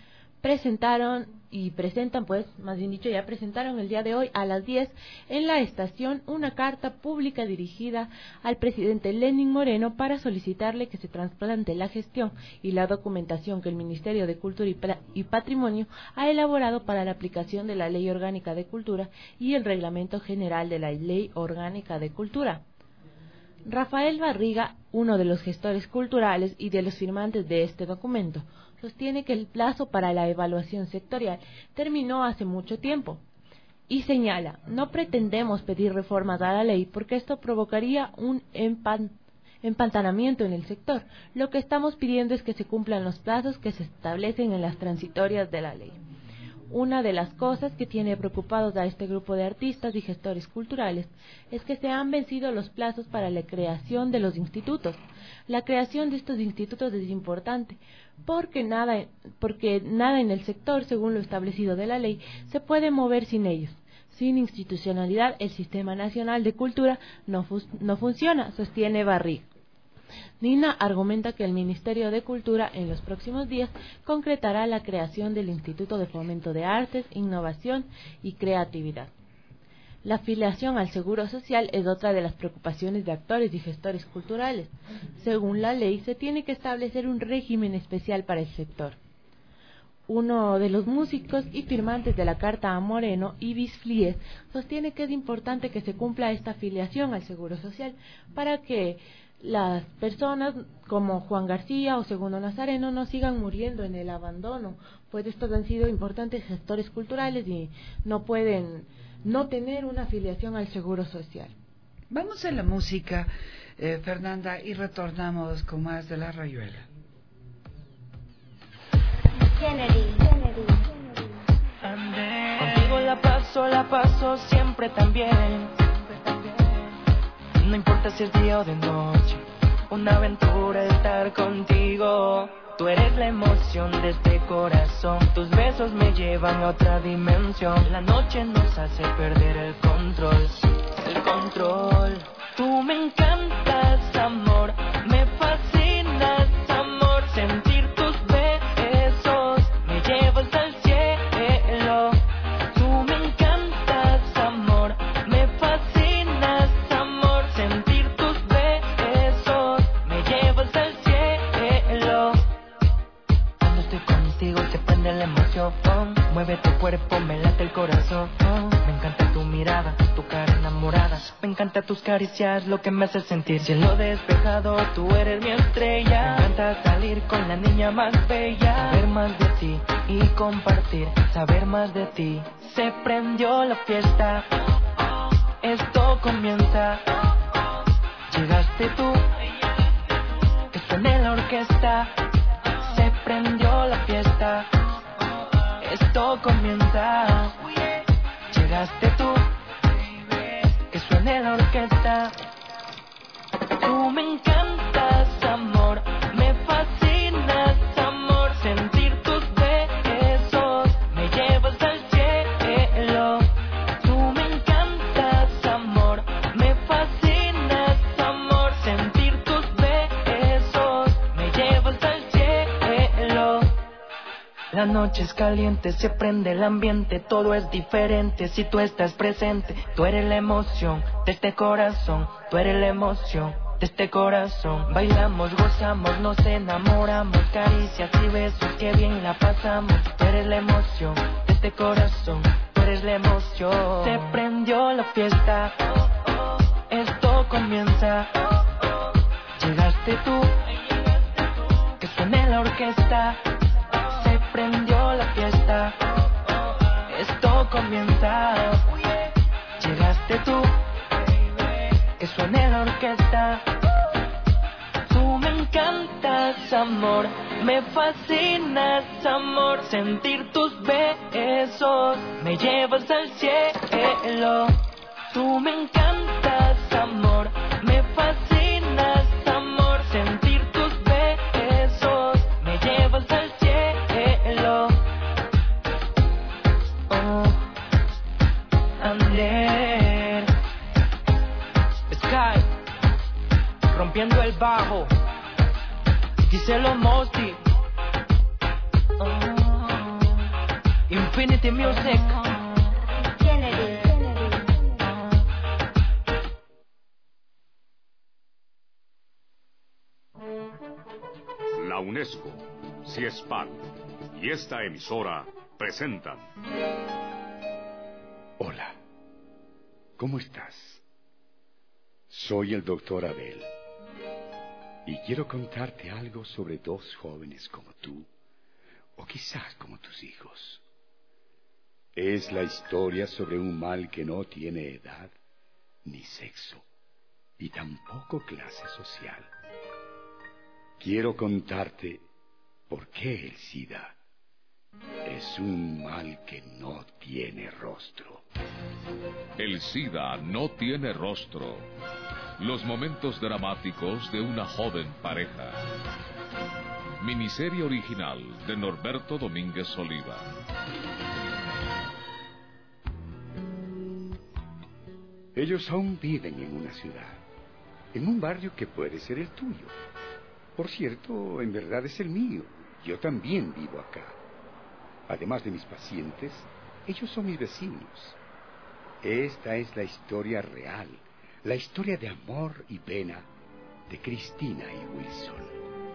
presentaron y presentan, pues, más bien dicho, ya presentaron el día de hoy a las diez en la estación una carta pública dirigida al presidente Lenín Moreno para solicitarle que se trasplante la gestión y la documentación que el Ministerio de Cultura y, y Patrimonio ha elaborado para la aplicación de la Ley Orgánica de Cultura y el Reglamento General de la Ley Orgánica de Cultura. Rafael Barriga, uno de los gestores culturales y de los firmantes de este documento, sostiene que el plazo para la evaluación sectorial terminó hace mucho tiempo y señala: no pretendemos pedir reformas a la ley porque esto provocaría un empan empantanamiento en el sector. Lo que estamos pidiendo es que se cumplan los plazos que se establecen en las transitorias de la ley. Una de las cosas que tiene preocupados a este grupo de artistas y gestores culturales es que se han vencido los plazos para la creación de los institutos. La creación de estos institutos es importante porque nada, porque nada en el sector, según lo establecido de la ley, se puede mover sin ellos. Sin institucionalidad, el Sistema Nacional de Cultura no, fu no funciona, sostiene Barriga. Nina argumenta que el Ministerio de Cultura en los próximos días concretará la creación del Instituto de Fomento de Artes, Innovación y Creatividad. La afiliación al Seguro Social es otra de las preocupaciones de actores y gestores culturales. Según la ley, se tiene que establecer un régimen especial para el sector. Uno de los músicos y firmantes de la carta a Moreno, Ibis Flies, sostiene que es importante que se cumpla esta afiliación al Seguro Social para que las personas como Juan García o Segundo Nazareno no sigan muriendo en el abandono, pues estos han sido importantes gestores culturales y no pueden no tener una afiliación al Seguro Social. Vamos a la música, eh, Fernanda, y retornamos con más de La Rayuela. Kennedy, Kennedy, contigo la paso, la paso siempre tan bien. No importa si es día o de noche, una aventura estar contigo. Tú eres la emoción de este corazón, tus besos me llevan a otra dimensión. La noche nos hace perder el control, el control. Tú me encantas, amor, me fascinas, amor. Sentir tus besos me llevas al cielo. Tú me encantas, amor, me fascinas, amor. Sentir tus besos me llevas al cielo. Cuando estoy contigo se prende la emoción. Mueve tu cuerpo, me late el corazón. Me encanta tu mirada, tu cara enamorada. Me encanta tus caricias, lo que me hace sentir cielo despejado. Tú eres mi estrella. Me encanta salir con la niña más bella. Saber más de ti y compartir. Saber más de ti. Se prendió la fiesta. Esto comienza. Llegaste tú. Que suene la orquesta. Se prendió la fiesta. Esto comienza. Llegaste tú. Que suene la orquesta. Tú me encantas, amor. Me fascinas, amor. Sentir tus besos me llevas al cielo. Tú me encantas, amor. Me fascinas, amor. Sentir tus besos me llevas al cielo. La noche es caliente, se prende el ambiente, todo es diferente si tú estás presente. Tú eres la emoción de este corazón, tú eres la emoción de este corazón. Bailamos, gozamos, nos enamoramos, caricias y besos, que bien la pasamos. Tú eres la emoción de este corazón, tú eres la emoción. Se prendió la fiesta, esto comienza. Llegaste tú, que suene la orquesta. Se prendió la fiesta, esto comienza. Llegaste tú, que suene la orquesta. Tú me encantas, amor, me fascinas, amor. Sentir tus besos me llevas al cielo. Tú me encantas, amor, me fascinas, amor. Sentir tus besos me llevas al cielo. Oh, Ander Sky, rompiendo el bajo. Díselo Mosti. Oh. Infinity Music. La UNESCO, CIESPAN y esta emisora presentan. Hola, ¿cómo estás? Soy el doctor Abel y quiero contarte algo sobre dos jóvenes como tú, o quizás como tus hijos. Es la historia sobre un mal que no tiene edad ni sexo y tampoco clase social. Quiero contarte por qué el SIDA es un mal que no tiene rostro. El SIDA no tiene rostro. Los momentos dramáticos de una joven pareja. Miniserie original de Norberto Domínguez Oliva. Ellos aún viven en una ciudad, en un barrio que puede ser el tuyo. Por cierto, en verdad es el mío. Yo también vivo acá. Además de mis pacientes, ellos son mis vecinos. Esta es la historia real, la historia de amor y pena de Cristina y Wilson.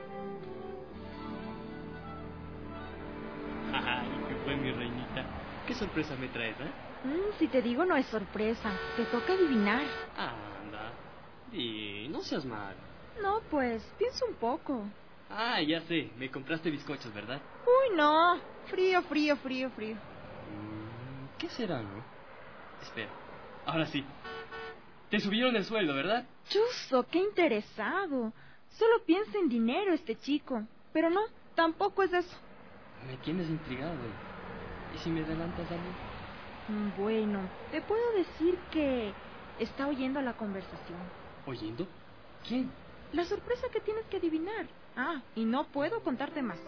Ay, ¿qué fue, mi reinita? ¿Qué sorpresa me traes, eh? Mm, si te digo, no es sorpresa. Te toca adivinar. Anda. Y no seas mal. No, pues, piensa un poco. Ah, ya sé. Me compraste bizcochos, ¿verdad? Uy, no. Frío, frío, frío, frío. Mm, ¿Qué será, no? Espera. Ahora sí. Te subieron el sueldo, ¿verdad? Chuzo, qué interesado. Solo piensa en dinero este chico. Pero no, tampoco es eso. Me tienes intrigado. ¿Y si me adelantas a mí? Bueno, te puedo decir que está oyendo la conversación. ¿Oyendo? ¿Quién? La sorpresa que tienes que adivinar. Ah, y no puedo contarte más.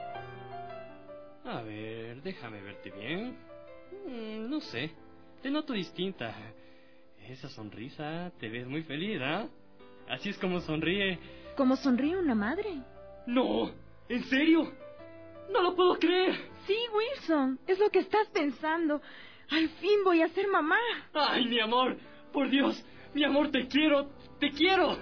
A ver, déjame verte bien. Mm, no sé, te noto distinta. Esa sonrisa, te ves muy feliz, ¿ah? ¿eh? Así es como sonríe. ¿Cómo sonríe una madre? No, ¿en serio? No lo puedo creer. Sí, Wilson, es lo que estás pensando. Al fin voy a ser mamá. Ay, mi amor, por Dios, mi amor, te quiero, te quiero.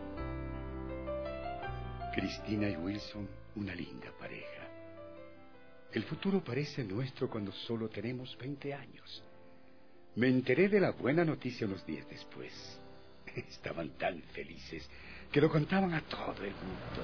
Cristina y Wilson, una linda pareja. El futuro parece nuestro cuando solo tenemos veinte años. Me enteré de la buena noticia unos días después. Estaban tan felices que lo contaban a todo el mundo.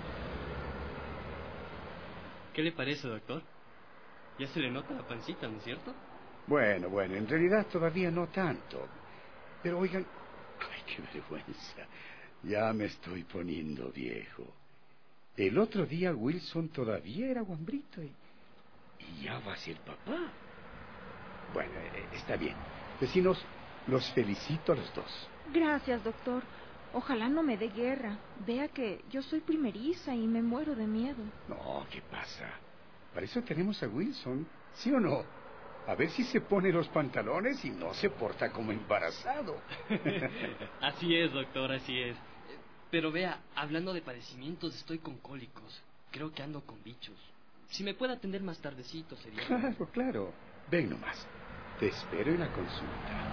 ¿Qué le parece, doctor? Ya se le nota la pancita, ¿no es cierto? Bueno, bueno, en realidad todavía no tanto. Pero oigan, ay, qué vergüenza. Ya me estoy poniendo viejo. El otro día Wilson todavía era guambrito y, y ya va a ser papá. Bueno, eh, está bien. Vecinos, los felicito a los dos. Gracias, doctor. Ojalá no me dé guerra. Vea que yo soy primeriza y me muero de miedo. No, ¿qué pasa? Para eso tenemos a Wilson, ¿sí o no? A ver si se pone los pantalones y no se porta como embarazado. Así es, doctor, así es. Pero vea, hablando de padecimientos, estoy con cólicos. Creo que ando con bichos. Si me puede atender más tardecito sería... Claro, claro. Ven nomás. Te espero en la consulta.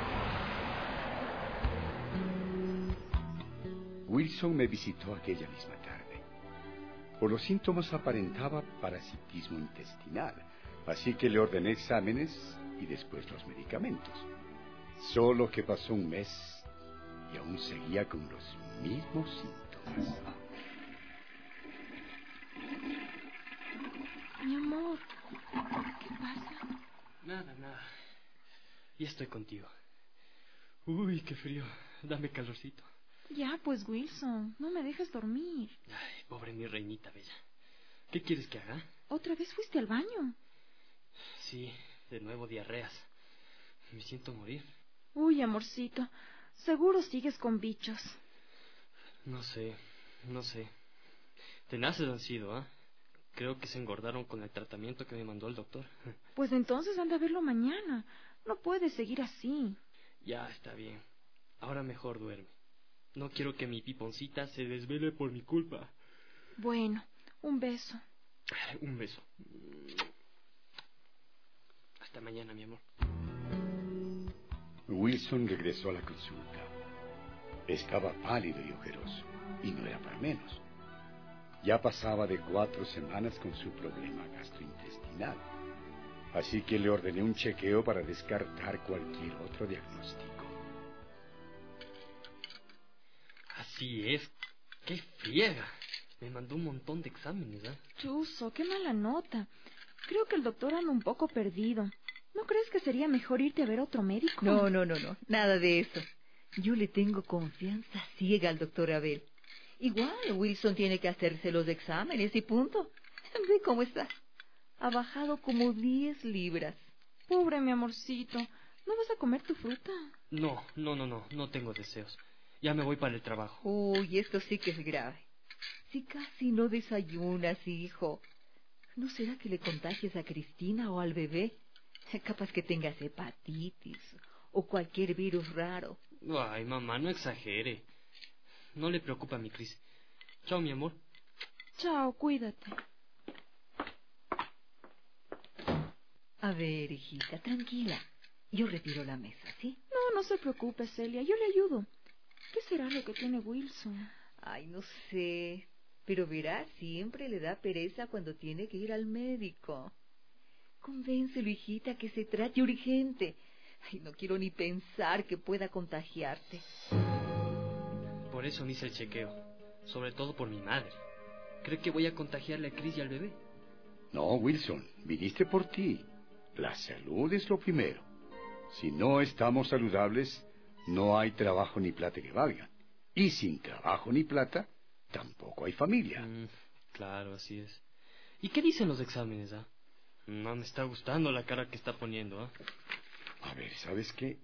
Wilson me visitó aquella misma tarde. Por los síntomas aparentaba parasitismo intestinal, así que le ordené exámenes y después los medicamentos. Solo que pasó un mes y aún seguía con los mismos síntomas. Mi amor, ¿qué pasa? Nada, nada. Ya estoy contigo. Uy, qué frío. Dame calorcito. Ya, pues, Wilson, no me dejes dormir. Ay, pobre mi reinita bella. ¿Qué quieres que haga? ¿Otra vez fuiste al baño? Sí, de nuevo diarreas. Me siento morir. Uy, amorcito, seguro sigues con bichos. No sé, no sé. Tenaces han sido, ¿ah? ¿eh? Creo que se engordaron con el tratamiento que me mandó el doctor. Pues entonces anda a verlo mañana. No puedes seguir así. Ya, está bien. Ahora mejor duerme. No quiero que mi piponcita se desvele por mi culpa. Bueno, un beso. Un beso. Hasta mañana, mi amor. Wilson regresó a la consulta. Estaba pálido y ojeroso, y no era para menos. Ya pasaba de cuatro semanas con su problema gastrointestinal. Así que le ordené un chequeo para descartar cualquier otro diagnóstico. Así es. ¡Qué friega! Me mandó un montón de exámenes, ¿eh? Chuzo, qué mala nota. Creo que el doctor anda un poco perdido. ¿No crees que sería mejor irte a ver a otro médico? No, no, no, no. Nada de eso. Yo le tengo confianza ciega al doctor Abel. Igual, Wilson tiene que hacerse los exámenes y punto. Ve cómo está. Ha bajado como diez libras. Pobre mi amorcito. ¿No vas a comer tu fruta? No, no, no, no. No tengo deseos. Ya me voy para el trabajo. Uy, esto sí que es grave. Si casi no desayunas, hijo. ¿No será que le contagies a Cristina o al bebé? Capaz que tengas hepatitis o cualquier virus raro. Ay, mamá, no exagere. No le preocupa a mi Cris. Chao, mi amor. Chao, cuídate. A ver, hijita, tranquila. Yo retiro la mesa, ¿sí? No, no se preocupe, Celia. Yo le ayudo. ¿Qué será lo que tiene Wilson? Ay, no sé. Pero verás, siempre le da pereza cuando tiene que ir al médico. Convéncelo, hijita, que se trate urgente. Ay, no quiero ni pensar que pueda contagiarte. Por eso me hice el chequeo. Sobre todo por mi madre. ¿Cree que voy a contagiarle a Cris y al bebé? No, Wilson, viniste por ti. La salud es lo primero. Si no estamos saludables, no hay trabajo ni plata que valgan. Y sin trabajo ni plata, tampoco hay familia. Mm, claro, así es. ¿Y qué dicen los exámenes, ah? No me está gustando la cara que está poniendo, ¿ah? A ver, ¿sabes qué?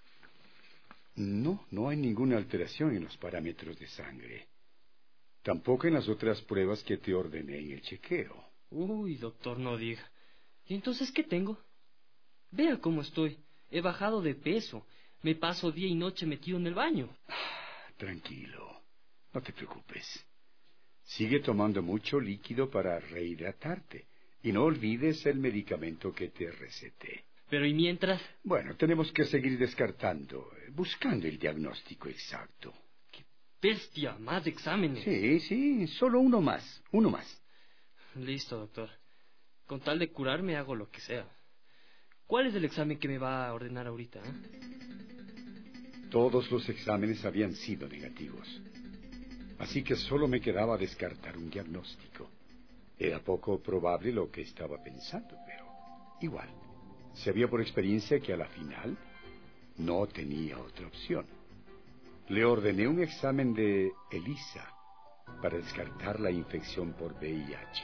No, no hay ninguna alteración en los parámetros de sangre. Tampoco en las otras pruebas que te ordené en el chequeo. Uy, doctor, no diga. ¿Y entonces qué tengo? Vea cómo estoy. He bajado de peso. Me paso día y noche metido en el baño. Tranquilo. No te preocupes. Sigue tomando mucho líquido para rehidratarte. Y no olvides el medicamento que te receté. Pero ¿y mientras? Bueno, tenemos que seguir descartando, buscando el diagnóstico exacto. ¡Qué bestia! Más exámenes. Sí, sí, solo uno más, uno más. Listo, doctor. Con tal de curarme hago lo que sea. ¿Cuál es el examen que me va a ordenar ahorita? ¿eh? Todos los exámenes habían sido negativos. Así que solo me quedaba descartar un diagnóstico. Era poco probable lo que estaba pensando, pero igual. Sabía por experiencia que a la final no tenía otra opción. Le ordené un examen de ELISA para descartar la infección por V I H.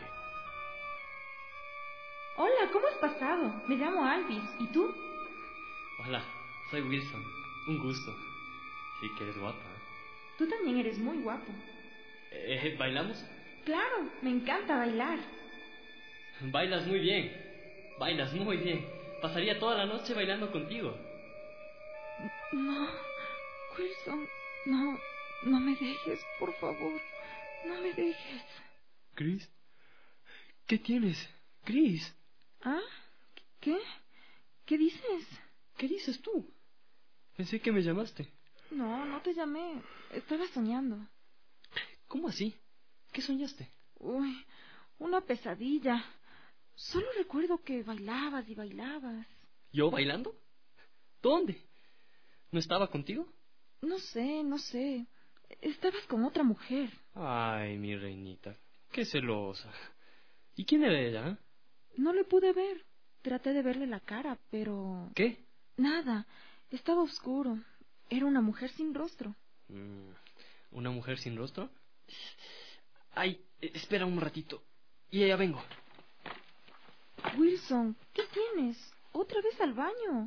Hola, ¿cómo has pasado? Me llamo Alvis. ¿Y tú? Hola, soy Wilson. Un gusto. Sí que eres guapa. ¿eh? Tú también eres muy guapo. Eh, ¿Bailamos? Claro, me encanta bailar. Bailas muy bien. Bailas muy bien. Pasaría toda la noche bailando contigo. No, Wilson, no, no me dejes, por favor. No me dejes. Cris, ¿qué tienes? Cris. ¿Ah? ¿Qué? ¿Qué dices? ¿Qué dices tú? Pensé que me llamaste. No, no te llamé. Estaba soñando. ¿Cómo así? ¿Qué soñaste? Uy, una pesadilla. Solo recuerdo que bailabas y bailabas. ¿Yo bailando? ¿Dónde? ¿No estaba contigo? No sé, no sé. Estabas con otra mujer. Ay, mi reinita. Qué celosa. ¿Y quién era ella? ¿eh? No le pude ver. Traté de verle la cara, pero... ¿Qué? Nada. Estaba oscuro. Era una mujer sin rostro. Mm, ¿Una mujer sin rostro? Ay, espera un ratito. Y ya vengo. Wilson, ¿qué tienes? ¿Otra vez al baño?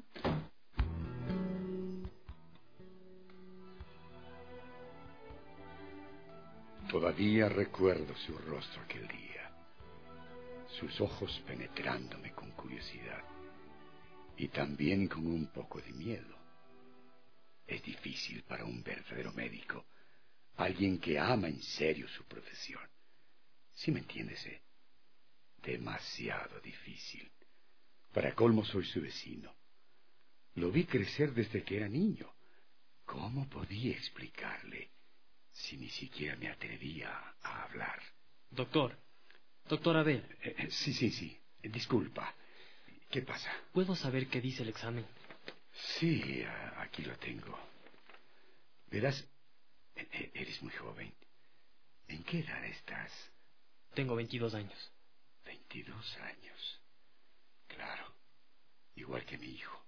Todavía recuerdo su rostro aquel día, sus ojos penetrándome con curiosidad y también con un poco de miedo. Es difícil para un verdadero médico, alguien que ama en serio su profesión. ¿Sí me entiendes, eh? Demasiado difícil. Para colmo soy su vecino. Lo vi crecer desde que era niño. ¿Cómo podía explicarle si ni siquiera me atrevía a hablar? Doctor, doctor Abel. Eh, sí, sí, sí. Disculpa. ¿Qué pasa? ¿Puedo saber qué dice el examen? Sí, aquí lo tengo. Verás, eres muy joven. ¿En qué edad estás? Tengo veintidós años. Veintidós años. Claro, igual que mi hijo.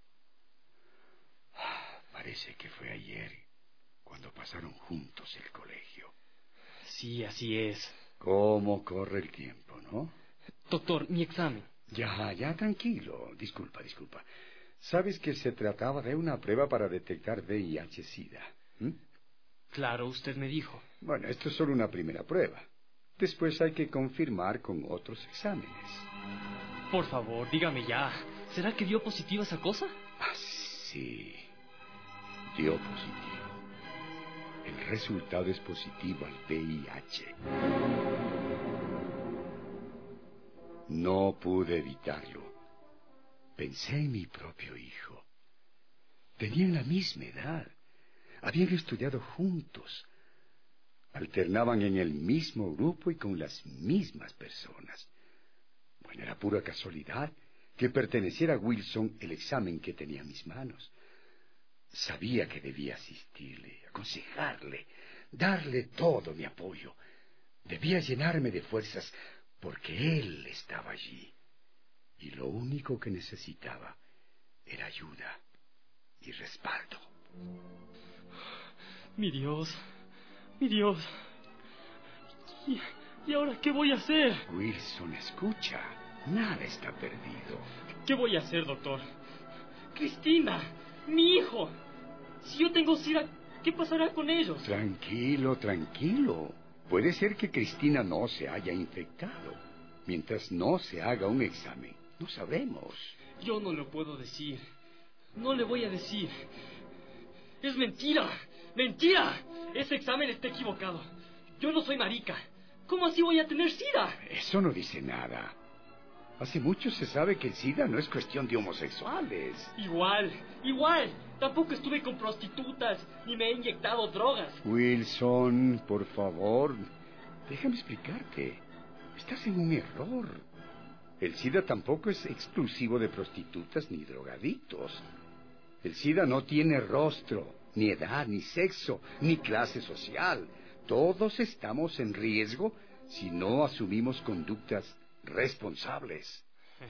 Ah, parece que fue ayer cuando pasaron juntos el colegio. Sí, así es. ¿Cómo corre el tiempo, no? Doctor, mi examen. Ya, ya, tranquilo. Disculpa, disculpa. ¿Sabes que se trataba de una prueba para detectar V I H-Sida? ¿Mm? Claro, usted me dijo. Bueno, esto es solo una primera prueba. Después hay que confirmar con otros exámenes. Por favor, dígame ya. ¿Será que dio positiva esa cosa? Ah, sí. Dio positivo. El resultado es positivo al V I H. No pude evitarlo. Pensé en mi propio hijo. Tenían la misma edad. Habían estudiado juntos. Alternaban en el mismo grupo y con las mismas personas. Bueno, era pura casualidad que perteneciera a Wilson el examen que tenía en mis manos. Sabía que debía asistirle, aconsejarle, darle todo mi apoyo. Debía llenarme de fuerzas porque él estaba allí. Y lo único que necesitaba era ayuda y respaldo. Mi Dios, mi Dios. ¿Y, y ahora qué voy a hacer? Wilson, escucha. Nada está perdido. ¿Qué voy a hacer, doctor? Cristina, mi hijo. Si yo tengo SIDA, ¿qué pasará con ellos? Tranquilo, tranquilo. Puede ser que Cristina no se haya infectado. Mientras no se haga un examen, no sabremos. Yo no lo puedo decir. No le voy a decir. Es mentira. ¡Mentira! Ese examen está equivocado. Yo no soy marica. ¿Cómo así voy a tener SIDA? Eso no dice nada. Hace mucho se sabe que el SIDA no es cuestión de homosexuales. Igual, igual. Tampoco estuve con prostitutas, ni me he inyectado drogas. Wilson, por favor, déjame explicarte. Estás en un error. El SIDA tampoco es exclusivo de prostitutas ni drogadictos. El SIDA no tiene rostro, ni edad, ni sexo, ni clase social. Todos estamos en riesgo si no asumimos conductas responsables.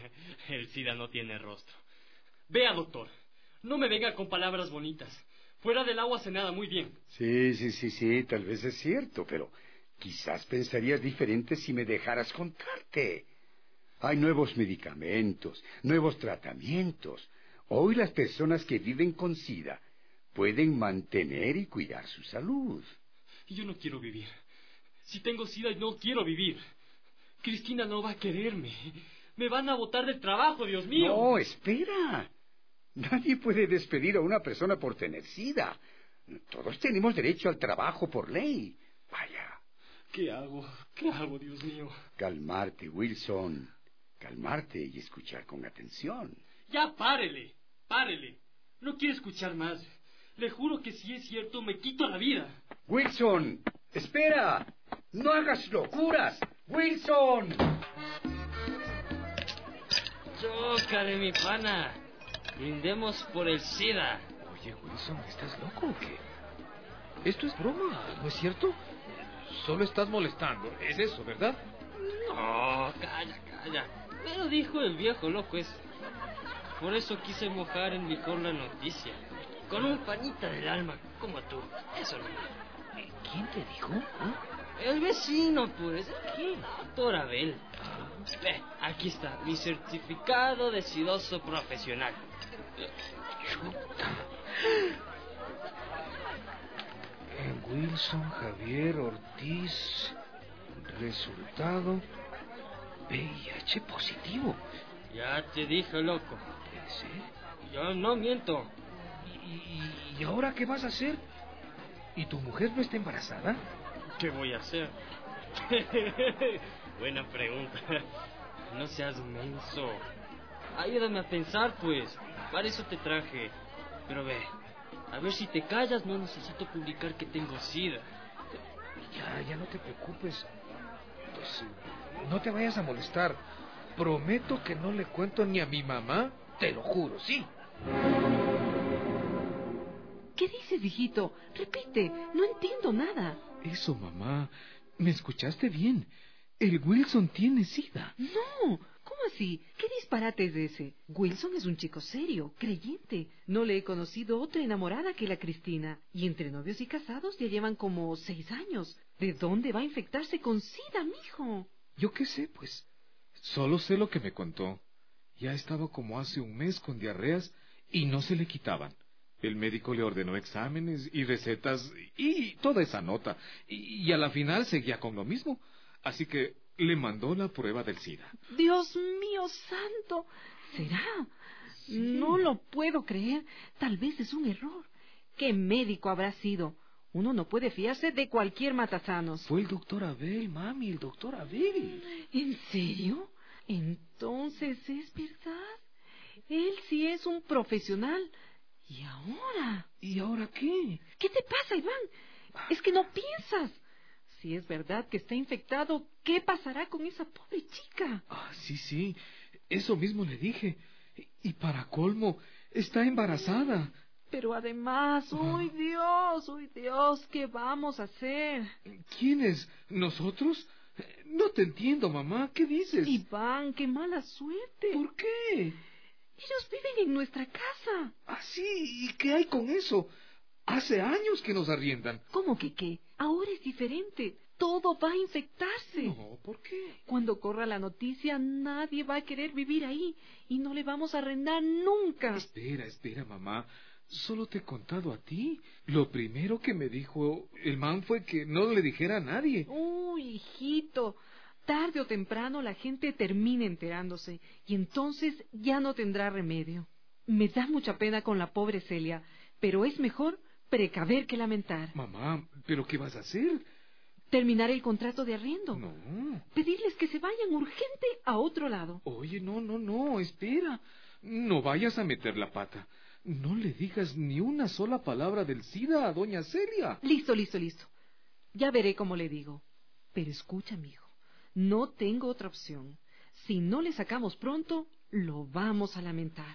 El SIDA no tiene rostro. Vea, doctor, no me venga con palabras bonitas. Fuera del agua se nada muy bien. Sí, sí, sí, sí, tal vez es cierto, pero quizás pensarías diferente si me dejaras contarte. Hay nuevos medicamentos, nuevos tratamientos. Hoy las personas que viven con SIDA pueden mantener y cuidar su salud. Yo no quiero vivir. Si tengo SIDA, no quiero vivir. Cristina no va a quererme. Me van a botar del trabajo, Dios mío. No, espera. Nadie puede despedir a una persona por tener SIDA. Todos tenemos derecho al trabajo por ley. Vaya. ¿Qué hago? ¿Qué hago, Dios mío? Calmarte, Wilson. Calmarte y escuchar con atención. Ya párele, párele. No quiero escuchar más. Le juro que si es cierto me quito la vida. Wilson, espera. No hagas locuras. Wilson. Chócale, mi pana. Brindemos por el SIDA. Oye, Wilson, ¿estás loco o qué? Esto es broma, ¿no es cierto? Solo estás molestando, es eso, ¿verdad? No, calla, calla. Pero dijo el viejo loco ese. Por eso quise mojar en licor la noticia. Con un panita del alma como tú. Eso no. ¿Quién te dijo? ¿Eh? El vecino, pues. ¿Quién? Doctor Abel. Ve, aquí está, mi certificado de sidoso profesional. Chuta. Wilson Javier Ortiz. Resultado V I H positivo. Ya te dije, loco. ¿Sí? Yo no miento. ¿Y, y, ¿Y ahora qué vas a hacer? ¿Y tu mujer no está embarazada? ¿Qué voy a hacer? Buena pregunta. No seas menso. Ayúdame a pensar, pues. Para eso te traje. Pero ve, a ver si te callas, no necesito publicar que tengo SIDA. Ya, ya no te preocupes. Pues no te vayas a molestar. Prometo que no le cuento ni a mi mamá. Te lo juro, sí. ¿Qué dices, hijito? Repite, no entiendo nada. Eso, mamá. ¿Me escuchaste bien? El Wilson tiene SIDA. No, ¿cómo así? ¿Qué disparate es ese? Wilson es un chico serio, creyente. No le he conocido otra enamorada que la Cristina. Y entre novios y casados ya llevan como seis años. ¿De dónde va a infectarse con SIDA, mijo? Yo qué sé, pues. Solo sé lo que me contó. Ya estaba como hace un mes con diarreas y no se le quitaban. El médico le ordenó exámenes y recetas y toda esa nota. Y, y a la final seguía con lo mismo. Así que le mandó la prueba del SIDA. Dios mío santo. ¿Será? Sí. No lo puedo creer. Tal vez es un error. ¿Qué médico habrá sido? Uno no puede fiarse de cualquier matasanos. Fue el doctor Abel, mami, el doctor Abel. ¿En serio? Entonces es verdad. Él sí es un profesional. ¿Y ahora? ¿Y ahora qué? ¿Qué te pasa, Iván? Es que no piensas. Si es verdad que está infectado, ¿qué pasará con esa pobre chica? Ah, sí, sí. Eso mismo le dije. Y para colmo, está embarazada. Pero además, ¡uy, Dios! ¡Uy, Dios! ¿Qué vamos a hacer? ¿Quiénes? ¿Nosotros? No te entiendo, mamá. ¿Qué dices? Iván, qué mala suerte. ¿Por qué? Ellos viven en nuestra casa. ¿Ah, sí? ¿Y qué hay con eso? Hace años que nos arriendan. ¿Cómo que qué? Ahora es diferente. Todo va a infectarse. No, ¿por qué? Cuando corra la noticia, nadie va a querer vivir ahí y no le vamos a arrendar nunca. Espera, espera, mamá. Solo te he contado a ti. Lo primero que me dijo el man fue que no le dijera a nadie. Uy, hijito. Tarde o temprano la gente termina enterándose y entonces ya no tendrá remedio. Me da mucha pena con la pobre Celia, pero es mejor precaver que lamentar. Mamá, ¿pero qué vas a hacer? Terminar el contrato de arriendo. No. Pedirles que se vayan urgente a otro lado. Oye, no, no, no, espera. No vayas a meter la pata. No le digas ni una sola palabra del SIDA a doña Celia. Listo, listo, listo. Ya veré cómo le digo. Pero escucha, mijo, no tengo otra opción. Si no le sacamos pronto, lo vamos a lamentar.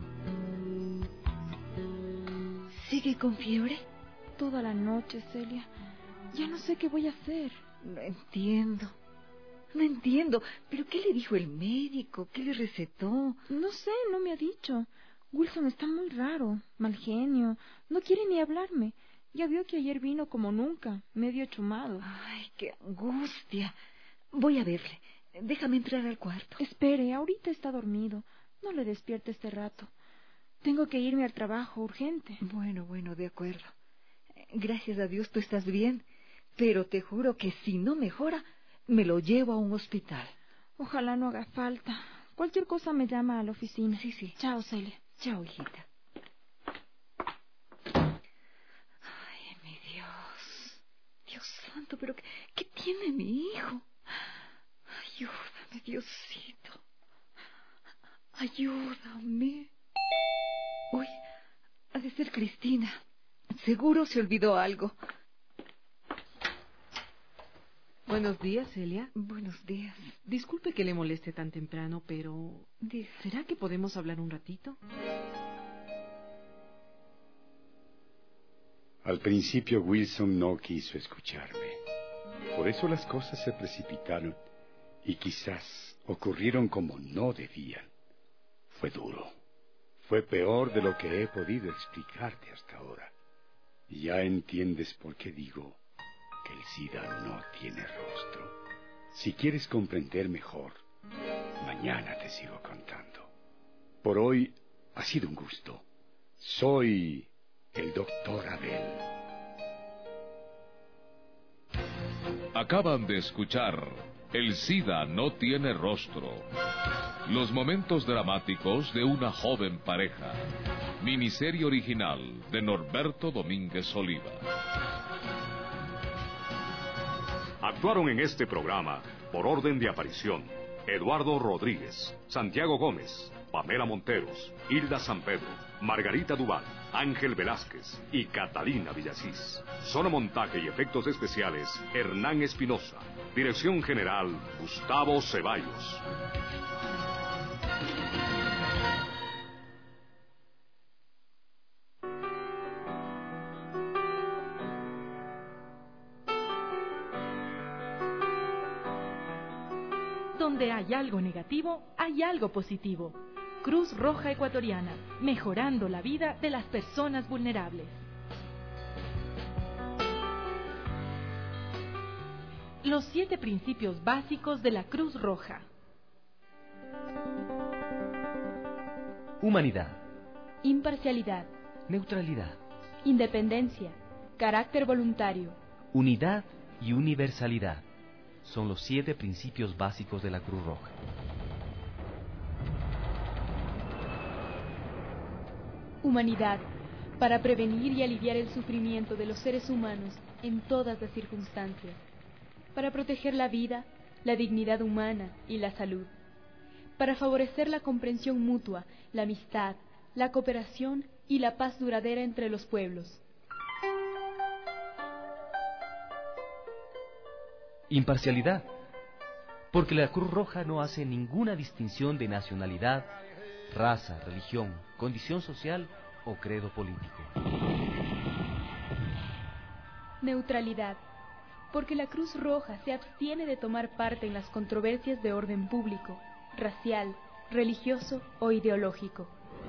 ¿Sigue con fiebre? Toda la noche, Celia. Ya no sé qué voy a hacer. No entiendo. No entiendo. ¿Pero qué le dijo el médico? ¿Qué le recetó? No sé, no me ha dicho. Wilson está muy raro, mal genio. No quiere ni hablarme. Ya vio que ayer vino como nunca, medio chumado. Ay, qué angustia. Voy a verle. Déjame entrar al cuarto. Espere, ahorita está dormido. No le despierte este rato. Tengo que irme al trabajo urgente. Bueno, bueno, de acuerdo. Gracias a Dios tú estás bien. Pero te juro que si no mejora, me lo llevo a un hospital. Ojalá no haga falta. Cualquier cosa me llama a la oficina. Sí, sí. Chao, Celia. Chao, hijita. Ay, mi Dios. Dios santo, pero ¿qué, qué tiene mi hijo? Ayúdame, Diosito. Ayúdame. Uy, ha de ser Cristina. Seguro se olvidó algo. Buenos días, Celia. Buenos días. Disculpe que le moleste tan temprano, pero... Diga. ¿Será que podemos hablar un ratito? Al principio Wilson no quiso escucharme. Por eso las cosas se precipitaron y quizás ocurrieron como no debían. Fue duro. Fue peor de lo que he podido explicarte hasta ahora. Ya entiendes por qué digo que el SIDA no tiene rostro. Si quieres comprender mejor, mañana te sigo contando. Por hoy ha sido un gusto. Soy el doctor Abel. Acaban de escuchar El SIDA no tiene rostro. Los momentos dramáticos de una joven pareja. Miniserie original de Norberto Domínguez Oliva. Actuaron en este programa, por orden de aparición, Eduardo Rodríguez, Santiago Gómez, Pamela Monteros, Hilda San Pedro, Margarita Duval, Ángel Velázquez y Catalina Villasís. Sonomontaje y efectos especiales, Hernán Espinosa. Dirección general, Gustavo Ceballos. Donde hay algo negativo, hay algo positivo. Cruz Roja Ecuatoriana, mejorando la vida de las personas vulnerables. Los siete principios básicos de la Cruz Roja. Humanidad. Imparcialidad. Neutralidad. Independencia. Carácter voluntario. Unidad y universalidad. Son los siete principios básicos de la Cruz Roja. Humanidad, para prevenir y aliviar el sufrimiento de los seres humanos en todas las circunstancias, para proteger la vida, la dignidad humana y la salud, para favorecer la comprensión mutua, la amistad, la cooperación y la paz duradera entre los pueblos. Imparcialidad, porque la Cruz Roja no hace ninguna distinción de nacionalidad, raza, religión, condición social o credo político. Neutralidad, porque la Cruz Roja se abstiene de tomar parte en las controversias de orden público, racial, religioso o ideológico.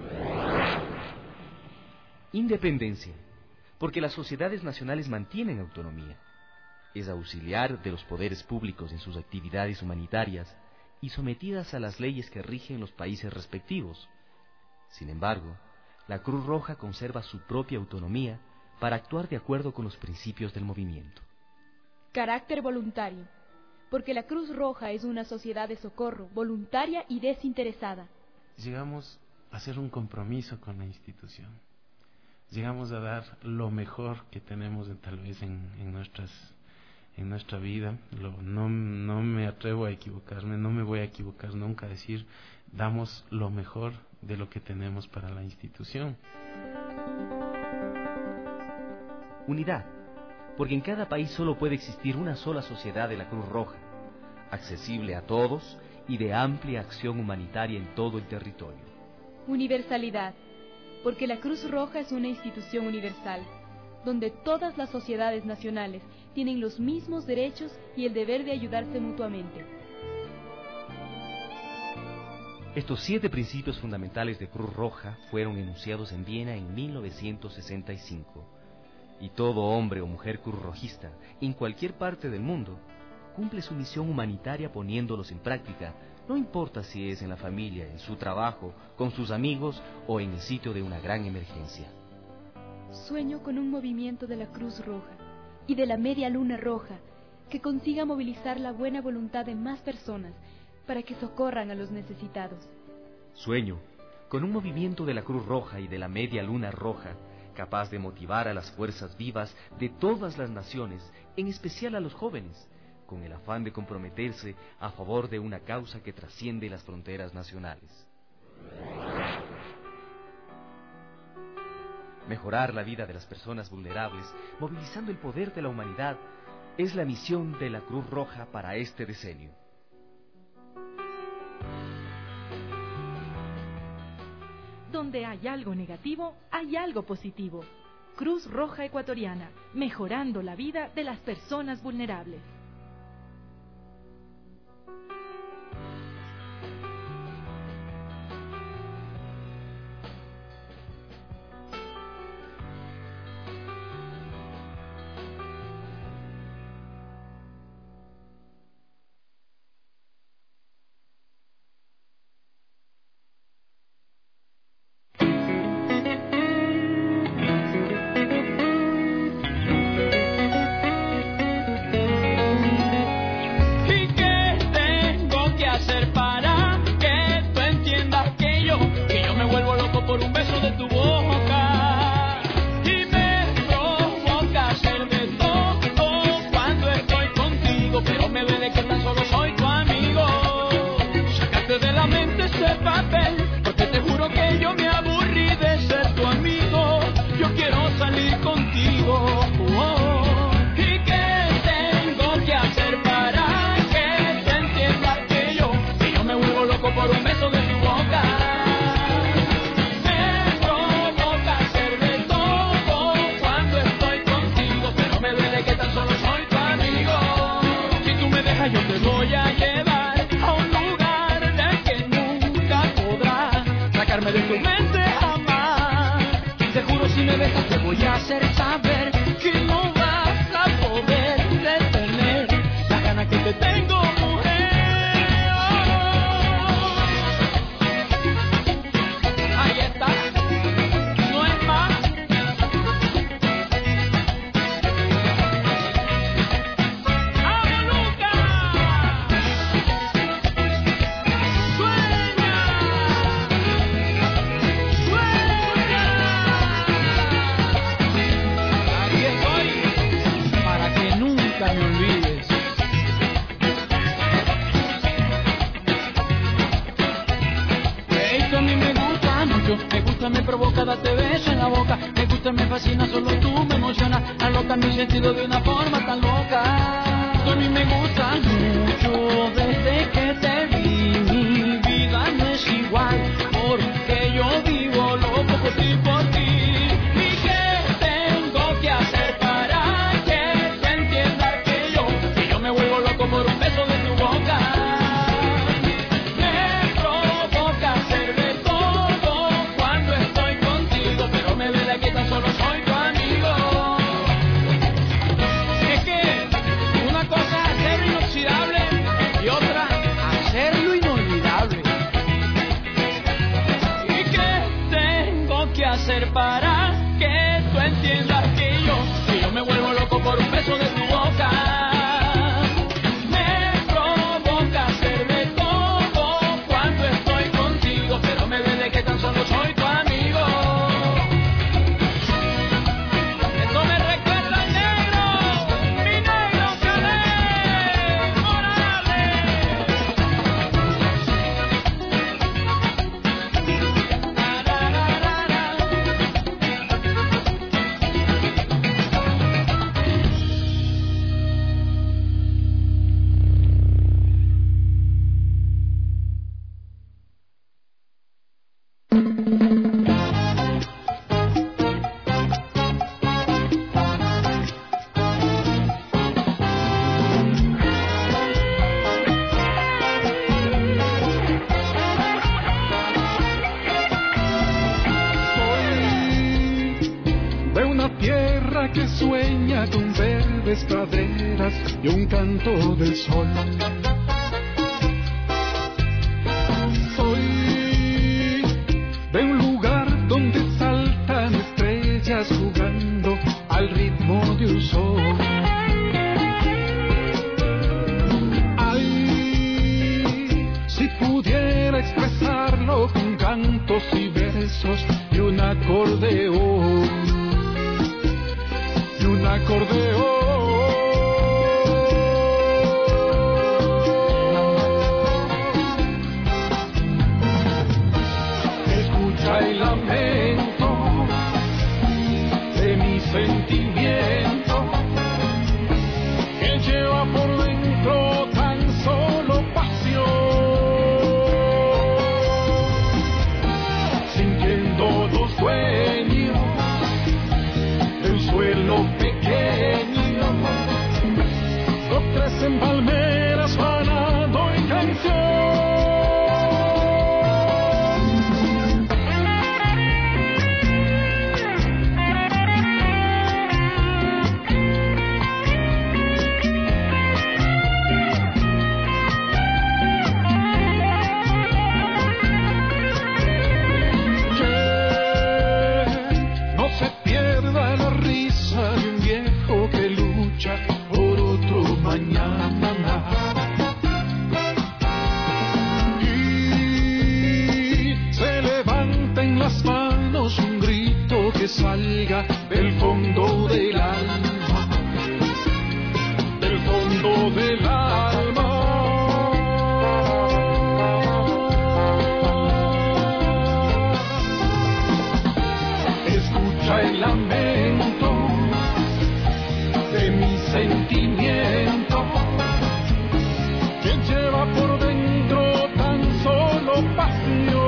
Independencia, porque las sociedades nacionales mantienen autonomía. Es auxiliar de los poderes públicos en sus actividades humanitarias y sometidas a las leyes que rigen los países respectivos. Sin embargo, la Cruz Roja conserva su propia autonomía para actuar de acuerdo con los principios del movimiento. Carácter voluntario, porque la Cruz Roja es una sociedad de socorro, voluntaria y desinteresada. Llegamos a hacer un compromiso con la institución. Llegamos a dar lo mejor que tenemos en, tal vez en, en nuestras en nuestra vida. Lo, no, no me atrevo a equivocarme, no me voy a equivocar nunca a decir, damos lo mejor de lo que tenemos para la institución. Unidad, porque en cada país solo puede existir una sola sociedad de la Cruz Roja, accesible a todos y de amplia acción humanitaria en todo el territorio. Universalidad, porque la Cruz Roja es una institución universal, donde todas las sociedades nacionales tienen los mismos derechos y el deber de ayudarse mutuamente. Estos siete principios fundamentales de Cruz Roja fueron enunciados en Viena en mil novecientos sesenta y cinco, y todo hombre o mujer cruzrojista, en cualquier parte del mundo, cumple su misión humanitaria poniéndolos en práctica, no importa si es en la familia, en su trabajo, con sus amigos o en el sitio de una gran emergencia. Sueño con un movimiento de la Cruz Roja y de la Media Luna Roja que consiga movilizar la buena voluntad de más personas para que socorran a los necesitados. Sueño con un movimiento de la Cruz Roja y de la Media Luna Roja capaz de motivar a las fuerzas vivas de todas las naciones, en especial a los jóvenes, con el afán de comprometerse a favor de una causa que trasciende las fronteras nacionales. Mejorar la vida de las personas vulnerables, movilizando el poder de la humanidad, es la misión de la Cruz Roja para este decenio. Donde hay algo negativo, hay algo positivo. Cruz Roja Ecuatoriana, mejorando la vida de las personas vulnerables. te voy a llevar a un lugar del que nunca podrás sacarme de tu mente jamás. Te juro, si me besas te voy a hacer saber que no vas a poder detener la gana que te tengo, mujer. Ahí está, no es más. Me gusta, me provoca, darte beso en la boca. Me gusta, me fascina, solo tú me emocionas. Alota mi sentido de una forma tan loca. Tú a mí me gusta mucho desde que te vi. Mi vida no es igual, porque yo vivo loco por ti, por ti. ¿Y qué tengo que hacer para que tú entiendas que yo, que yo me vuelvo loco por un beso de tu boca? Solo soy tu amigo. Es que una cosa es hacerlo inoxidable y otra hacerlo inolvidable. ¿Y qué tengo que hacer para que tú entiendas que yo, que yo me vuelvo loco por un beso de tu boca? Me provoca hacer de todo cuando estoy contigo, pero me duele que tan solo soy tu amigo. Que sueña con verdes praderas y un canto del sol. Soy de un lugar donde saltan estrellas jugando al ritmo de un sol. Ay, si pudiera expresarlo con cantos y versos y un acordeón. Un acordeón. Escucha el lamento de mi sentimiento que lleva por dentro tan solo pasión, sintiendo los sueños del suelo pequeño, lo crecen palmeras, fanado y canción. Salga del fondo del alma, del fondo del alma. Escucha el lamento de mi sentimiento que lleva por dentro tan solo pasión.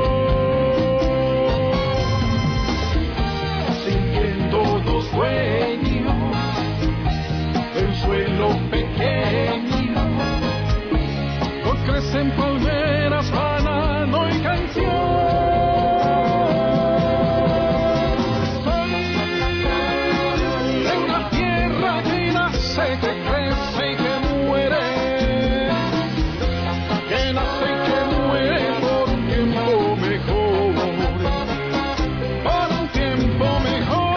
Sueños, el suelo pequeño, crecen palmeras, banano y canción. Soy de una tierra que nace, que crece y que muere, que nace y que muere por un tiempo mejor, por un tiempo mejor.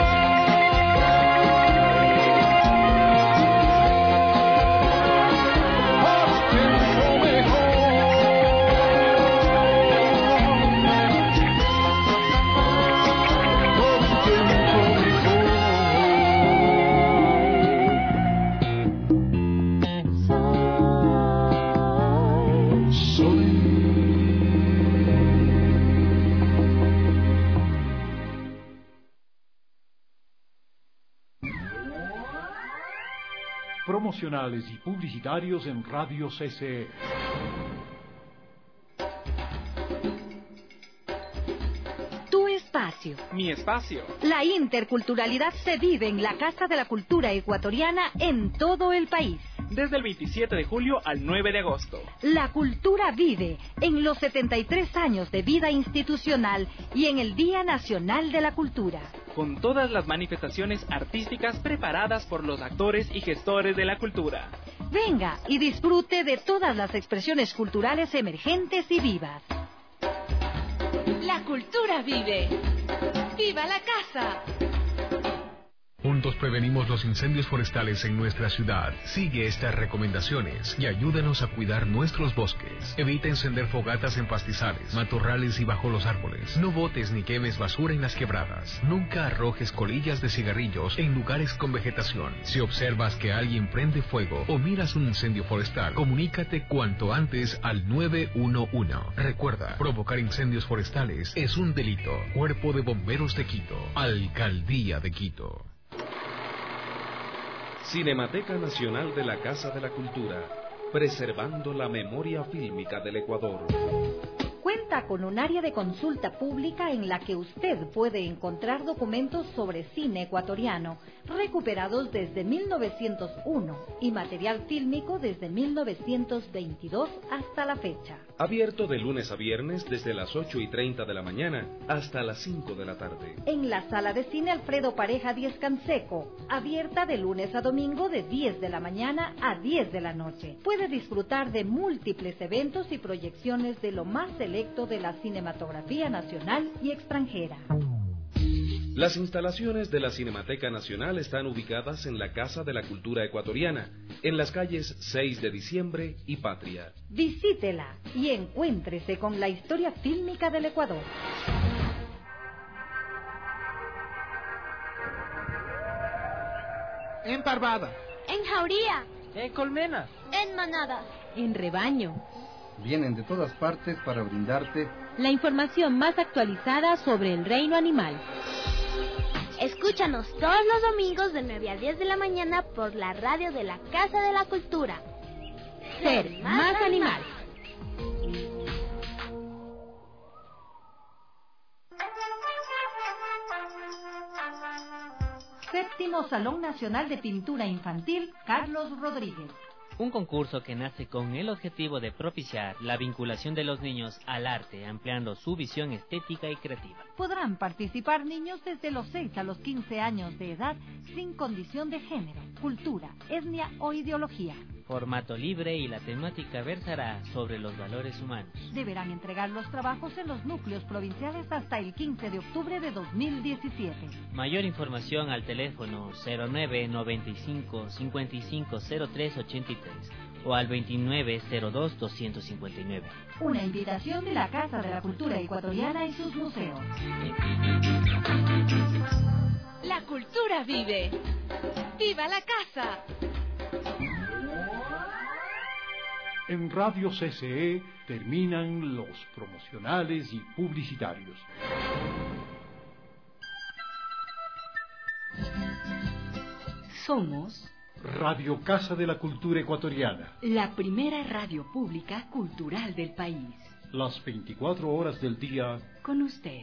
Promocionales y publicitarios en Radio C C E. Tu espacio. Mi espacio. La interculturalidad se vive en la Casa de la Cultura Ecuatoriana en todo el país. Desde el veintisiete de julio al nueve de agosto. La cultura vive en los setenta y tres años de vida institucional y en el Día Nacional de la Cultura. Con todas las manifestaciones artísticas preparadas por los actores y gestores de la cultura. Venga y disfrute de todas las expresiones culturales emergentes y vivas. La cultura vive. ¡Viva la casa! Juntos prevenimos los incendios forestales en nuestra ciudad. Sigue estas recomendaciones y ayúdanos a cuidar nuestros bosques. Evita encender fogatas en pastizales, matorrales y bajo los árboles. No botes ni quemes basura en las quebradas. Nunca arrojes colillas de cigarrillos en lugares con vegetación. Si observas que alguien prende fuego o miras un incendio forestal, comunícate cuanto antes al nueve uno uno. Recuerda, provocar incendios forestales es un delito. Cuerpo de Bomberos de Quito, Alcaldía de Quito. Cinemateca Nacional de la Casa de la Cultura, preservando la memoria fílmica del Ecuador. Cuenta con un área de consulta pública en la que usted puede encontrar documentos sobre cine ecuatoriano recuperados desde mil novecientos uno y material fílmico desde mil novecientos veintidós hasta la fecha. Abierto de lunes a viernes desde las ocho y treinta de la mañana hasta las cinco de la tarde. En la sala de cine Alfredo Pareja Díez Canseco, abierta de lunes a domingo de diez de la mañana a diez de la noche. Puede disfrutar de múltiples eventos y proyecciones de lo más selecto de la cinematografía nacional y extranjera. Las instalaciones de la Cinemateca Nacional están ubicadas en la Casa de la Cultura Ecuatoriana, en las calles seis de diciembre y Patria. Visítela y encuéntrese con la historia fílmica del Ecuador. En Parvada. En Jauría. En Colmena. En Manada. En Rebaño. Vienen de todas partes para brindarte la información más actualizada sobre el reino animal. Escúchanos todos los domingos de nueve a diez de la mañana por la radio de la Casa de la Cultura. Ser más animal. Séptimo Salón Nacional de Pintura Infantil Carlos Rodríguez. Un concurso que nace con el objetivo de propiciar la vinculación de los niños al arte, ampliando su visión estética y creativa. Podrán participar niños desde los seis a los quince años de edad, sin condición de género, cultura, etnia o ideología. Formato libre y la temática versará sobre los valores humanos. Deberán entregar los trabajos en los núcleos provinciales hasta el quince de octubre de dos mil diecisiete. Mayor información al teléfono cero nueve noventa y cinco cincuenta y cinco cero tres ochenta y tres o al veintinueve cero dos doscientos cincuenta y nueve. Una invitación de la Casa de la Cultura Ecuatoriana y sus museos. La cultura vive. ¡Viva la casa! En Radio C C E terminan los promocionales y publicitarios. Somos Radio Casa de la Cultura Ecuatoriana, la primera radio pública cultural del país. Las veinticuatro horas del día con usted.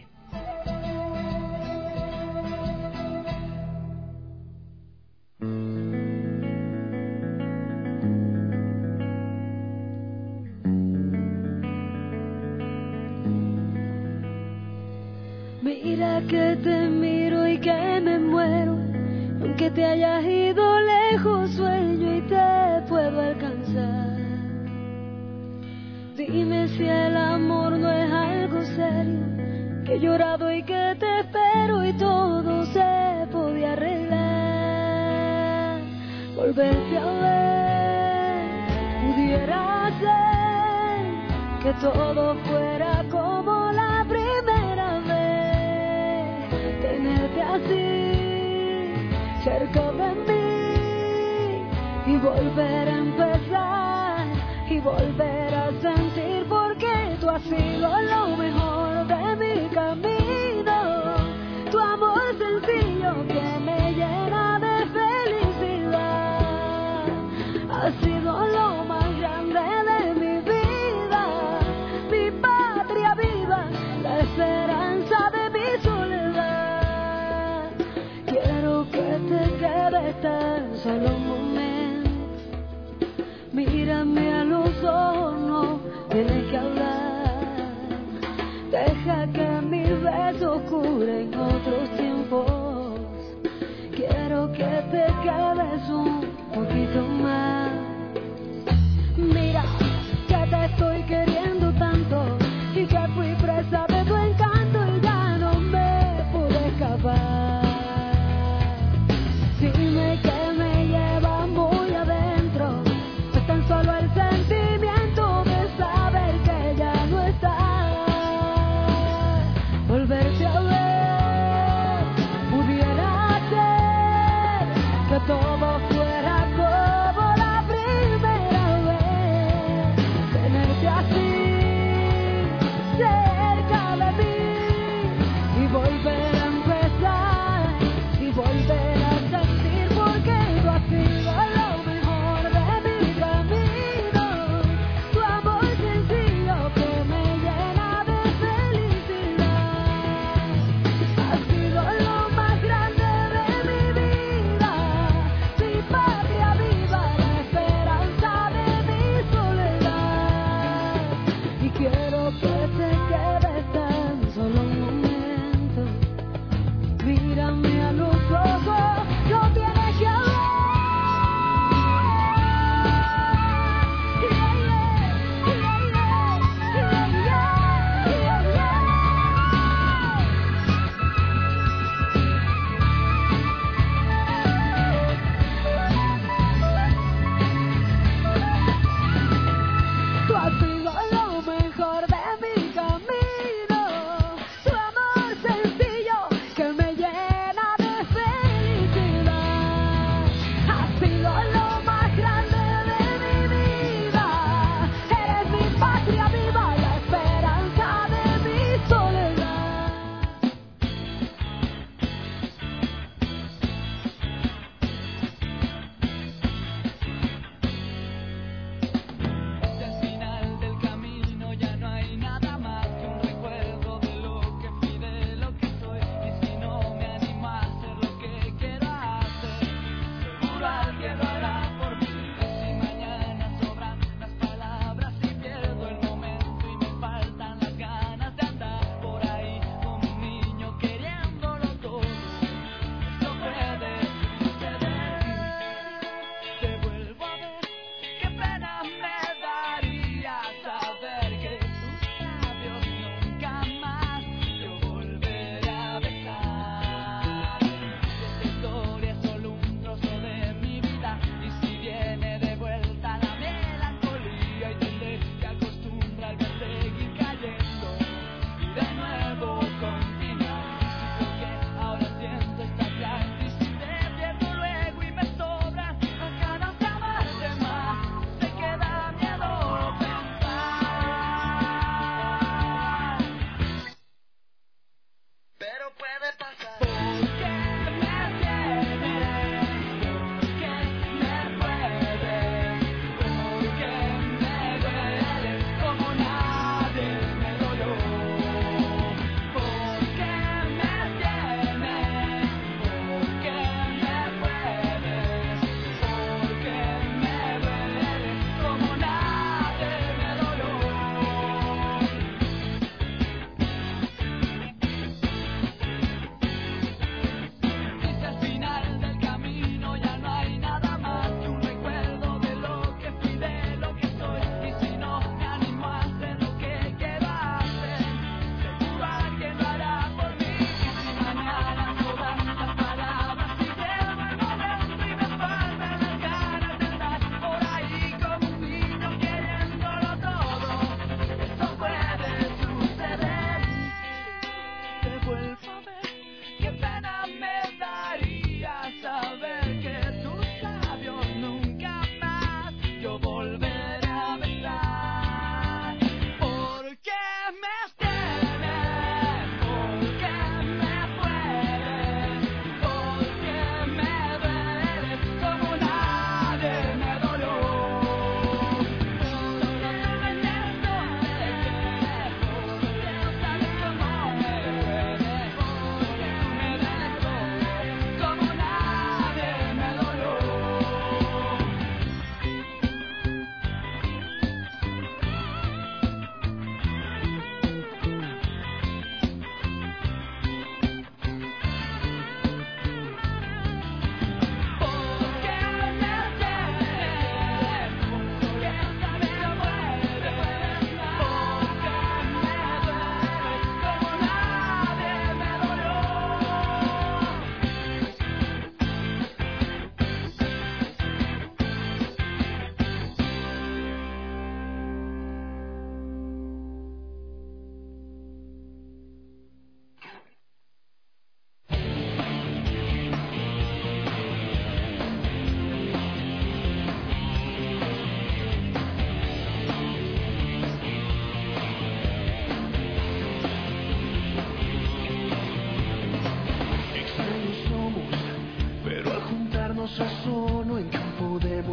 Deja que te miro y que me muero, aunque te hayas ido lejos, sueño y te puedo alcanzar. Dime si el amor no es algo serio, que he llorado y que te espero y todo se podía arreglar. Volverte a ver, pudiera ser que todo fuera como la primera vez, tenerte así cerca de mí y volver a empezar y volver a sentir, porque tú has sido lo mejor de mi camino, tu amor sencillo que me llena de felicidad, ha sido lo más grande de mi vida, mi patria viva, la esperanza de mi soledad. Quiero que te quedes tan solo un momento, mírame a los ojos, no tienes que hablar, deja que mis besos cubren otros tiempos, quiero que te quedes un poquito más. Mira que te estoy queriendo tanto y que fui presa de tu encanto y ya no me pude escapar. Dime que me lleva muy adentro, no es tan solo el sentimiento de saber que ya no estás. Volverte a ver, pudiera ser que todo fuera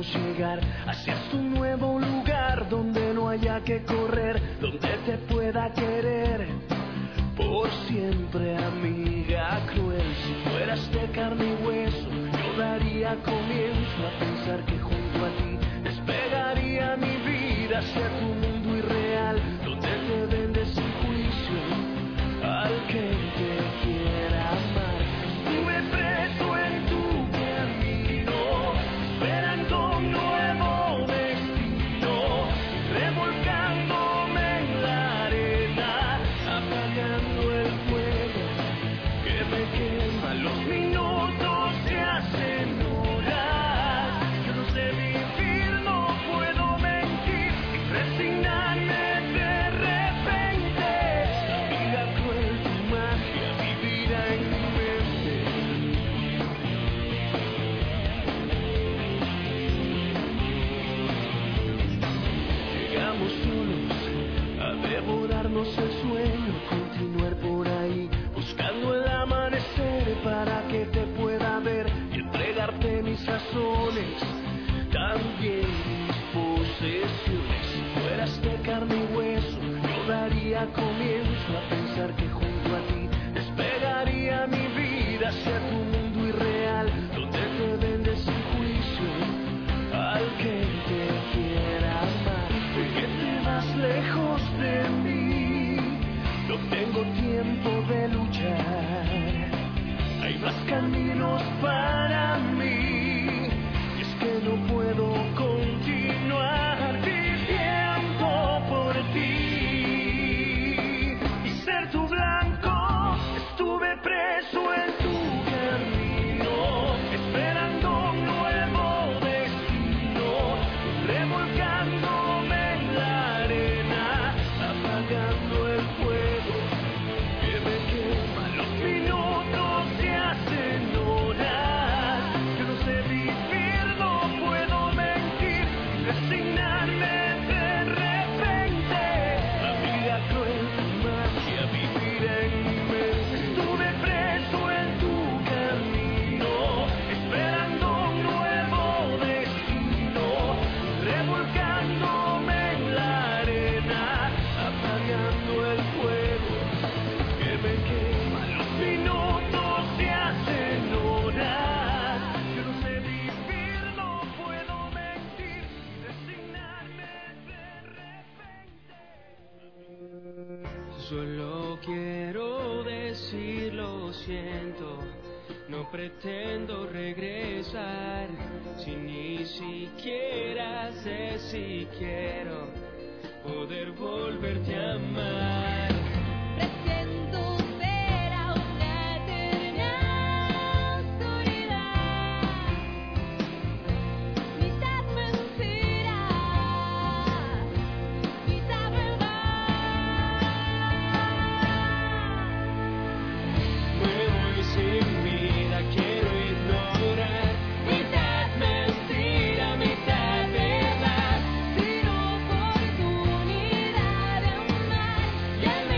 podamos llegar hacia un nuevo lugar donde no haya que correr, donde te pueda querer por siempre, amiga cruel. Si fueras de carne y hueso, yo daría comienzo a pensar que junto a ti despegaría mi vida hacia tu mundo irreal, donde te vendes sin juicio al que te quiera amar. Estuve preso en tu camino, esperando un nuevo destino, revolcándome en la arena, apagando el fuego que me quema. Los minutos se hacen horas, yo no sé vivir, no puedo mentir y resignarme de repente. La vida cruel, tu magia vivirá en mi mente. Llegamos solos a devorarnos el sueño, continuar por ahí buscando el amanecer para que te pueda ver y entregarte mis razones, también mis posesiones. Si fueras de carne y hueso, yo daría comienzo a pensar que junto a ti despegaría mi vida hacia tu mundo irreal, donde te vendes sin juicio al que te quiera amar. ¿Por qué te vas lejos de mí? No tengo tiempo de luchar, hay más caminos para mí, y es que no puedo continuar viviendo por ti y ser tu blanco. Estuve preso en tu camino, esperando un nuevo destino, revolcándome en la arena, apagando el fuego que me quema. Los minutos se hacen horas, yo no sé vivir, no puedo mentir, resignarme de repente. La vida cruel, tu magia vivirá en mi mente. Estuve preso en tu camino, esperando un nuevo destino, revolcándome en la arena, apagando el fuego que me quema. Los minutos se hacen horas, yo no sé vivir, no puedo mentir, resignarme de repente. Solo quiero decir lo siento, no pretendo regresar, si ni siquiera sé si quiero poder volverte a amar. Presiento será una eterna oscuridad, mitad mentira, mitad verdad. Me voy sin vida, quiero ignorar, mitad mentira, mitad verdad, Sin oportunidad de amar, y al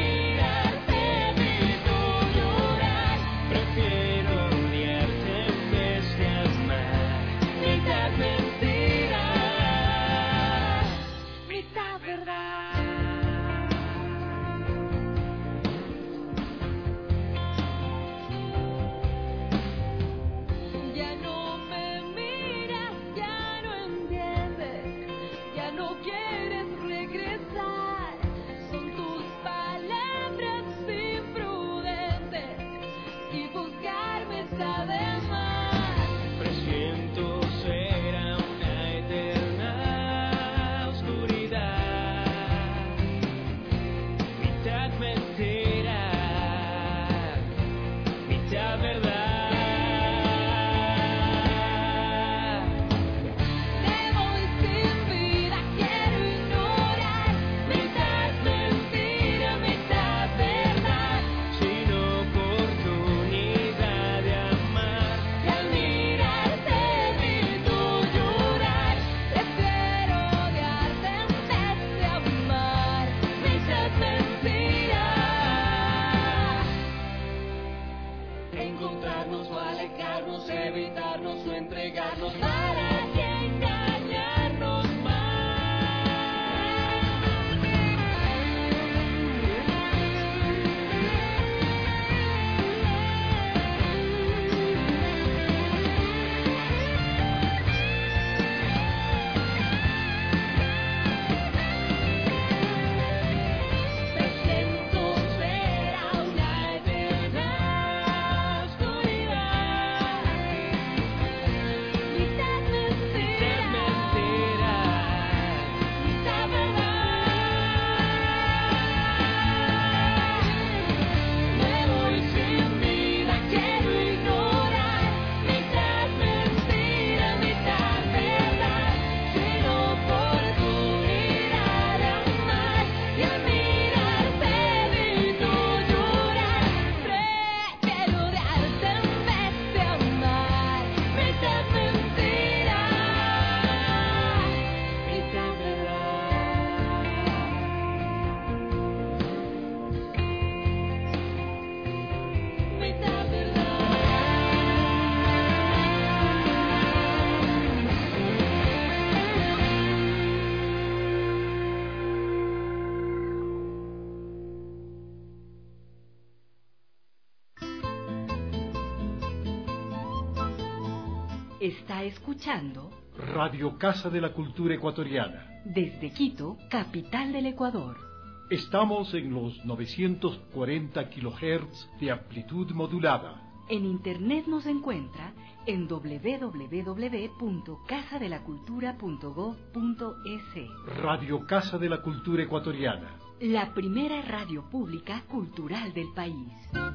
Está escuchando Radio Casa de la Cultura Ecuatoriana. desde Quito, capital del Ecuador. Estamos en los novecientos cuarenta kilohertz de amplitud modulada. En internet nos encuentra en doble u doble u doble u punto casa de la cultura punto gob punto es. Radio Casa de la Cultura Ecuatoriana. La primera radio pública cultural del país.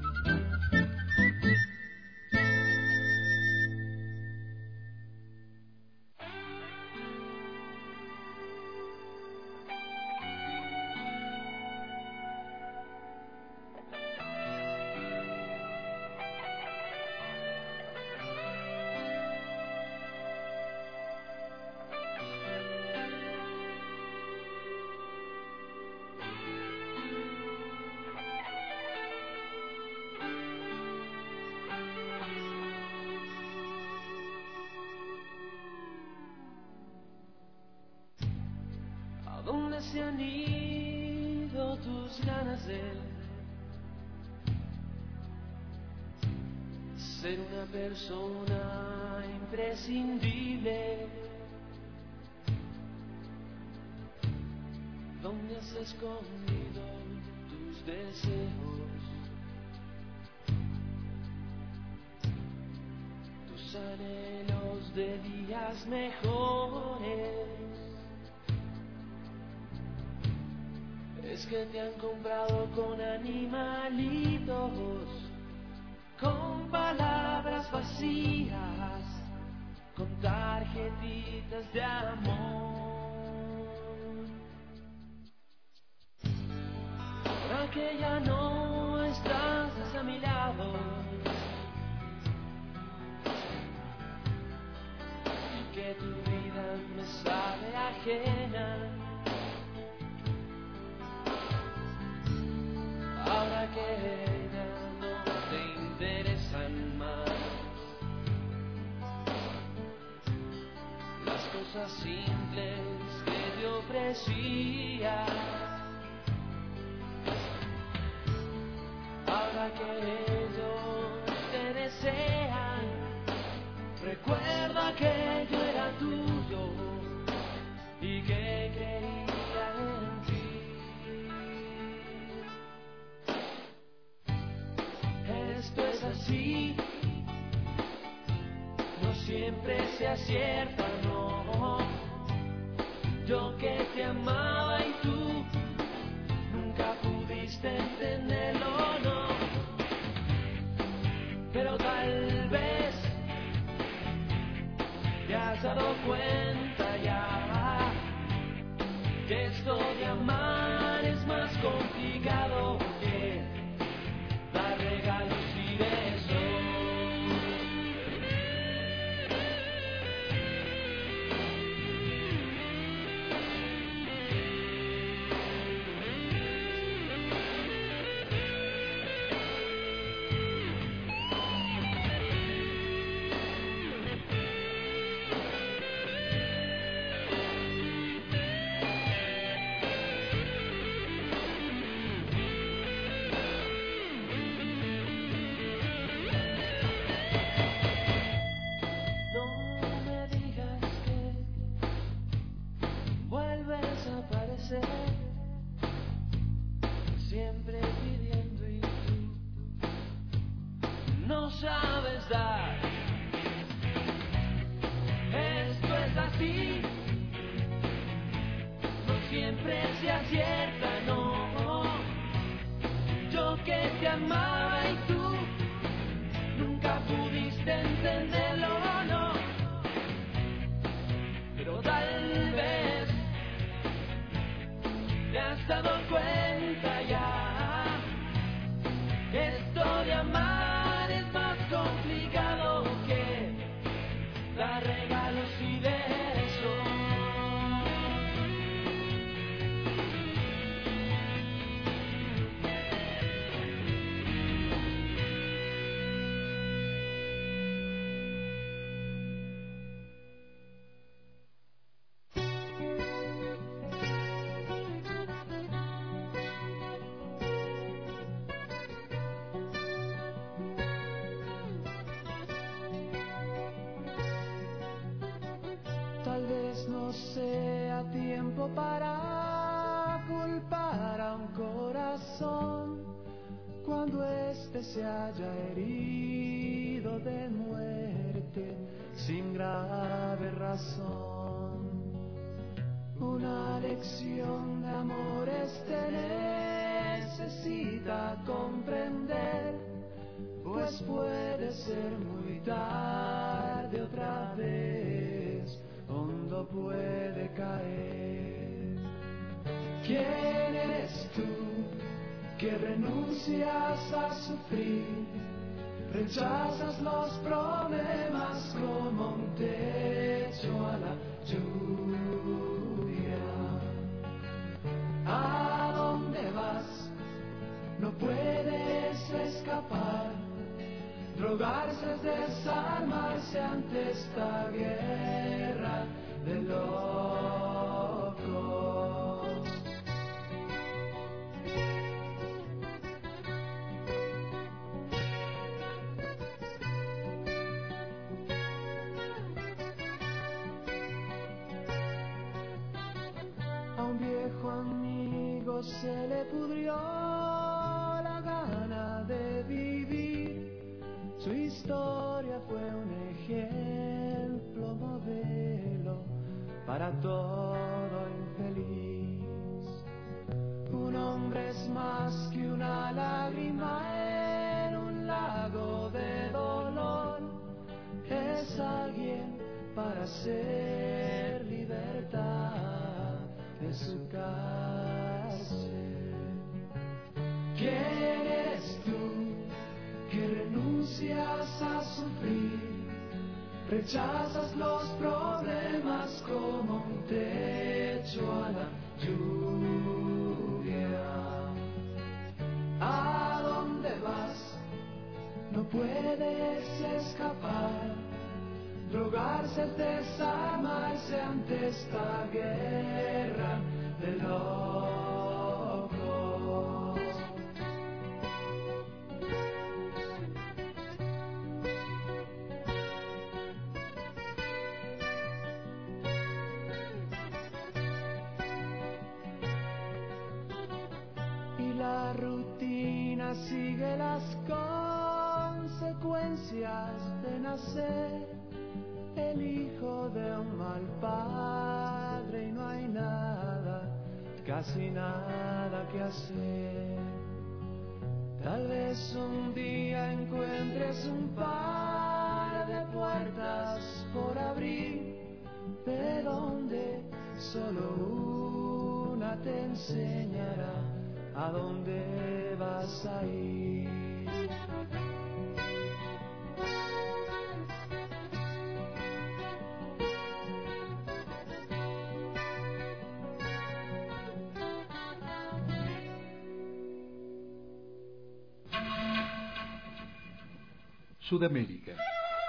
¿A dónde se han ido tus ganas de ser una persona imprescindible? ¿Dónde has escondido tus deseos? Tus anhelos de días mejores. Es que te han comprado con animalitos, con palabras vacías, con tarjetitas de amor. Ahora que ya no estás a mi lado y que tu vida me sabe ajena, ahora que ya no te interesan más las cosas simples que te ofrecía, ahora que ellos te desean, recuerda que yo era tuyo y que creía en ti. Esto es así, no siempre se acierta, no. Yo que te amaba y tú nunca pudiste entenderlo, no. Pero tal vez te has dado cuenta ya que esto de amar es más complicado que dar regalos y besos. Siempre pidiendo y tú no sabes dar. Esto es así, no siempre se acierta, no. Yo que te amaba y tú nunca pudiste entenderlo, no. Pero tal vez te has dado cuenta ya que esto de amar es más complicado que dar regalos y besos. tiempo para culpar a un corazón cuando éste se haya herido de muerte sin grave razón. Una lección de amor este necesita comprender, pues puede ser muy tarde otra vez, hondo puede caer. ¿Quién eres tú que renuncias a sufrir? Rechazas los problemas como un techo a la lluvia. ¿A dónde vas? No puedes escapar. Drogarse es desarmarse ante esta guerra de locos. A un viejo amigo se le pudrió la gana de vivir. Su historia fue un ejemplo, modelo para todo infeliz. Un hombre es más que una lágrima en un lago de dolor. Es alguien para hacer libertad de su cárcel. ¿Quién eres tú que renuncias a sufrir? Rechazas los problemas como un techo a la lluvia. ¿A dónde vas? No puedes escapar. Drogarse es desarmarse ante esta guerra de locos. Y la rutina sigue las consecuencias de nacer el hijo de un mal padre, y no hay nada, casi nada que hacer. Tal vez un día encuentres un par de puertas por abrir, de donde solo una te enseñará a dónde vas a ir. Sudamérica,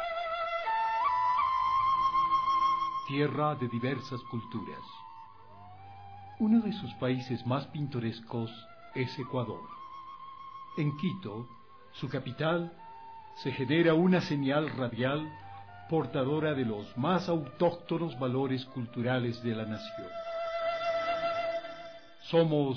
tierra de diversas culturas. Uno de sus países más pintorescos es Ecuador. En Quito, su capital, se genera una señal radial portadora de los más autóctonos valores culturales de la nación. Somos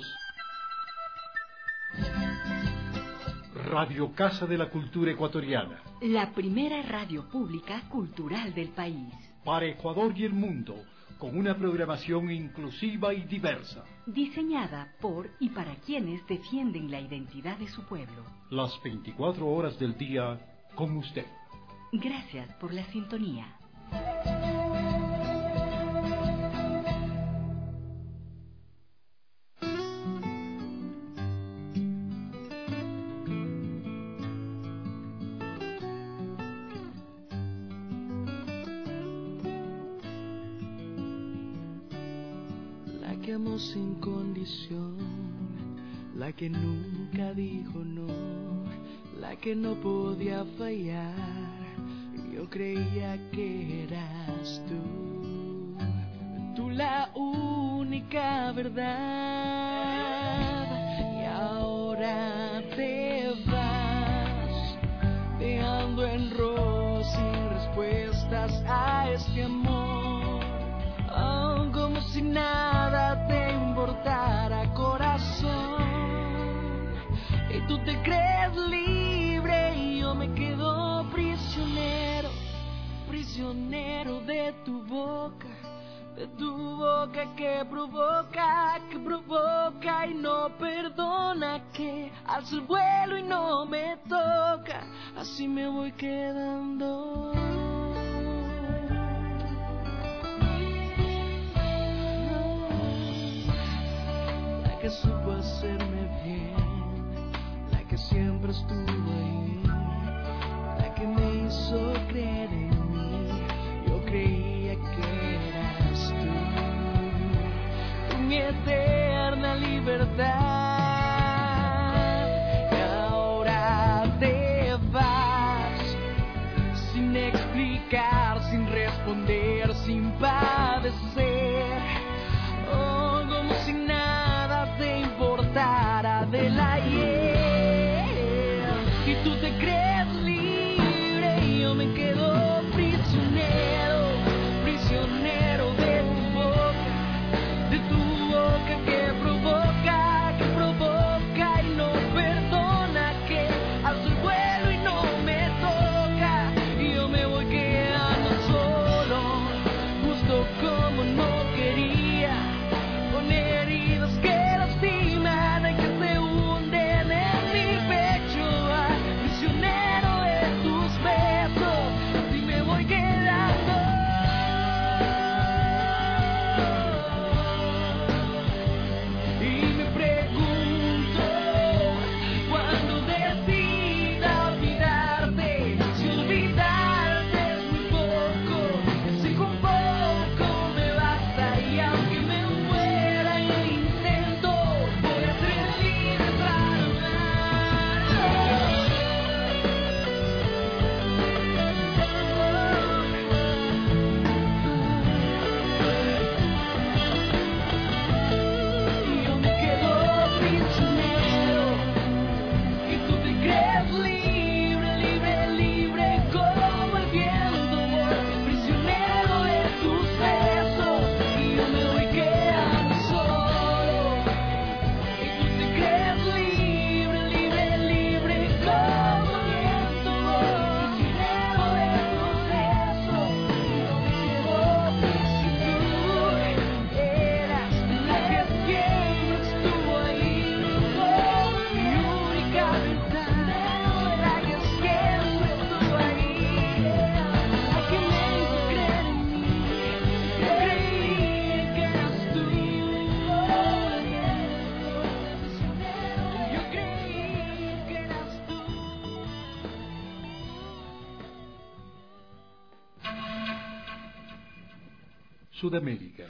Radio Casa de la Cultura Ecuatoriana, la primera radio pública cultural del país. para Ecuador y el mundo, con una programación inclusiva y diversa. Diseñada por y para quienes defienden la identidad de su pueblo. Las veinticuatro horas del día con usted. Gracias por la sintonía. La que amó sin condición, la que nunca dijo no, la que no podía fallar. Yo creía que eras tú, tú la única verdad. Y ahora te vas, dejando en rojo sin respuestas a este amor. Oh, como si nada que provoca, que provoca y no perdona, que alzo el vuelo y no me toca, así me voy quedando. La que supo hacerme bien, la que siempre estuvo ahí, la que me hizo creer en mí, yo creía que eras tú, tú mi eterna libertad. Y ahora te vas, sin explicar, sin responder, sin padecer, oh, como si nada te importara del ayer. Y tú te crees libre y yo me quedo prisionero, prisionero de tu boca, de tu boca que provoca, que provoca y no perdona, que alzo el vuelo y no me toca, y yo me voy quedando solo, justo como no quería, con heridas que lastiman y que se hunden en mi pecho, ah, prisionero de tus besos, y me voy quedando. Y me pregunto, cuando decida olvidarte, si olvidarte es muy poco, si con poco me basta, y aunque me muera en el intento, voy a ser libre para y yo me quedo prisionero, y tú te crees libre, libre, libre como el viento, prisionero de tus besos, y yo me voy quedando solo, y tú te crees libre, libre, libre como el viento, prisionero de tus besos, y yo me quedo prisionero. Eras la que siempre estuvo ahí, mi única verdad, la que siempre estuvo ahí, la que me hizo creer en mí, yo creí que eras tú, yo creí que eras tú. Sudamérica.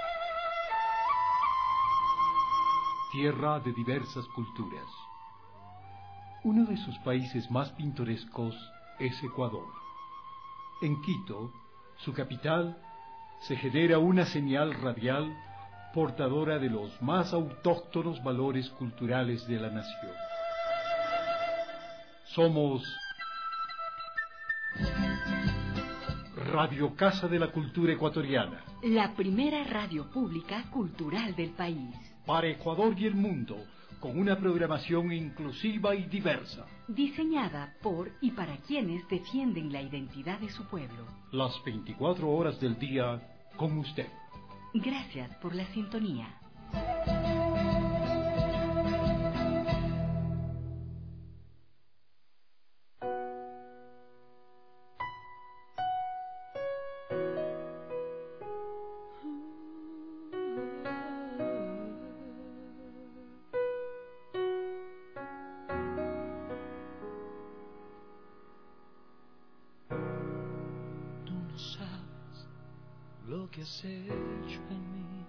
Tierra de diversas culturas. Uno de sus países más pintorescos es Ecuador. En Quito, su capital, se genera una señal radial portadora de los más autóctonos valores culturales de la nación. Somos Radio Casa de la Cultura Ecuatoriana, La primera radio pública cultural del país. para Ecuador y el mundo, con una programación inclusiva y diversa. Diseñada por y para quienes defienden la identidad de su pueblo. Las veinticuatro horas del día con usted. Gracias por la sintonía. Tú no sabes lo que has hecho en mí,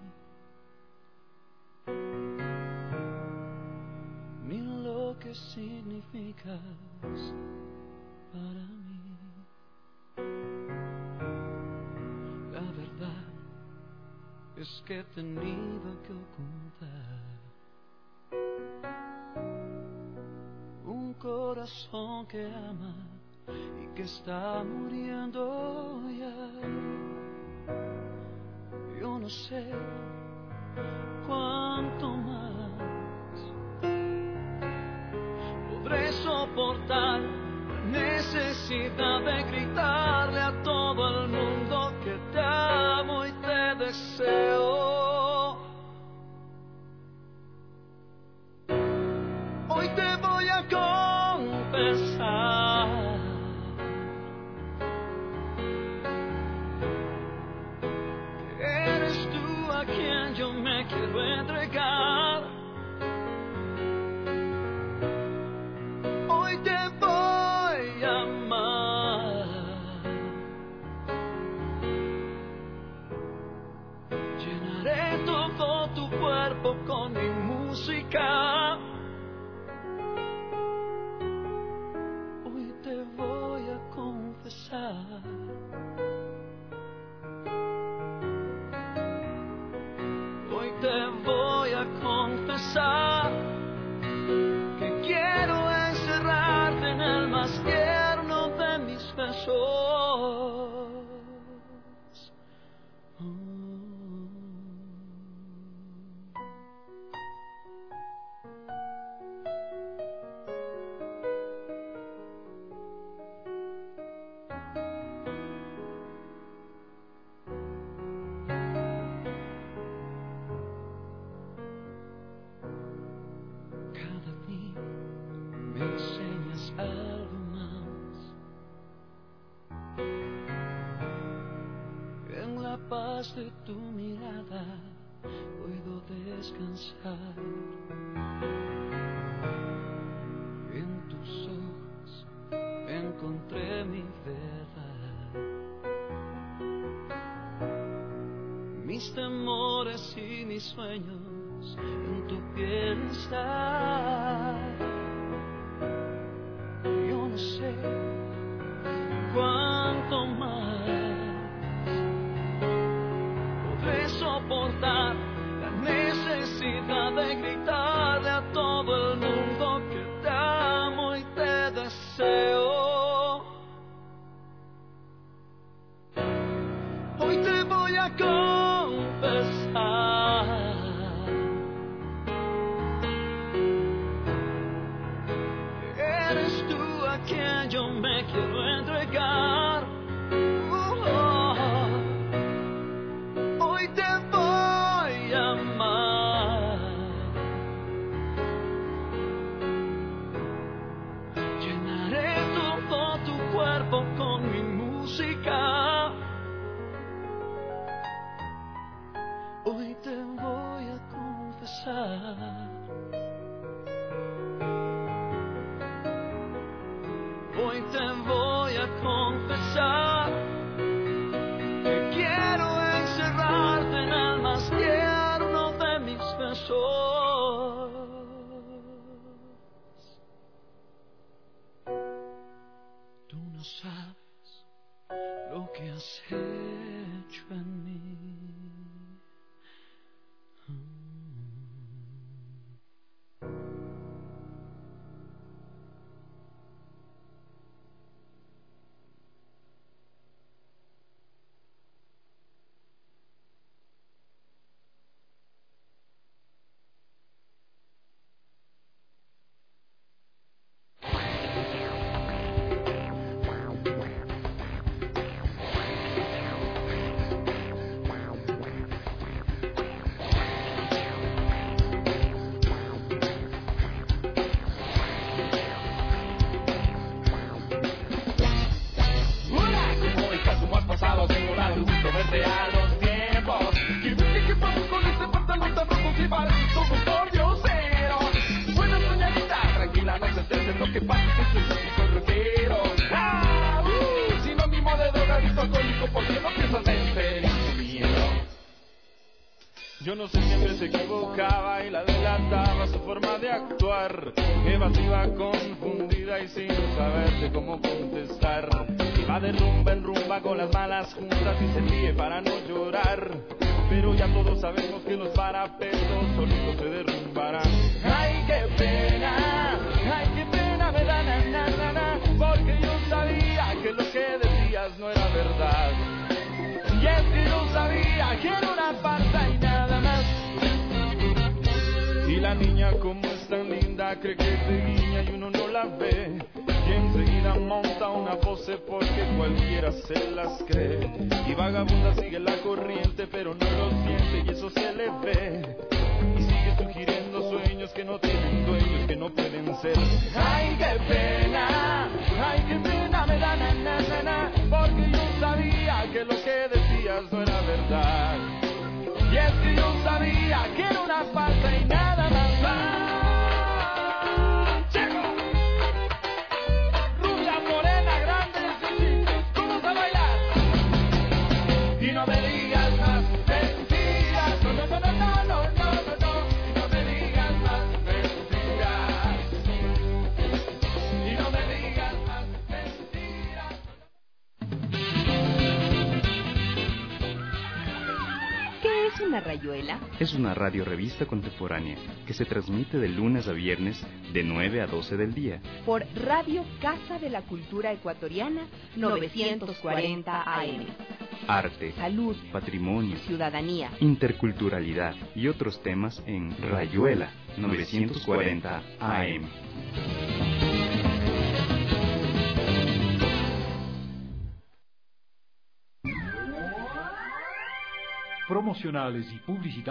ni lo que significas para mí. La verdad es que he tenido que ocultar un corazón que ama y que está muriendo ya. Yo no sé cuánto más podré soportar la necesidad de gritarle a todo el mundo que te amo y te deseo. todo tu cuerpo con mi música. Hoy te voy a confesar. Hoy te voy a confesar que quiero encerrarte en el más tierno de mis besos. Me enseñas algo más. En la paz de tu mirada puedo descansar. En tus ojos encontré mi verdad. Mis temores y mis sueños en tu piel están. Yo no sé cuánto más podré soportar la necesidad de gritarle a todo el mundo que te amo y te deseo. Hoy te voy a confesar. Que yo me quiero entregar. Oh, oh. Hoy te voy a amar. Llenaré todo tu cuerpo con mi música. Hoy te voy a confesar. Hoy te voy a confesar que quiero encerrarte en el más tierno de mis besos. Tú no sabes lo que has hecho en mí. Yo no sé, siempre se equivocaba y la delataba su forma de actuar. Evasiva, confundida y sin saber de cómo contestar. Iba de rumba en rumba con las malas juntas y se ríe para no llorar. Pero ya todos sabemos que los parapetos solitos se derrumbarán. Ay, qué pena, ay, qué pena me da, na, na, na, na, porque yo sabía que lo que decías no era verdad. Y es que yo sabía que era una farsa y nada más. Y la niña, como es tan linda, cree que te guiña y uno no la ve. Y enseguida monta una pose porque cualquiera se las cree. Y vagabunda sigue la corriente pero no lo siente y eso se le ve. Y sigue sugiriendo sueños que no tienen dueños, que no pueden ser. Ay, qué pena, ay, qué pena me da, na, na, na, na, porque yo sabía que lo que decías no era verdad. Y es que yo sabía que era una farsa y nada más. ¡Ah! ¡Checo! Rubia, morena, grandes y chicos, ¿cómo a bailar? Y no me digas más mentiras, no, no, no, no, no. Rayuela es una radiorevista contemporánea que se transmite de lunes a viernes de nueve a doce del día. por Radio Casa de la Cultura Ecuatoriana novecientos cuarenta A M. Arte, Salud, patrimonio, ciudadanía. interculturalidad y otros temas en Rayuela novecientos cuarenta A M. Promocionales y publicidad.